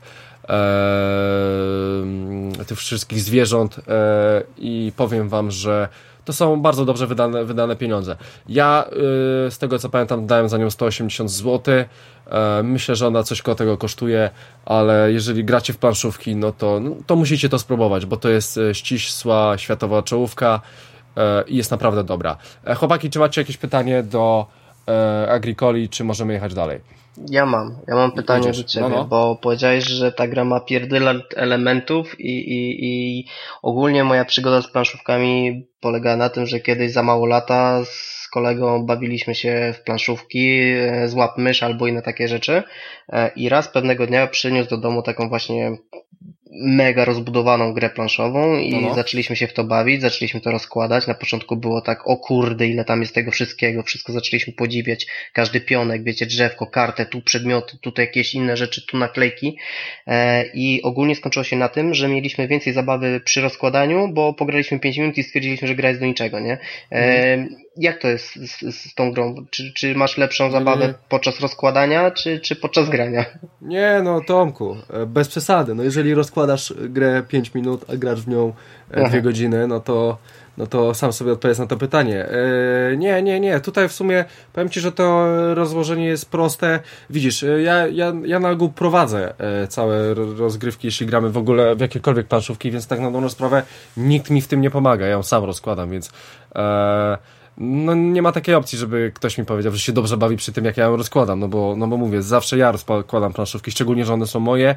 e, tych wszystkich zwierząt e, i powiem wam, że to są bardzo dobrze wydane, wydane pieniądze. Ja yy, z tego co pamiętam dałem za nią sto osiemdziesiąt złotych. Yy, myślę, że ona coś koło tego kosztuje, ale jeżeli gracie w planszówki, no to, no, to musicie to spróbować, bo to jest ścisła światowa czołówka i yy, jest naprawdę dobra. Yy, chłopaki, czy macie jakieś pytanie do yy, Agricoli, czy możemy jechać dalej? Ja mam, ja mam pytanie do Ciebie, no, no. bo powiedziałeś, że ta gra ma pierdylat elementów i, i, i ogólnie moja przygoda z planszówkami polega na tym, że kiedyś za mało lata z kolegą bawiliśmy się w planszówki, złap mysz albo inne takie rzeczy i raz pewnego dnia przyniósł do domu taką właśnie mega rozbudowaną grę planszową i no no. zaczęliśmy się w to bawić, zaczęliśmy to rozkładać. Na początku było tak, o kurde, ile tam jest tego wszystkiego, wszystko zaczęliśmy podziwiać, każdy pionek, wiecie, drzewko, kartę, tu przedmioty, tutaj jakieś inne rzeczy, tu naklejki e, i ogólnie skończyło się na tym, że mieliśmy więcej zabawy przy rozkładaniu, bo pograliśmy pięć minut i stwierdziliśmy, że gra jest do niczego, nie? E, mm. Jak to jest z, z, z tą grą? Czy, czy masz lepszą zabawę nie. podczas rozkładania, czy, czy podczas grania? Nie, no Tomku, bez przesady. No jeżeli rozkładasz grę pięć minut, a grasz w nią dwie godziny, no to, no to sam sobie odpowiedz na to pytanie. Yy, nie, nie, nie. Tutaj w sumie powiem Ci, że to rozłożenie jest proste. Widzisz, ja, ja, ja na ogół prowadzę całe rozgrywki, jeśli gramy w ogóle w jakiekolwiek planszówki, więc tak na dobrą sprawę nikt mi w tym nie pomaga. Ja ją sam rozkładam, więc... Yy, no nie ma takiej opcji, żeby ktoś mi powiedział, że się dobrze bawi przy tym, jak ja ją rozkładam, no bo, no bo mówię, zawsze ja rozkładam planszówki, szczególnie, że one są moje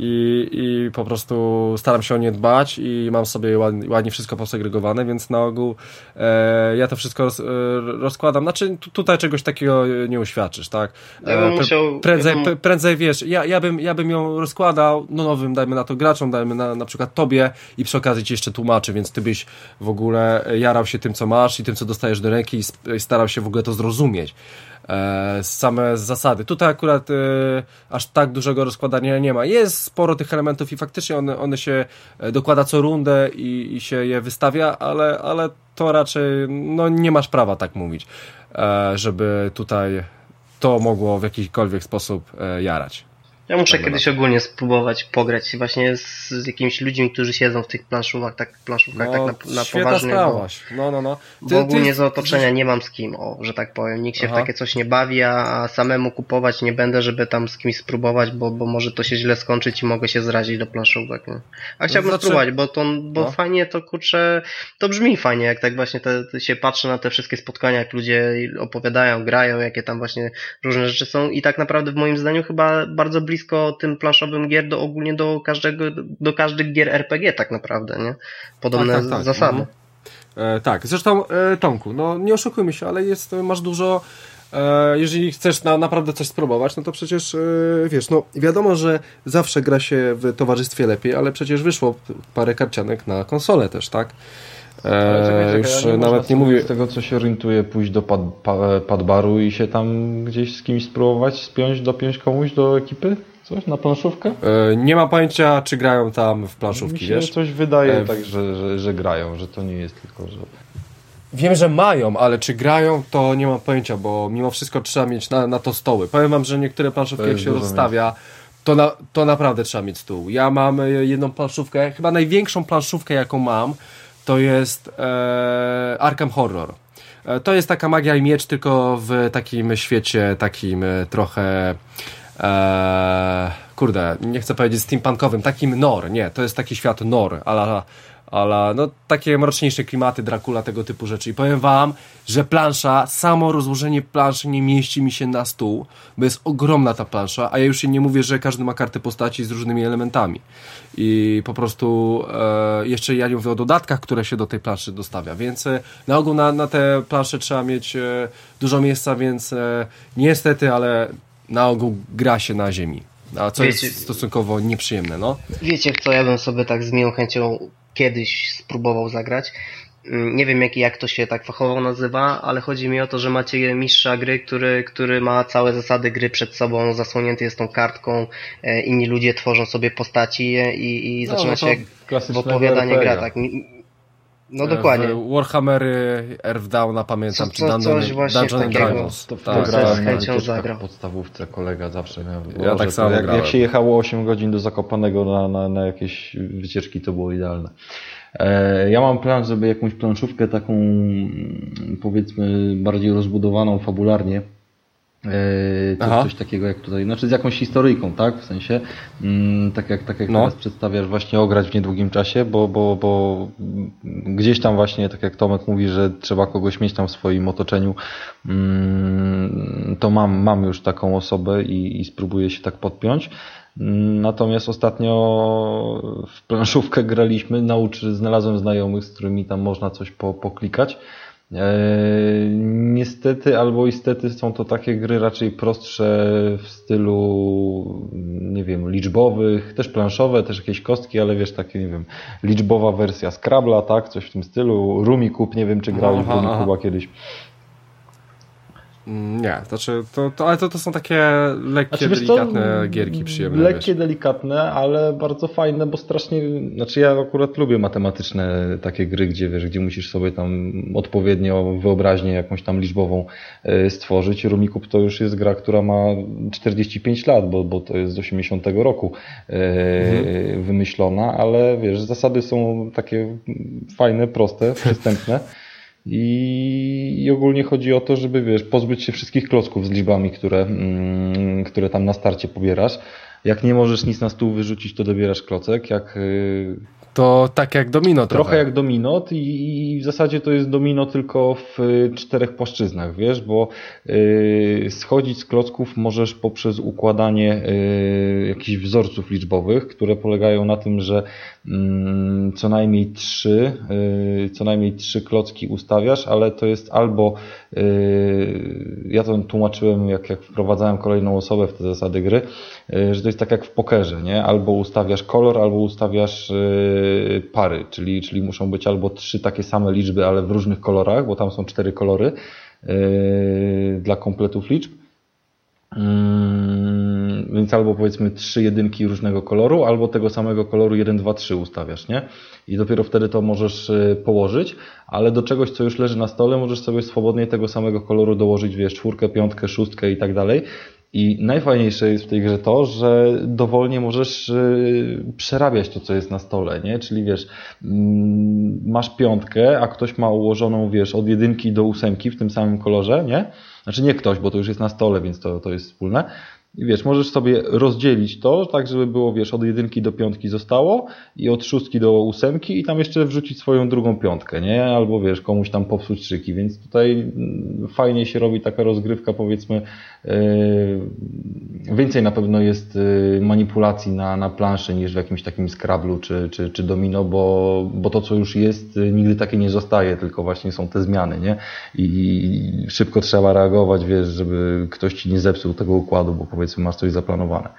i, i po prostu staram się o nie dbać i mam sobie ładnie, ładnie wszystko posegregowane, więc na ogół e, ja to wszystko roz, e, rozkładam. Znaczy tu, tutaj czegoś takiego nie uświadczysz, tak? E, ja bym musiał, prędzej, ja bym... prędzej wiesz, ja, ja, bym, ja bym ją rozkładał, no nowym, dajmy na to graczom, dajmy na, na przykład tobie i przy okazji ci jeszcze tłumaczy, więc ty byś w ogóle jarał się tym, co masz i tym, co dostajesz do ręki i starał się w ogóle to zrozumieć. E, same zasady. Tutaj akurat e, aż tak dużego rozkładania nie ma. Jest sporo tych elementów i faktycznie one, one się dokłada co rundę i, i się je wystawia, ale, ale to raczej no, nie masz prawa tak mówić, e, żeby tutaj to mogło w jakikolwiek sposób e, jarać. Ja muszę kiedyś ogólnie spróbować pograć właśnie z, z jakimiś ludźmi, którzy siedzą w tych planszówkach, tak, planszówkach, no, tak na, na poważnie. Bo, no, no, no. Ty, bo ogólnie ty... z otoczenia nie mam z kim, o, że tak powiem. Nikt się Aha. w takie coś nie bawi, a samemu kupować nie będę, żeby tam z kimś spróbować, bo, bo może to się źle skończyć i mogę się zrazić do planszówek. Nie? A chciałbym znaczy... spróbować, bo to bo no. fajnie to kurczę, to brzmi fajnie, jak tak właśnie te, te się patrzy na te wszystkie spotkania, jak ludzie opowiadają, grają, jakie tam właśnie różne rzeczy są i tak naprawdę w moim zdaniu chyba bardzo blisko tym planszowym gier do ogólnie do każdego, do każdych gier R P G tak naprawdę, nie? Podobne tak, tak, tak. zasady. Mhm. E, tak, zresztą e, Tomku, no nie oszukujmy się, ale jest, masz dużo e, jeżeli chcesz na, naprawdę coś spróbować, no to przecież e, wiesz, no wiadomo, że zawsze gra się w towarzystwie lepiej, ale przecież wyszło parę karcianek na konsolę też, tak? E, czekaj, już czekaj, nawet nie mówię z tego, co się orientuję, pójść do pad, pad, padbaru i się tam gdzieś z kimś spróbować spiąć, dopiąć komuś do ekipy? Coś na planszówkę? E, nie ma pojęcia, czy grają tam w planszówki, Mi się wiesz? coś wydaje e, tak, że, że, że grają, że to nie jest tylko, że... Wiem, że mają, ale czy grają, to nie mam pojęcia, bo mimo wszystko trzeba mieć na, na to stoły. Powiem wam, że niektóre planszówki, jak się rozstawia, to, na, to naprawdę trzeba mieć stół. Ja mam jedną planszówkę, chyba największą planszówkę, jaką mam, to jest e, Arkham Horror. E, to jest taka Magia i Miecz, tylko w takim świecie, takim e, trochę... Eee, kurde, nie chcę powiedzieć steampunkowym, takim Nor, nie, to jest taki świat Nor, ala, ala, no takie mroczniejsze klimaty, Dracula, tego typu rzeczy i powiem wam, że plansza, samo rozłożenie planszy nie mieści mi się na stół, bo jest ogromna ta plansza, a ja już się nie mówię, że każdy ma kartę postaci z różnymi elementami i po prostu e, jeszcze ja nie mówię o dodatkach, które się do tej planszy dostawia, więc e, na ogół na, na te plansze trzeba mieć e, dużo miejsca, więc e, niestety, ale na ogół gra się na ziemi, a co wiecie, jest stosunkowo nieprzyjemne, no. Wiecie co, ja bym sobie tak z miłą chęcią kiedyś spróbował zagrać. Nie wiem jak, jak to się tak fachowo nazywa, ale chodzi mi o to, że macie mistrza gry, który, który ma całe zasady gry przed sobą, zasłonięty jest tą kartką, e, inni ludzie tworzą sobie postaci i, i no, zaczyna no się w opowiadanie gra, tak. No dokładnie. Warhammery, Earthdowna pamiętam, co, co, czy Dungeon, coś właśnie Dungeon and Dragons. To, to tak, grałem z chęcią zagrał. W podstawówce kolega zawsze miał. Ja tak samo jak, jak się jechało osiem godzin do Zakopanego na, na, na jakieś wycieczki, to było idealne. E, ja mam plan, żeby jakąś planszówkę taką, powiedzmy, bardziej rozbudowaną fabularnie, To, coś takiego jak tutaj, znaczy z jakąś historyjką, tak? W sensie, mm, tak jak, tak jak no. teraz przedstawiasz, właśnie ograć w niedługim czasie, bo, bo, bo gdzieś tam właśnie, tak jak Tomek mówi, że trzeba kogoś mieć tam w swoim otoczeniu, mm, to mam, mam już taką osobę i, i spróbuję się tak podpiąć. Natomiast ostatnio w planszówkę graliśmy, nauczy, znalazłem znajomych, z którymi tam można coś po, poklikać. Eee, niestety albo istety są to takie gry raczej prostsze w stylu, nie wiem, liczbowych, też planszowe, też jakieś kostki, ale wiesz, takie, nie wiem, liczbowa wersja Scrabble'a, tak, coś w tym stylu, Rummikub, nie wiem, czy grałeś w Rummikuba kiedyś. Nie, to znaczy, to, to, ale to, to są takie lekkie, znaczy, delikatne to, gierki przyjemne. Lekkie, wiesz. delikatne, ale bardzo fajne, bo strasznie, znaczy ja akurat lubię matematyczne takie gry, gdzie wiesz, gdzie musisz sobie tam odpowiednio wyobraźnię jakąś tam liczbową y, stworzyć. Rummikub to już jest gra, która ma czterdzieści pięć lat, bo, bo to jest z osiemdziesiątego roku y, mhm. wymyślona, ale wiesz, zasady są takie fajne, proste, przystępne. I, I ogólnie chodzi o to, żeby wiesz, pozbyć się wszystkich klocków z liczbami, które, mm, które tam na starcie pobierasz. Jak nie możesz nic na stół wyrzucić, to dobierasz klocek. Jak, to tak jak domino trochę. Trochę jak domino i w zasadzie to jest domino tylko w czterech płaszczyznach, wiesz, bo yy, schodzić z klocków możesz poprzez układanie yy, jakichś wzorców liczbowych, które polegają na tym, że yy, co najmniej trzy, yy, co najmniej trzy klocki ustawiasz, ale to jest albo yy, ja to tłumaczyłem jak, jak wprowadzałem kolejną osobę w te zasady gry, yy, że to jest tak jak w pokerze, nie? Albo ustawiasz kolor, albo ustawiasz yy, pary, czyli, czyli muszą być albo trzy takie same liczby, ale w różnych kolorach, bo tam są cztery kolory yy, dla kompletów liczb. Yy, więc albo powiedzmy trzy jedynki różnego koloru, albo tego samego koloru jeden, dwa, trzy ustawiasz, nie? I dopiero wtedy to możesz położyć, ale do czegoś, co już leży na stole, możesz sobie swobodnie tego samego koloru dołożyć, wiesz, czwórkę, piątkę, szóstkę i tak dalej. I najfajniejsze jest w tej grze to, że dowolnie możesz przerabiać to, co jest na stole, nie? Czyli wiesz, masz piątkę, a ktoś ma ułożoną, wiesz, od jedynki do ósemki w tym samym kolorze, nie? Znaczy nie ktoś, bo to już jest na stole, więc to, to jest wspólne. I wiesz, możesz sobie rozdzielić to, tak żeby było, wiesz, od jedynki do piątki zostało i od szóstki do ósemki i tam jeszcze wrzucić swoją drugą piątkę, nie? Albo wiesz, komuś tam popsuć szyki, więc tutaj fajnie się robi taka rozgrywka, powiedzmy, yy, więcej na pewno jest yy, manipulacji na, na planszy niż w jakimś takim Scrabblu czy, czy, czy domino, bo, bo to, co już jest, yy, nigdy takie nie zostaje, tylko właśnie są te zmiany, nie? I, i szybko trzeba reagować, wiesz, żeby ktoś ci nie zepsuł tego układu, bo powiedzmy masz coś zaplanowane.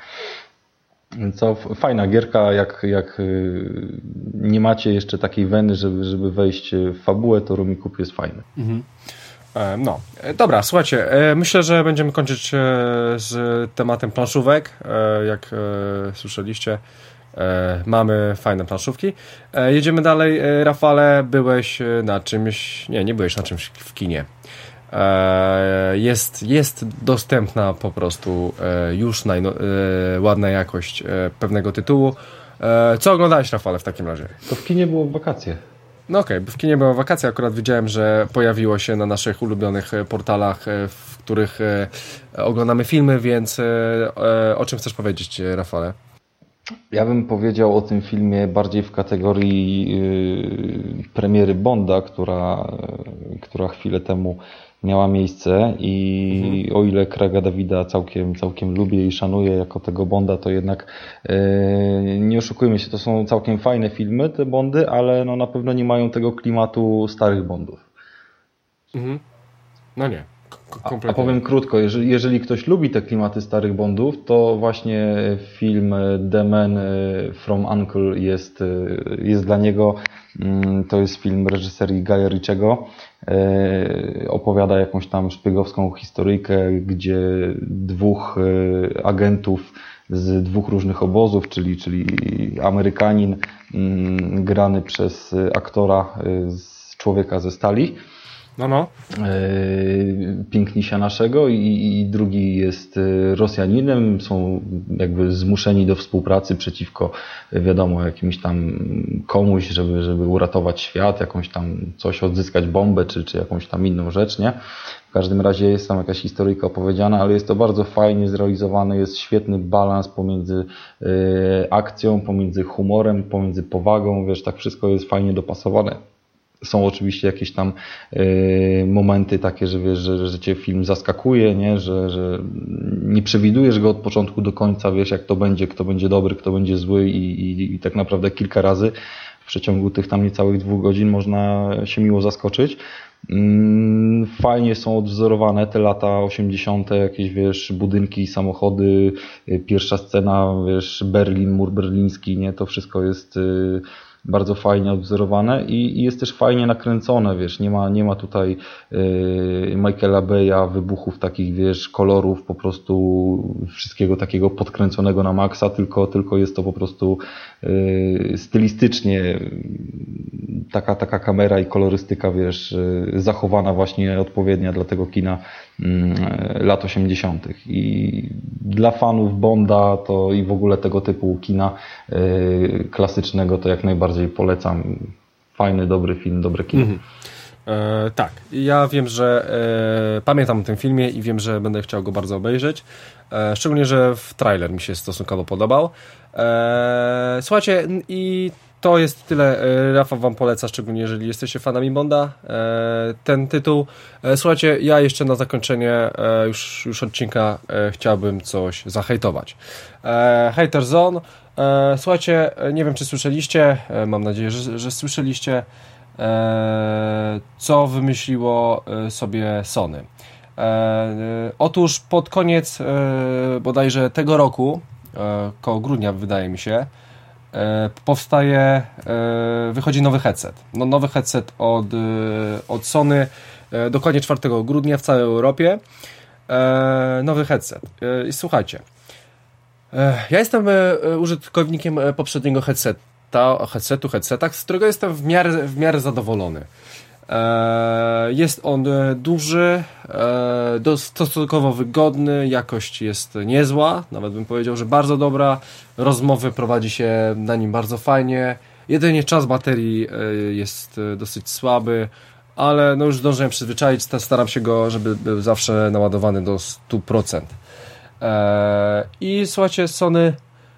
Co fajna gierka, jak, jak nie macie jeszcze takiej weny, żeby, żeby wejść w fabułę, to Rummikub jest fajny. Mhm. No, dobra, słuchajcie, myślę, że będziemy kończyć z tematem planszówek. Jak słyszeliście, mamy fajne planszówki. Jedziemy dalej. Rafale, byłeś na czymś, nie, nie byłeś na czymś w kinie. Jest, jest dostępna po prostu już najno, ładna jakość pewnego tytułu. Co oglądałeś, Rafale, w takim razie? To w kinie było w wakacje. No okej, okay, w kinie było wakacje, akurat widziałem, że pojawiło się na naszych ulubionych portalach, w których oglądamy filmy, więc o czym chcesz powiedzieć, Rafale? Ja bym powiedział o tym filmie bardziej w kategorii yy, premiery Bonda, która, yy, która chwilę temu miała miejsce i mhm. o ile Craiga Davida całkiem, całkiem lubię i szanuję jako tego Bonda, to jednak yy, nie oszukujmy się, to są całkiem fajne filmy, te Bondy, ale no na pewno nie mają tego klimatu starych Bondów. Mhm. No nie. A, a powiem krótko, jeżeli, jeżeli ktoś lubi te klimaty starych Bondów, to właśnie film The Man from Uncle jest, jest dla niego. To jest film reżyserii Guya Ritchiego. Opowiada jakąś tam szpiegowską historyjkę, gdzie dwóch agentów z dwóch różnych obozów, czyli, czyli Amerykanin grany przez aktora z Człowieka ze stali, No, no. Pięknisia naszego i, i drugi jest Rosjaninem, są jakby zmuszeni do współpracy przeciwko, wiadomo, jakimś tam komuś, żeby, żeby uratować świat, jakąś tam coś odzyskać, bombę czy, czy jakąś tam inną rzecz, nie? W każdym razie jest tam jakaś historyjka opowiedziana, ale jest to bardzo fajnie zrealizowane, jest świetny balans pomiędzy y, akcją, pomiędzy humorem, pomiędzy powagą, wiesz, tak wszystko jest fajnie dopasowane. Są oczywiście jakieś tam y, momenty takie, że wiesz, że, że cię film zaskakuje, nie? Że, że nie przewidujesz go od początku do końca, wiesz jak to będzie, kto będzie dobry, kto będzie zły i, i, i tak naprawdę kilka razy w przeciągu tych tam niecałych dwóch godzin można się miło zaskoczyć. Fajnie są odwzorowane te lata osiemdziesiąte, jakieś wiesz, budynki, samochody, pierwsza scena, wiesz, Berlin, mur berliński, nie? To wszystko jest y, bardzo fajnie odwzorowane i, i jest też fajnie nakręcone, wiesz, nie ma, nie ma tutaj y, Michaela Bay'a, wybuchów takich, wiesz, kolorów, po prostu wszystkiego takiego podkręconego na maksa, tylko, tylko jest to po prostu y, stylistycznie taka, taka kamera i kolorystyka, wiesz, y, zachowana właśnie odpowiednia dla tego kina y, lat osiemdziesiątych. I dla fanów Bonda to i w ogóle tego typu kina y, klasycznego to jak najbardziej polecam. Fajny, dobry film, dobre kino. Mm-hmm. E, tak, ja wiem, że e, pamiętam o tym filmie i wiem, że będę chciał go bardzo obejrzeć. E, szczególnie, że w trailer mi się stosunkowo podobał. E, słuchajcie, i to jest tyle. Rafał wam poleca, szczególnie jeżeli jesteście fanami Bonda, ten tytuł. Słuchajcie, ja jeszcze na zakończenie już, już odcinka chciałbym coś zahejtować. Hater Zone. Słuchajcie, nie wiem, czy słyszeliście, mam nadzieję, że, że słyszeliście, co wymyśliło sobie Sony. Otóż pod koniec bodajże tego roku, koło grudnia wydaje mi się, powstaje, wychodzi nowy headset. No, nowy headset od, od Sony, dokładnie czwartego grudnia w całej Europie. Nowy headset. I słuchajcie, ja jestem użytkownikiem poprzedniego headseta, headsetu, headseta, z którego jestem w miarę, w miarę zadowolony. Jest on duży, stosunkowo wygodny, jakość jest niezła, nawet bym powiedział, że bardzo dobra, rozmowy prowadzi się na nim bardzo fajnie, jedynie czas baterii jest dosyć słaby, ale no już zdążyłem przyzwyczaić, staram się go, żeby był zawsze naładowany do stu procent. I słuchajcie, Sony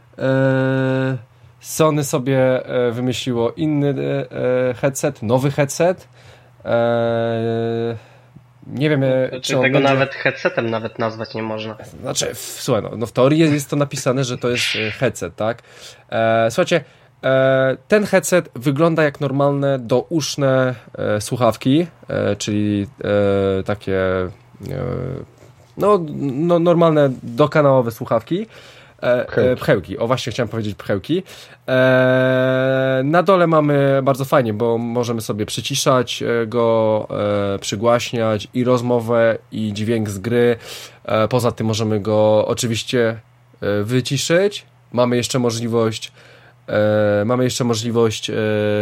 Sony sobie wymyśliło inny headset, nowy headset. Eee, nie wiem, czy, czy tego będzie... nawet headsetem nawet nazwać nie można. Znaczy, w, słuchaj, no, no w teorii jest to napisane, że to jest headset, tak? Eee, słuchajcie, e, ten headset wygląda jak normalne douszne e, słuchawki, e, czyli e, takie e, no, no normalne dokanałowe słuchawki. Pchełki. pchełki, o właśnie chciałem powiedzieć pchełki. E, na dole mamy bardzo fajnie, bo możemy sobie przyciszać go, e, przygłaśniać i rozmowę, i dźwięk z gry. E, poza tym możemy go oczywiście e, wyciszyć. Mamy jeszcze możliwość e, mamy jeszcze możliwość e,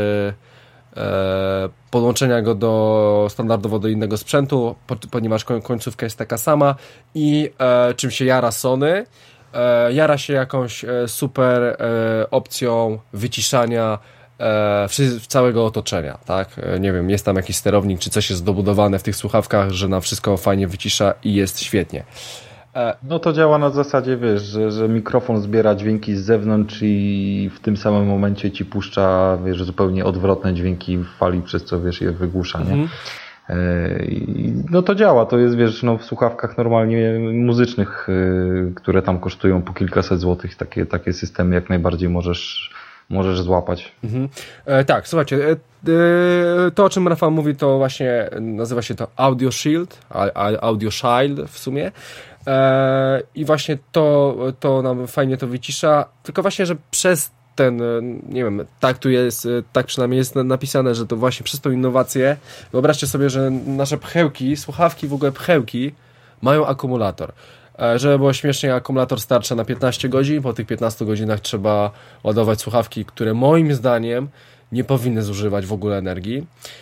e, podłączenia go do standardowo do innego sprzętu, ponieważ końcówka jest taka sama i e, czym się jara Sony, jara się jakąś super opcją wyciszania całego otoczenia, tak? Nie wiem, jest tam jakiś sterownik, czy coś jest dobudowane w tych słuchawkach, że nam wszystko fajnie wycisza i jest świetnie. No to działa na zasadzie, wiesz, że, że mikrofon zbiera dźwięki z zewnątrz i w tym samym momencie ci puszcza, wiesz, zupełnie odwrotne dźwięki w fali, przez co, wiesz, je wygłusza, nie? Mhm. No to działa, to jest, wiesz, no w słuchawkach normalnie muzycznych, które tam kosztują po kilkaset złotych, takie, takie systemy jak najbardziej możesz, możesz złapać. Mhm. E, tak, słuchajcie, e, e, to o czym Rafał mówi, to właśnie nazywa się to Audio Shield, Audio Shield w sumie. E, I właśnie to, to nam fajnie to wycisza, tylko właśnie, że przez ten, nie wiem, tak tu jest, tak przynajmniej jest napisane, że to właśnie przez tą innowację, wyobraźcie sobie, że nasze pchełki, słuchawki, w ogóle pchełki mają akumulator. Żeby było śmiesznie, akumulator starcza na piętnaście godzin, po tych piętnastu godzinach trzeba ładować słuchawki, które moim zdaniem nie powinny zużywać w ogóle energii.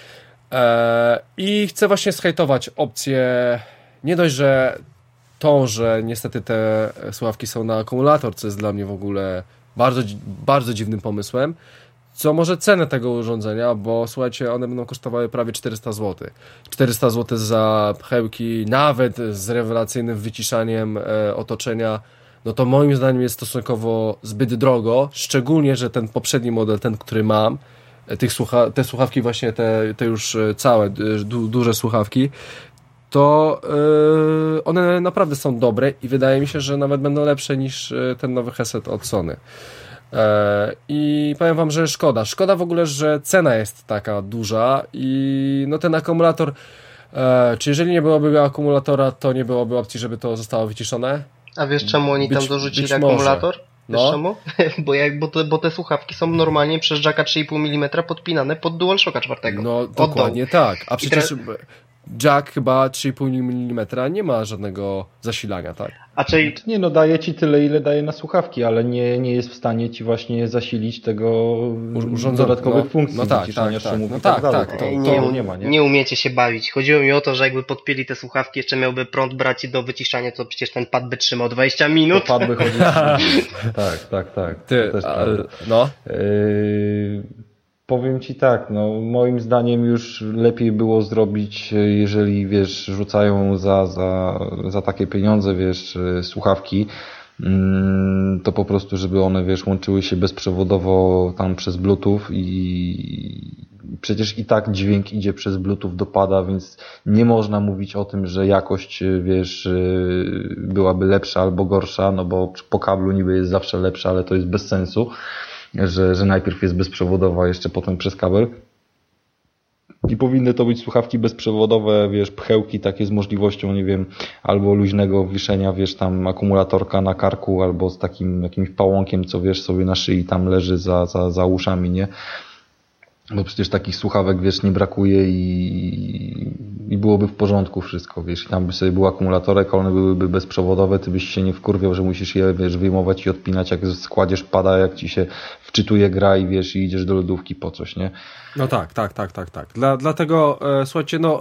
I chcę właśnie zhejtować opcję, nie dość, że to, że niestety te słuchawki są na akumulator, co jest dla mnie w ogóle bardzo, bardzo dziwnym pomysłem, co może cenę tego urządzenia, bo słuchajcie, one będą kosztowały prawie czterysta złotych. czterysta złotych za pchełki, nawet z rewelacyjnym wyciszaniem e, otoczenia, no to moim zdaniem jest stosunkowo zbyt drogo, szczególnie, że ten poprzedni model, ten, który mam, tych słucha- te słuchawki właśnie, te, te już całe, du- duże słuchawki, to yy, one naprawdę są dobre i wydaje mi się, że nawet będą lepsze niż ten nowy headset od Sony. Yy, I powiem wam, że szkoda. Szkoda w ogóle, że cena jest taka duża i no ten akumulator, yy, czy jeżeli nie byłoby akumulatora, to nie byłoby opcji, żeby to zostało wyciszone? A wiesz czemu oni być, tam dorzucili akumulator? Może. Wiesz no. czemu? bo, jak, bo, te, bo te słuchawki są normalnie przez jacka trzy i pół milimetra podpinane pod DualShocka czwartego. No dokładnie tak. A przecież teraz... jack chyba trzy i pół milimetra nie ma żadnego zasilania, tak? A czy... Nie no, daje ci tyle, ile daje na słuchawki, ale nie, nie jest w stanie ci właśnie zasilić tego urządzenia, dodatkowych no, funkcji. No tak, tak, tak. No tak, tak, tak. To, to nie, nie ma, nie? Nie umiecie się bawić. Chodziło mi o to, że jakby podpięli te słuchawki, jeszcze miałby prąd brać do wyciszania, to przecież ten pad by trzymał dwadzieścia minut. To pad by chodził. tak, tak, tak. Ty, też a, no. Yy... Powiem ci tak, no moim zdaniem już lepiej było zrobić, jeżeli wiesz, rzucają za, za, za takie pieniądze, wiesz, słuchawki, to po prostu, żeby one, wiesz, łączyły się bezprzewodowo tam przez Bluetooth i przecież i tak dźwięk idzie przez Bluetooth do pada, więc nie można mówić o tym, że jakość, wiesz, byłaby lepsza albo gorsza, no bo po kablu niby jest zawsze lepsza, ale to jest bez sensu, że, że najpierw jest bezprzewodowa, a jeszcze potem przez kabel. I powinny to być słuchawki bezprzewodowe, wiesz, pchełki takie z możliwością, nie wiem, albo luźnego wiszenia, wiesz, tam akumulatorka na karku, albo z takim jakimś pałąkiem, co wiesz, sobie na szyi tam leży za, za, za uszami, nie? Bo przecież takich słuchawek, wiesz, nie brakuje i, i byłoby w porządku wszystko, wiesz, i tam by sobie był akumulatorek, a one byłyby bezprzewodowe, ty byś się nie wkurwiał, że musisz je, wiesz, wyjmować i odpinać, jak składziesz pada, jak ci się wczytuje gra i wiesz, i idziesz do lodówki po coś, nie? No tak, tak, tak, tak, tak. Dla, dlatego, e, słuchajcie, no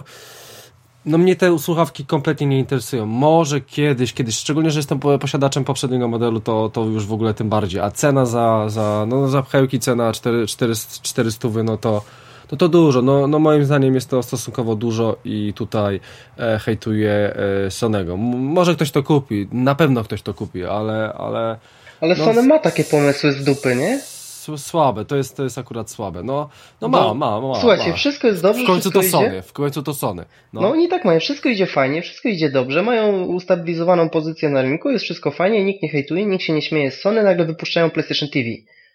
No mnie te słuchawki kompletnie nie interesują. Może kiedyś, kiedyś, szczególnie, że jestem posiadaczem poprzedniego modelu, to, to już w ogóle tym bardziej. A cena za, za no za pchełki, cena czterysta, no to, no to dużo. No, no moim zdaniem jest to stosunkowo dużo i tutaj e, hejtuję e, Sonego. M- może ktoś to kupi, na pewno ktoś to kupi, ale... Ale, ale no, Sony ma takie pomysły z dupy, nie? Słabe, to jest, to jest akurat słabe. No, no ma, ma, ma. Słuchajcie, ma. wszystko jest dobrze, w końcu to idzie. Sony, w końcu to Sony. No. no oni tak mają, wszystko idzie fajnie, wszystko idzie dobrze, mają ustabilizowaną pozycję na rynku, jest wszystko fajnie, nikt nie hejtuje, nikt się nie śmieje z Sony, nagle wypuszczają PlayStation T V.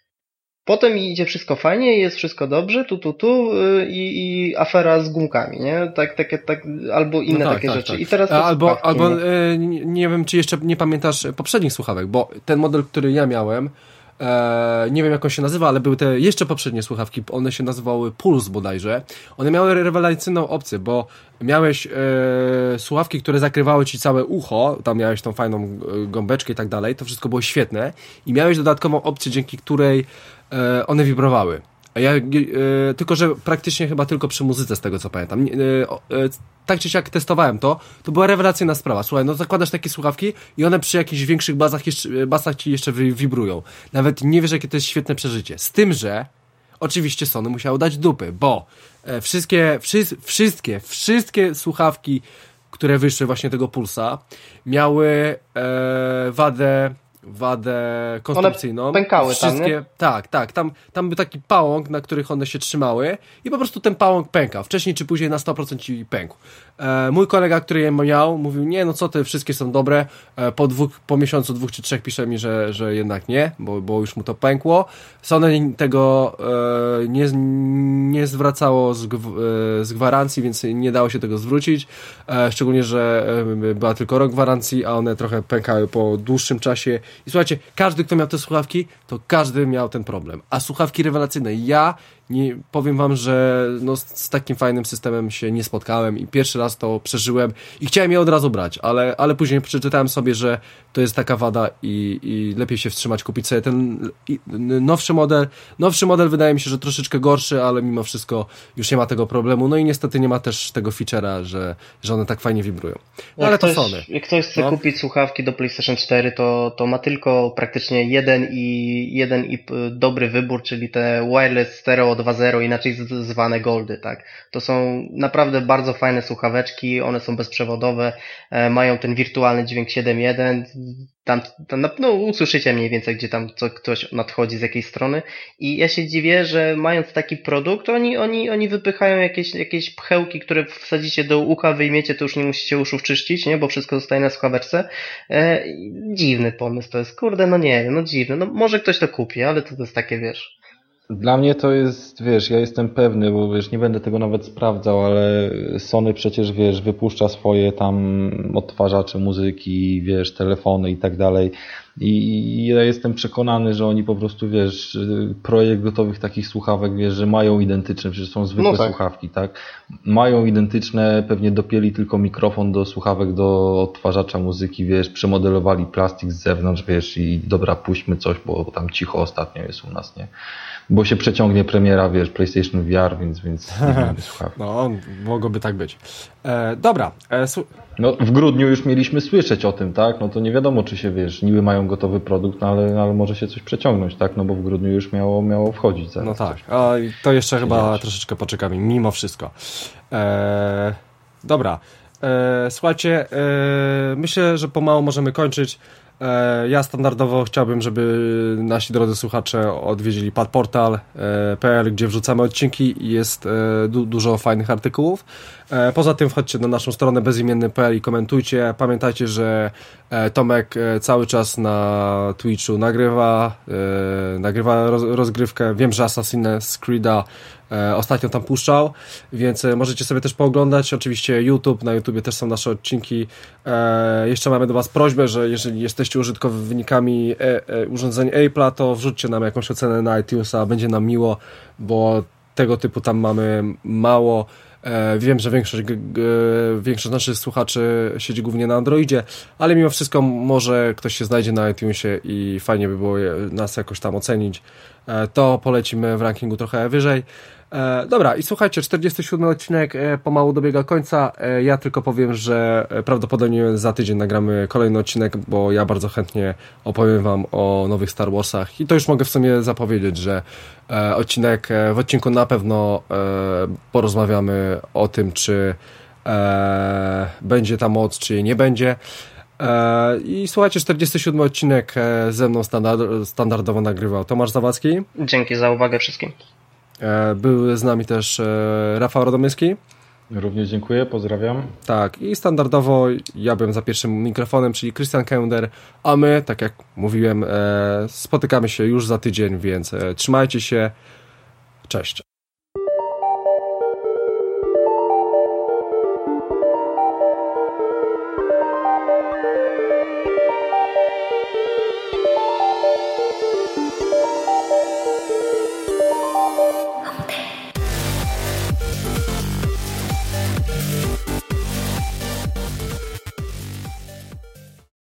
Potem idzie wszystko fajnie, jest wszystko dobrze, tu, tu, tu yy, i afera z gumkami, nie? Tak, takie, tak, albo inne no tak, takie tak, rzeczy. tak. I teraz albo, słuchawki, albo nie? Yy, nie wiem, czy jeszcze nie pamiętasz poprzednich słuchawek, bo ten model, który ja miałem, e, nie wiem jak on się nazywa, ale były te jeszcze poprzednie słuchawki, one się nazywały Pulse bodajże. One miały rewelacyjną opcję, bo miałeś e, słuchawki, które zakrywały ci całe ucho, tam miałeś tą fajną gąbeczkę i tak dalej, to wszystko było świetne i miałeś dodatkową opcję, dzięki której e, one wibrowały. A ja, e, tylko że praktycznie chyba tylko przy muzyce, z tego co pamiętam. E, e, tak czy siak testowałem to, to była rewelacyjna sprawa. Słuchaj, no zakładasz takie słuchawki i one przy jakichś większych bazach, jeszcze, basach ci jeszcze wibrują. Nawet nie wiesz, jakie to jest świetne przeżycie. Z tym, że oczywiście Sony musiało dać dupy, bo e, wszystkie, wszy, wszystkie, wszystkie słuchawki, które wyszły właśnie tego Pulsa, miały e, wadę wadę konstrukcyjną. One pękały wszystkie, tam, nie? Tak, tak. Tam, tam był taki pałąk, na których one się trzymały i po prostu ten pałąk pękał. Wcześniej czy później na sto procent ci pękł. E, mój kolega, który je miał, mówił, nie, no co ty, wszystkie są dobre. E, po dwóch, po miesiącu, dwóch czy trzech pisze mi, że, że jednak nie, bo, bo już mu to pękło. Sony tego e, nie, nie zwracało z, e, z gwarancji, więc nie dało się tego zwrócić. E, szczególnie, że e, była tylko rok gwarancji, a one trochę pękały po dłuższym czasie. I słuchajcie, każdy, kto miał te słuchawki, to każdy miał ten problem. A słuchawki rewelacyjne, ja nie powiem wam, że no, z, z takim fajnym systemem się nie spotkałem i pierwszy raz to przeżyłem i chciałem je od razu brać, ale, ale później przeczytałem sobie, że to jest taka wada i, i lepiej się wstrzymać, kupić sobie ten i, nowszy model. Nowszy model wydaje mi się, że troszeczkę gorszy, ale mimo wszystko już nie ma tego problemu. No i niestety nie ma też tego feature'a, że, że one tak fajnie wibrują. No, ale ktoś, to Sony. Jak ktoś chce no. kupić słuchawki do PlayStation cztery, to, to ma tylko praktycznie jeden i, jeden i dobry wybór, czyli te wireless stereo dwa zero, inaczej zwane Goldy, tak. To są naprawdę bardzo fajne słuchaweczki, one są bezprzewodowe, e, mają ten wirtualny dźwięk siedem jeden, tam, tam no usłyszycie mniej więcej, gdzie tam co, ktoś nadchodzi z jakiej strony i ja się dziwię, że mając taki produkt, oni, oni, oni wypychają jakieś, jakieś pchełki, które wsadzicie do ucha, wyjmiecie, to już nie musicie uszów czyścić, nie, bo wszystko zostaje na słuchaweczce. E, dziwny pomysł to jest, kurde, no nie wiem, no dziwny, no może ktoś to kupi, ale to, to jest takie, wiesz... Dla mnie to jest, wiesz, ja jestem pewny, bo wiesz, nie będę tego nawet sprawdzał, ale Sony przecież, wiesz, wypuszcza swoje tam odtwarzacze muzyki, wiesz, telefony i tak dalej i ja jestem przekonany, że oni po prostu, wiesz, projekt gotowych takich słuchawek, wiesz, że mają identyczne, przecież są zwykłe no tak. słuchawki, tak? Mają identyczne, pewnie dopięli tylko mikrofon do słuchawek, do odtwarzacza muzyki, wiesz, przemodelowali plastik z zewnątrz, wiesz, i dobra, puśćmy coś, bo tam cicho ostatnio jest u nas, nie? Bo się przeciągnie premiera, wiesz, PlayStation V R, więc, więc nie mamy słuchawek. No, mogłoby tak być. E, dobra. E, su- no, w grudniu już mieliśmy słyszeć o tym, tak? No to nie wiadomo, czy się, wiesz, niby mają gotowy produkt, no ale, ale może się coś przeciągnąć, tak? No bo w grudniu już miało, miało wchodzić zaraz. No tak, a to jeszcze chyba działać. Troszeczkę poczekamy, mimo wszystko. E, dobra. E, słuchajcie, e, myślę, że pomału możemy kończyć. Ja standardowo chciałbym, żeby nasi drodzy słuchacze odwiedzili padportal kropka p l, gdzie wrzucamy odcinki i jest du- dużo fajnych artykułów. Poza tym wchodźcie na naszą stronę bezimienny kropka p l i komentujcie. Pamiętajcie, że Tomek cały czas na Twitchu nagrywa, nagrywa rozgrywkę. Wiem, że Assassin's Creed'a ostatnio tam puszczał, więc możecie sobie też pooglądać. Oczywiście YouTube, na YouTubie też są nasze odcinki. Jeszcze mamy do Was prośbę, że jeżeli jesteście użytkownikami urządzeń Apple'a, to wrzućcie nam jakąś ocenę na iTunesa, będzie nam miło, bo tego typu tam mamy mało. Wiem, że większość, większość naszych słuchaczy siedzi głównie na Androidzie, ale mimo wszystko może ktoś się znajdzie na iTunesie i fajnie by było nas jakoś tam ocenić. To polecimy w rankingu trochę wyżej. Dobra, i słuchajcie, czterdziesty siódmy odcinek pomału dobiega końca. Ja tylko powiem, że prawdopodobnie za tydzień nagramy kolejny odcinek, bo ja bardzo chętnie opowiem Wam o nowych Star Warsach i to już mogę w sumie zapowiedzieć, że odcinek, w odcinku na pewno porozmawiamy o tym, czy będzie ta moc, czy jej nie będzie. I słuchajcie, czterdziesty siódmy odcinek ze mną standard, standardowo nagrywał Tomasz Zawadzki. Dzięki za uwagę wszystkim. Był z nami też Rafał Radomyski. Również dziękuję, pozdrawiam. Tak, i standardowo ja byłem za pierwszym mikrofonem, czyli Christian Kender, a my, tak jak mówiłem, spotykamy się już za tydzień, więc trzymajcie się. Cześć.